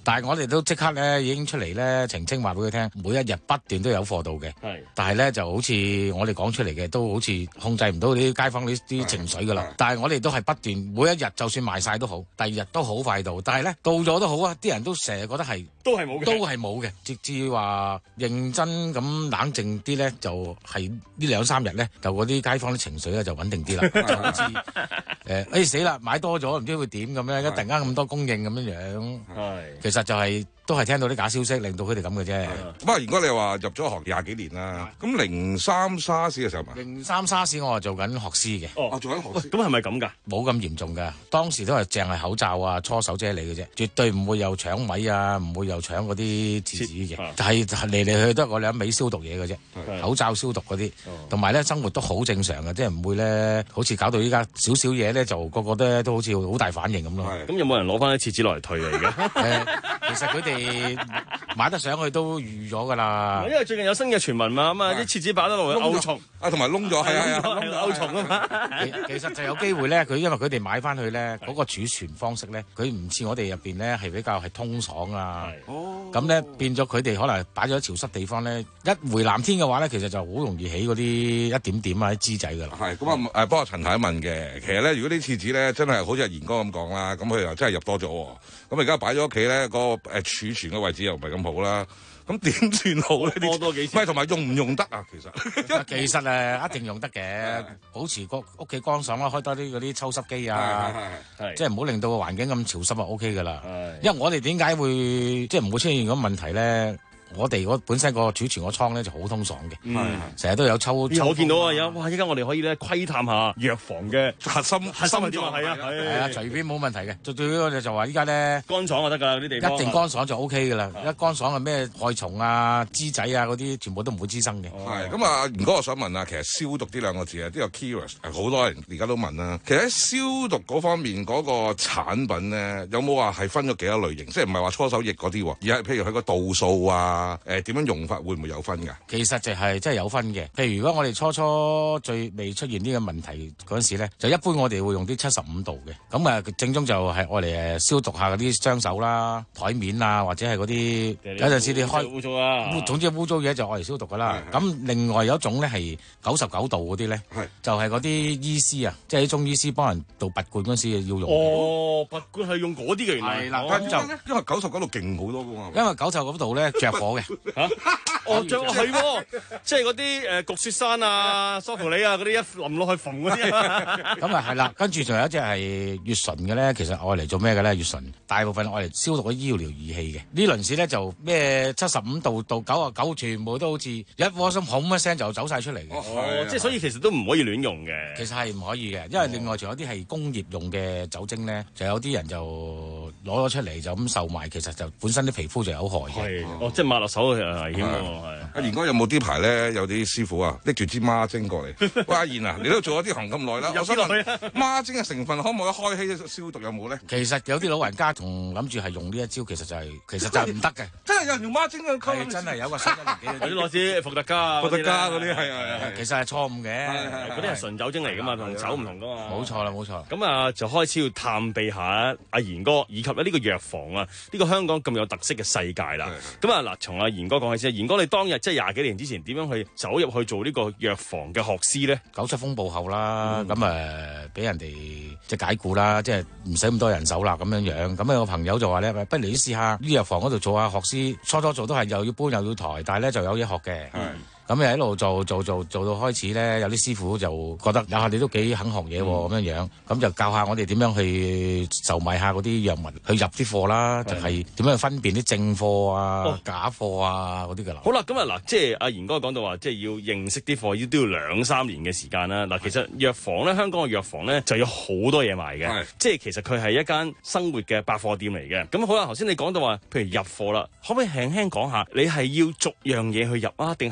但係我哋都即刻咧已經出嚟咧澄清話俾佢聽，每一日不斷都有貨到嘅。係，但係咧就好似我哋講出嚟嘅，都好似控制唔到啲街坊啲啲情緒㗎啦。但係我哋都係不斷，每一日就算賣晒都好，第二日都好快到。但係咧到咗都好啊，啲人都成日覺得係都係冇嘅， 都係冇嘅。直至話認真咁冷靜啲咧，就係、是、呢兩三日咧，就嗰啲街坊啲情緒咧就穩定啲啦。就好似誒誒死啦，買多咗唔知會點咁樣，一突然間咁多供應咁樣樣。係，其實就係、是。都係聽到啲假消息，令到佢哋咁嘅啫。 咁啊，如果你話入咗行廿幾年啦，咁零三沙士嘅時候嘛， 零三沙士我係做緊學師嘅。 哦，做緊學師。 咁係咪咁㗎？ 冇咁嚴重㗎。當時都係淨係口罩啊、搓手啫喱嘅啫，絕對唔會有搶位啊，唔會有搶嗰啲廁紙嘅。係嚟嚟去去都係嗰兩味消毒嘢嘅啫，口罩消毒嗰啲，同埋咧生活都好正常嘅，即係唔會咧好似搞到依家少少嘢咧，就個個都都好似好大反應咁咯。 咁有冇人攞翻啲廁紙落嚟退嚟嘅？ 其實佢哋買得上去都預咗噶啦， 因為最近有新嘅傳聞嘛，咁啊啲廁紙擺得落去勾蟲啊，同埋窿咗，係啊係啊，勾蟲啊嘛。 其實就有機會咧，佢因為佢哋買翻去咧，嗰個儲存方式咧，佢唔似我哋入邊咧係比較係通爽啊。咁咧變咗佢哋可能擺咗潮濕地方咧，一回南天嘅話咧，其實就好容易起嗰啲一點點啊啲枝仔噶啦。 係咁啊誒，幫阿陳太問嘅，其實咧如果啲廁紙咧真係好似阿賢哥咁講啦，咁佢又真係入多咗喎。咁而家擺咗屋企咧，個誒儲存嘅位置又唔係咁好啦。咁點算好咧？ 多多幾次， 唔係同埋用唔用得啊？其實其實誒一定用得嘅，保持個屋企乾爽啦，開多啲嗰啲抽濕機啊，即係唔好令到個環境咁潮濕就 O K 噶啦。因為我哋點解會即係唔會出現咁問題咧？我哋嗰本身個儲存個倉咧就好通爽嘅，成日都有抽。 我見到啊，有哇！依家我哋可以咧窺探下藥房嘅核心核心係點啊？係啊， 係啊，隨便冇問題嘅。最最緊要就話依家咧乾爽就得㗎啦，啲地方一定乾爽就 O K 㗎啦。一乾爽係咩害蟲啊、枝仔啊嗰啲，全部都唔會滋生嘅。 係咁啊，賢哥我想問啊，其實消毒呢兩個字啊，都有 keywords，好多人而家都問啦。其實喺消毒嗰方面嗰個產品咧，有冇話係分咗幾多類型？即係唔係話搓手液嗰啲喎，而係譬如佢個度數啊。誒點樣用法會唔會有分㗎？ 其實就係真係有分嘅。譬如如果我哋初初最未出現呢個問題嗰陣時咧，就一般我哋會用啲七十五度嘅。咁啊正宗就係愛嚟誒消毒下嗰啲雙手啦、台面啊，或者係嗰啲有陣時你開污糟啊， 總之污糟嘢就愛嚟消毒㗎啦。咁另外有一種咧係九十九度嗰啲咧，就係嗰啲醫師啊，即係啲中醫師幫人做拔罐嗰陣時要用。 哦，拔罐係用嗰啲嘅原來。 係啦， 咁就因為九十九度勁好多㗎嘛。 因為九十九度咧着火嘅。 嚇！哦，着係喎，即係嗰啲誒焗雪山啊、梳芙梨啊嗰啲一淋落去縫嗰啲啊。 咁啊係啦，跟住仲有一隻係乙醇嘅咧，其實愛嚟做咩嘅咧？乙醇大部分愛嚟消毒啲醫療儀器嘅。呢輪時咧就咩七十五度到九啊九，全部都好似一窩心轟一聲就走晒出嚟嘅。 哦，即係所以其實都唔可以亂用嘅。 其實係唔可以嘅，因為另外仲有啲係工業用嘅酒精咧，就有啲人就攞咗出嚟就咁售賣，其實就本身啲皮膚就有害嘅。 哦，即係抹落手係危險喎。 阿賢哥有冇啲排咧？有啲師傅啊，拎住支孖精過嚟。喂，阿賢啊，你都做咗啲行咁耐啦，我想問孖精嘅成分可唔可以開氣消毒有冇咧？ 其實有啲老人家仲諗住係用呢一招，其實就係、是、其實就係唔得嘅。 真係有人用孖精嘅溝， 真係有個新一年紀。啲攞支伏特加、 伏特加嗰啲係係其實係錯誤嘅。 嗰啲係純酒精嚟噶嘛，同酒唔同噶嘛。 冇錯啦，冇錯。 咁啊，就開始要探秘下阿賢哥，以及咧呢個藥房啊，呢、呢個香港咁有特色嘅世界啦。咁啊嗱，從阿賢哥講起先，賢哥你當日即係廿幾年之前點樣去走入去做呢個藥房嘅學師咧？ 九七風暴後啦，咁誒俾人哋即係解僱啦，即係唔使咁多人手啦，咁樣樣。咁有個朋友就話咧，不如你試下呢藥房嗰度做下學師，初初做都係又要搬又要抬，但係咧就有嘢學嘅。咁又喺度做做做做到開始咧，有啲師傅就覺得有下你都幾肯學嘢喎，咁樣樣，咁就教下我哋點樣去售賣下嗰啲藥物，去入啲貨啦，就係點樣去分辨啲正貨啊、哦、假貨啊嗰啲㗎啦。 好啦，咁啊嗱，即係阿賢哥講到話，即係要認識啲貨，要都要兩三年嘅時間啦。嗱，其實藥房咧，香港嘅藥房咧就有好多嘢賣嘅，即係其實佢係一間生活嘅百貨店嚟嘅。咁好啦，頭先你講到話，譬如入貨啦，可唔可以輕輕講下，你係要逐樣嘢去入啊，定係其實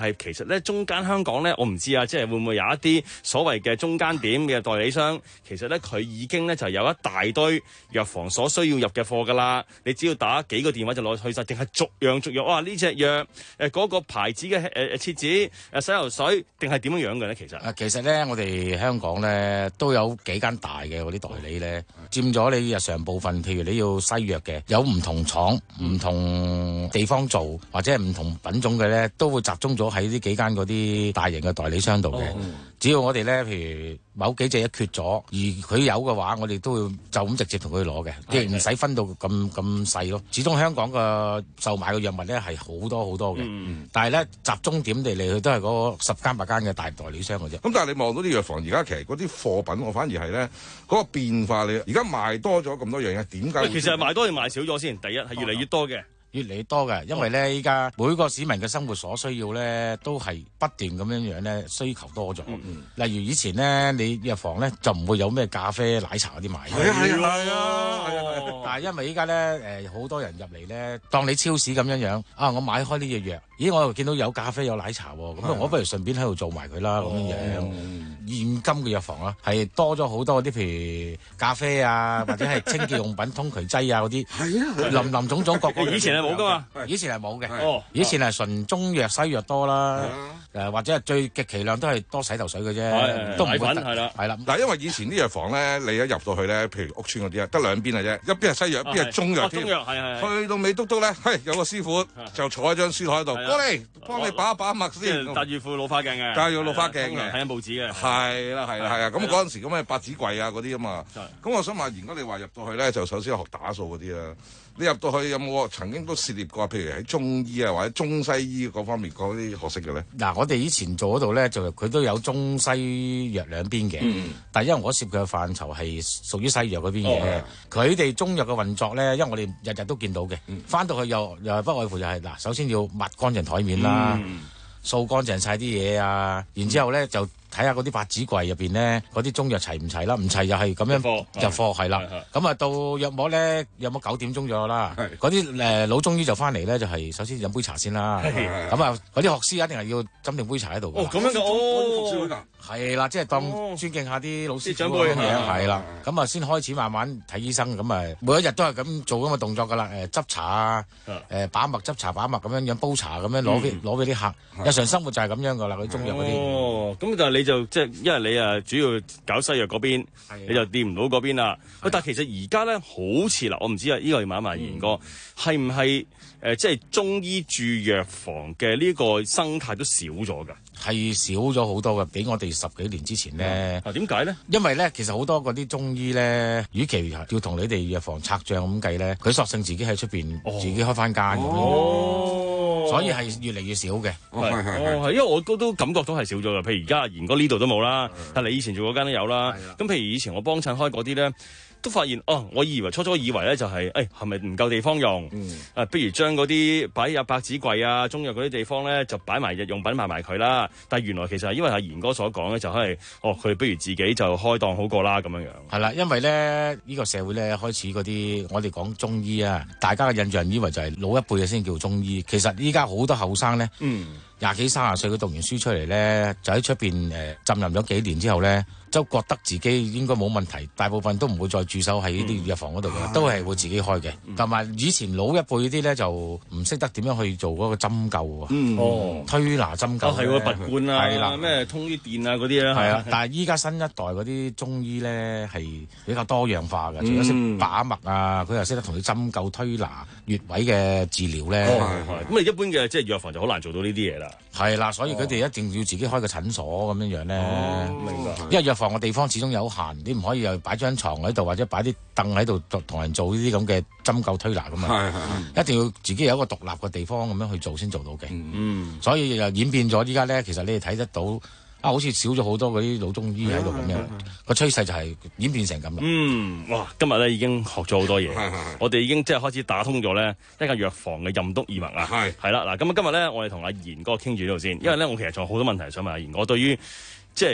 咧中間香港咧，我唔知啊，即係會唔會有一啲所謂嘅中間點嘅代理商，其實咧佢已經咧就有一大堆藥房所需要入嘅貨㗎啦。你只要打幾個電話就攞去晒，定係逐樣逐樣？哇！呢隻藥誒嗰個牌子嘅誒誒廁紙誒洗頭水，定係點樣樣嘅咧？其實啊，其實咧我哋香港咧都有幾間大嘅嗰啲代理咧，佔咗你日常部分。譬如你要西藥嘅，有唔同廠、唔、嗯、同地方做，或者係唔同品種嘅咧，都會集中咗喺呢幾間嗰啲大型嘅代理商度嘅。哦嗯、只要我哋咧，譬如某幾隻一缺咗，而佢有嘅話，我哋都會就咁直接同佢攞嘅，即係唔使分到咁咁細咯。始終香港嘅售賣嘅藥物咧係好多好多嘅，嗯、但係咧集中點嚟嚟去都係嗰十間八間嘅大代理商嘅啫。 咁但係你望到啲藥房而家其實嗰啲貨品，我反而係咧嗰個變化，你而家賣多咗咁多樣嘢，點解？ 其實係賣多定賣少咗先？第一係越嚟越多嘅。 越嚟越多嘅，因為咧依家每個市民嘅生活所需要咧，都係不斷咁樣樣咧需求多咗。嗯嗯、例如以前咧，你藥房咧就唔會有咩咖啡、奶茶嗰啲賣。係啊係啊係啊！但係因為依家咧誒好多人入嚟咧，當你超市咁樣樣啊，我買開呢隻藥，咦我又見到有咖啡有奶茶喎，咁啊我不如順便喺度做埋佢啦咁樣樣。現今嘅藥房啊，係多咗好多嗰啲譬如咖啡啊，或者係清潔用品、通渠劑啊嗰啲。係啊，林林總總各個。 以前係冇噶嘛， 以前係冇嘅。哦，以前係純中藥西藥多啦，誒或者係最極其量都係多洗頭水嘅啫，都唔會係啦，係啦。 嗱，因為以前啲藥房咧，你一入到去咧，譬如屋邨嗰啲啊，得兩邊嘅啫，一邊係西藥，一邊係中藥添。中藥係係。去到尾篤篤咧，係有個師傅就坐喺張書台度，過嚟幫你把一把脈先。 戴住副老花鏡嘅， 戴住老花鏡嘅， 睇緊報紙嘅。 係啦係啦係啊，咁嗰陣時咁嘅百子櫃啊嗰啲啊嘛，咁我想問，如果你話入到去咧，就首先學打掃嗰啲啦。你入到去有冇曾經都涉獵過，譬如喺中醫啊或者中西醫嗰方面嗰啲學識嘅咧？ 嗱，我哋以前做嗰度咧，就佢都有中西藥兩邊嘅，嗯、但係因為我涉嘅範疇係屬於西藥嗰邊嘅，佢哋、哦、中藥嘅運作咧，因為我哋日日都見到嘅，翻、嗯、到去又又係不外乎就係、是、嗱，首先要抹乾淨台面啦，嗯、掃乾淨晒啲嘢啊，然之後咧就。睇下嗰啲百子櫃入邊咧，嗰啲中藥齊唔齊啦？唔齊又係咁樣入貨係啦。咁啊到約莫咧，約莫九點鐘咗啦。嗰啲誒老中醫就翻嚟咧，就係首先飲杯茶先啦。咁啊嗰啲學師一定係要斟定杯茶喺度。 哦，咁樣嘅哦， 係啦，即係當尊敬下啲老師長輩咁樣係啦。咁啊先開始慢慢睇醫生。咁啊每一日都係咁做咁嘅動作㗎啦。誒執茶啊，誒把脈執茶把脈咁樣樣煲茶咁樣攞俾攞俾啲客。日常生活就係咁樣㗎啦。嗰啲中藥嗰啲。 哦，咁就係。你就即係，因為你啊主要搞西藥嗰邊，的你就掂唔到嗰邊啦。的但係其實而家咧，好似啦，我唔知啊，呢、這個要問一問賢哥，係唔係誒，即係中醫住藥房嘅呢個生態都少咗㗎？ 係少咗好多嘅，比我哋十幾年之前咧。 啊，點解咧？ 因為咧，其實好多嗰啲中醫咧，與其要同你哋藥房拆帳咁計咧，佢索性自己喺出邊自己開翻間咁樣。哦。所以係越嚟越少嘅， 係係係，因為我都都感覺到係少咗嘅。譬如而家賢哥呢度都冇啦，但係你以前做嗰間都有啦。咁譬如以前我幫襯開嗰啲咧，都發現哦，我以為初初以為咧就係誒係咪唔夠地方用？嗯、啊，不如將嗰啲擺入百子櫃啊、中藥嗰啲地方咧，就擺埋日用品賣埋佢啦。但係原來其實係因為阿賢哥所講咧，就係、是、哦，佢不如自己就開檔好過啦咁樣樣。 係啦，因為咧呢、這個社會咧開始嗰啲我哋講中醫啊，大家嘅印象以為就係老一輩嘅先叫中醫，其實依家好多後生咧，廿幾三十歲佢讀完書出嚟咧，就喺出邊誒浸淫咗幾年之後咧，就覺得自己應該冇問題，大部分都唔會再駐守喺呢啲藥房嗰度嘅，嗯、都係會自己開嘅。同埋、嗯、以前老一輩啲咧就唔識得點樣去做嗰個針灸啊，嗯、哦，推拿針灸係喎，拔罐啊，係啦，咩通啲電啊嗰啲啦， 係啊。但係依家新一代嗰啲中醫咧係比較多樣化嘅，除咗識把脈啊，佢又識得同你針灸、推拿、穴位嘅治療咧。 咁啊、哦，一般嘅即係藥房就好難做到呢啲嘢啦。 係啦，所以佢哋一定要自己開個診所咁樣樣咧。 哦、明白。 因為藥房嘅地方始終有限，你唔可以又擺張床喺度，或者擺啲凳喺度同人做呢啲咁嘅針灸推拿噶嘛。係係。一定要自己有一個獨立嘅地方咁樣去做先做到嘅。嗯。所以又演變咗依家咧，其實你哋睇得到啊，好似少咗好多嗰啲老中醫喺度咁樣。個趨勢就係演變成咁啦。 嗯，哇！今日咧已經學咗好多嘢。係係。我哋已經即係開始打通咗咧一間藥房嘅任督二脈啊。係。係啦，嗱，咁啊今日咧我哋同阿賢哥傾住呢度先，因為咧我其實仲有好多問題想問阿賢哥，對於即係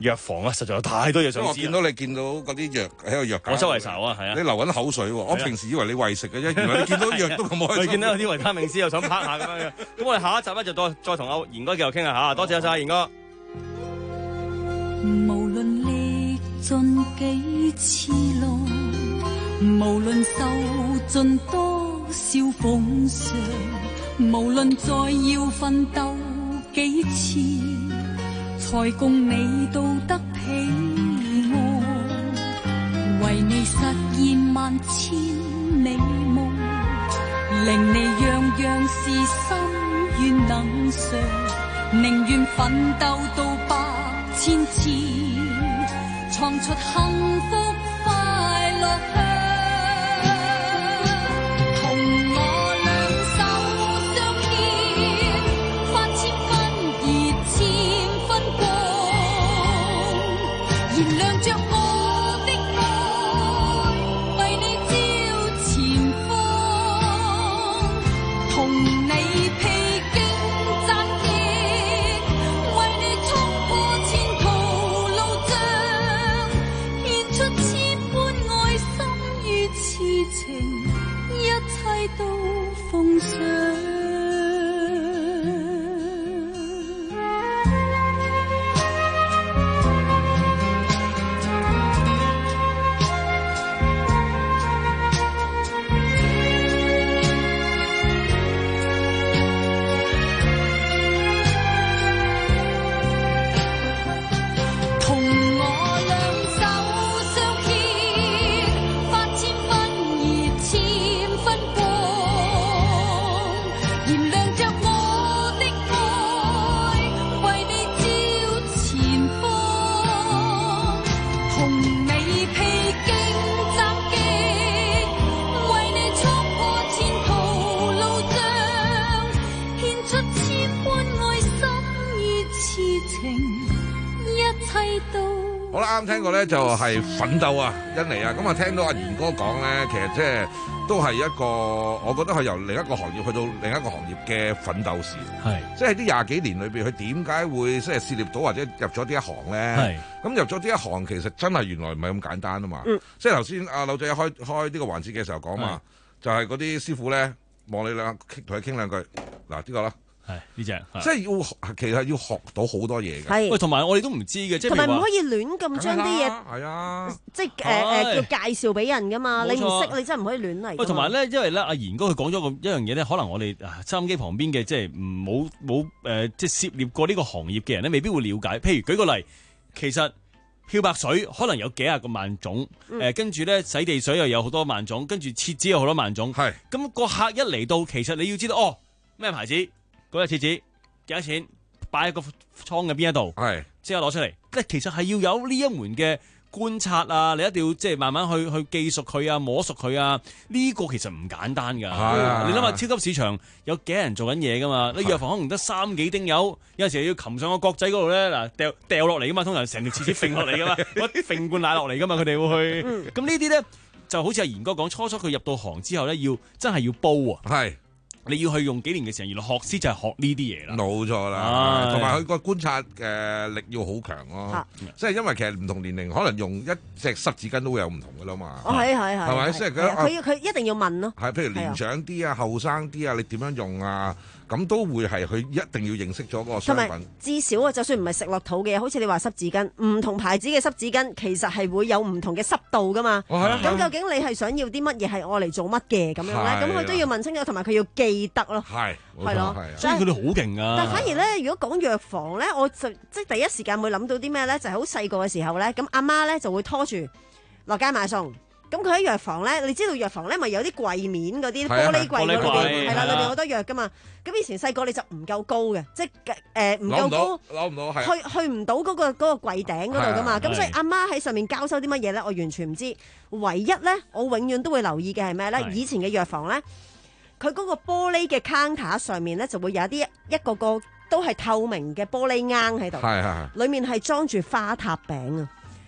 藥房啊，實在有太多嘢想知。 我見到你見到嗰啲藥喺個藥架， 我周圍搜啊，係啊， 你流緊口水喎。我平時以為你餵食嘅啫，原來你見到藥都咁開心。 你見到有啲維他命 C 又想拍下咁樣嘅。咁我哋下一集咧就再再同阿賢哥繼續傾下嚇，多謝晒賢哥。 無論歷盡幾次路，無論受盡多少風霜，無論再要奮鬥幾次，才共你到得彼岸。為你實現萬千美夢，令你樣樣事心願能償，寧願奮鬥到百千次，創出幸福快樂鄉。同我兩手相牽，發千分熱，千分光，燃亮着我的愛，為你照前方。同你披荊斬棘，為你衝破前途路障，獻出千般愛心與痴情，一切都奉上。同我兩手相牽，發千分熱，千分光，燃亮着我的愛，為你照前方。同你披荊斬棘，為你衝破前途路障，獻出千般愛心與痴情，一切都。 好啦，啱聽過咧就係奮鬥啊，欣妮啊，咁啊聽到阿賢哥講咧，其實即係都係一個，我覺得係由另一個行業去到另一個行業嘅奮鬥史。 係， 即係喺呢廿幾年裏邊，佢點解會即係涉獵到或者入咗呢一行咧？係，咁入咗呢一行其實真係原來唔係咁簡單啊嘛。嗯，即係頭先阿柳仔開開呢個環節嘅時候講嘛，就係嗰啲師傅咧望你兩同佢傾兩句，嗱呢個啦。 係呢只， 即係要其實要學到好多嘢嘅。 係喂，同埋我哋都唔知嘅，即係同埋唔可以亂咁將啲嘢係啊， 即係誒誒叫介紹俾人噶嘛。你唔識你真係唔可以亂嚟。 喂，同埋咧，因為咧阿賢哥佢講咗個一樣嘢咧，可能我哋收音機旁邊嘅即係冇冇誒即係涉獵過呢個行業嘅人咧，未必會了解。譬如舉個例，其實漂白水可能有幾廿個萬種，誒跟住咧洗地水又有好多萬種，跟住廁紙有好多萬種。係咁個客一嚟到，其實你要知道哦咩牌子。嗰隻廁紙幾多錢？擺喺個倉嘅邊一度，係即刻攞出嚟。即係其實係要有呢一門嘅觀察啊，你一定要即係慢慢去去記熟佢啊，摸熟佢啊。呢、這個其實唔簡單㗎。啊、你諗下，超級市場有幾人做緊嘢㗎嘛？你藥房可能得三幾丁友，有陣時要擒上個角仔嗰度咧，嗱掉掉落嚟㗎嘛。通常成條廁紙揈落嚟㗎嘛，嗰啲揈罐奶落嚟㗎嘛，佢哋會去。咁、嗯、呢啲咧就好似阿賢哥講，初初佢入到行之後咧，要真係要煲啊。係。你要去用幾年嘅時間，原來學師就係學呢啲嘢啦。冇錯啦，同埋佢個觀察嘅力要好強咯。即係因為其實唔同年齡，可能用一隻濕紙巾都會有唔同噶啦嘛。哦，係係係。係咪？即係佢佢一定要問咯。係，譬如年長啲啊、後生啲啊，你點樣用啊？咁都會係佢一定要認識咗嗰個商品。至少啊，就算唔係食落肚嘅，好似你話濕紙巾，唔同牌子嘅濕紙巾其實係會有唔同嘅濕度噶嘛。咁、哦、究竟你係想要啲乜嘢係愛嚟做乜嘅咁樣咧？咁佢都要問清楚，同埋佢要記得咯。係，係咯，所以佢哋好勁啊！但反而咧，如果講藥房咧，我就即係第一時間會諗到啲咩咧？就係好細個嘅時候咧，咁阿媽咧就會拖住落街買餸。咁佢喺藥房咧，你知道藥房咧咪有啲櫃面嗰啲玻璃櫃嗰裏邊，係啦，裏邊好多藥噶嘛。咁以前細個你就唔夠高嘅，即係誒唔夠高，攞唔到，去去唔到嗰個嗰個櫃頂嗰度噶嘛。咁所以阿媽喺上面交收啲乜嘢咧，我完全唔知。唯一咧，我永遠都會留意嘅係咩咧？以前嘅藥房咧，佢嗰個玻璃嘅 counter 上面咧就會有啲一個個都係透明嘅玻璃罌喺度，係係，裡面係裝住花塔餅啊。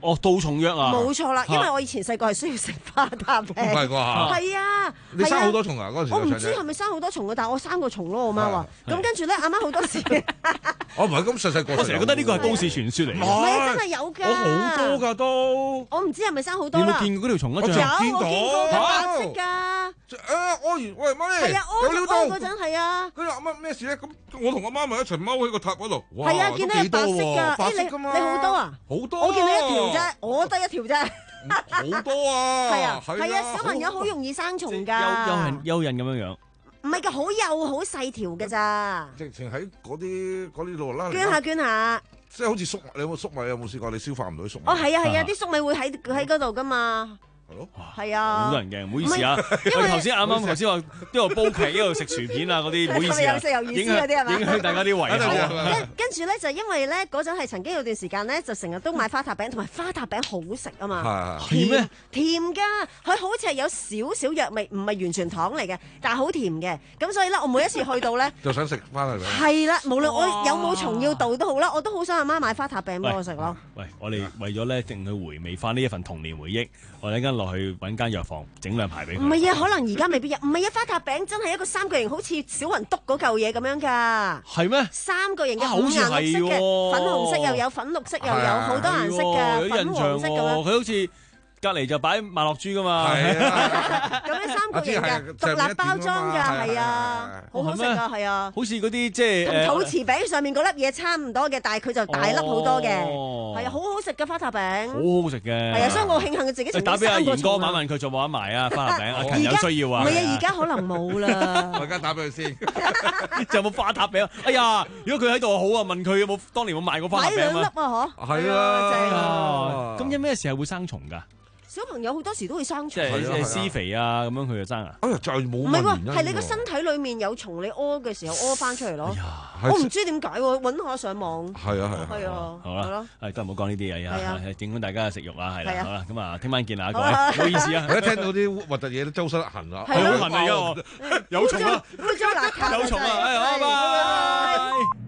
哦，杜蟲藥啊！ 冇錯啦，因為我以前細個係需要食花塔餅。 唔係啩？ 係啊， 你生好多蟲啊？嗰陣時我唔知係咪生好多蟲嘅，但係我生過蟲咯。我媽話，咁跟住咧，阿媽好多時。 我唔係咁細細個， 我成日覺得呢個係都市傳說嚟。 唔係真係有㗎。 我好多㗎都。 我唔知係咪生好多啦。 你有冇見過嗰條蟲啊？ 有，我見過白色㗎。 誒，屙完喂媽咪， 係啊，屙屙嗰陣係啊。 跟住阿媽咩事咧？咁我同阿媽咪一齊踎喺個塔嗰度。 係啊，見到有白色㗎。誒，你你好多啊？ 好多。 我見到一條啫，我得一條啫。 好多啊！ 係啊，係啊，小朋友好容易生蟲㗎。 蚯蚓蚯蚓咁樣樣。 唔係㗎，好幼好細條㗎咋。 直情喺嗰啲嗰啲度啦。 捐下捐下。 即係好似粟，你有冇粟米？有冇試過你消化唔到啲粟米？ 哦，係啊係啊，啲粟米會喺喺嗰度㗎嘛。 係咯， 係啊， 好多人驚，唔好意思啊。因為頭先啱啱頭先話一路煲劇一路食薯片啊嗰啲，唔好意思啊，影響影響大家啲胃口。 跟跟住咧就因為咧嗰陣係曾經有段時間咧就成日都買花塔餅，同埋花塔餅好食啊嘛。 甜咩？ 甜㗎，佢好似係有少少藥味，唔係完全糖嚟嘅，但係好甜嘅。咁所以咧，我每一次去到咧就想食花塔餅。 係啦，無論我有冇蟲要到都好啦，我都好想阿媽買花塔餅俾我食咯。 喂，我哋為咗咧令佢回味翻呢一份童年回憶，我哋一間落去揾間藥房整兩排俾佢。唔係啊，可能而家未必有。唔係啊，花塔餅真係一個三角形，好似小雲篤嗰嚿嘢咁樣㗎。 係咩？ 三角形嘅五顏六色嘅，粉紅色又有，粉綠色又有，好多顏色嘅，粉黃色咁樣。 佢好似隔離就擺麥樂珠噶嘛。 係啊，咁樣三角形嘅獨立包裝㗎，係啊，好好食㗎，係啊。 好似嗰啲即係同肚臍餅上面嗰粒嘢差唔多嘅，但係佢就大粒好多嘅，係啊，好好食嘅花塔餅。 好好食嘅。係啊，所以我慶幸自己食咗三個。 打俾阿賢哥問問佢做冇得賣啊花塔餅，阿勤有需要啊。 唔係啊，而家可能冇啦。 我而家打俾佢先。 仲有冇花塔餅？哎呀，如果佢喺度好啊，問佢有冇當年有冇賣過花塔餅啊？ 買兩粒啊，嗬。 係啊，正啊。 咁有咩時候會生蟲㗎？ 小朋友好多時都會生蟲， 即係施肥啊咁樣佢就生啊。 哎呀，就係冇。 唔係喎，係你個身體裡面有蟲，你屙嘅時候屙翻出嚟咯。我唔知點解喎，揾下上網。 係啊係啊。 係啊。 好啦，係都唔好講呢啲嘢啊，影響大家嘅食慾啊，係啦，好啦，咁啊，聽晚見啊，各位，唔好意思啊， 一聽到啲核突嘢都周身痕啦， 係好痕嚟㗎，有蟲啊， 污糟邋遢， 有蟲啊，哎，好，拜拜。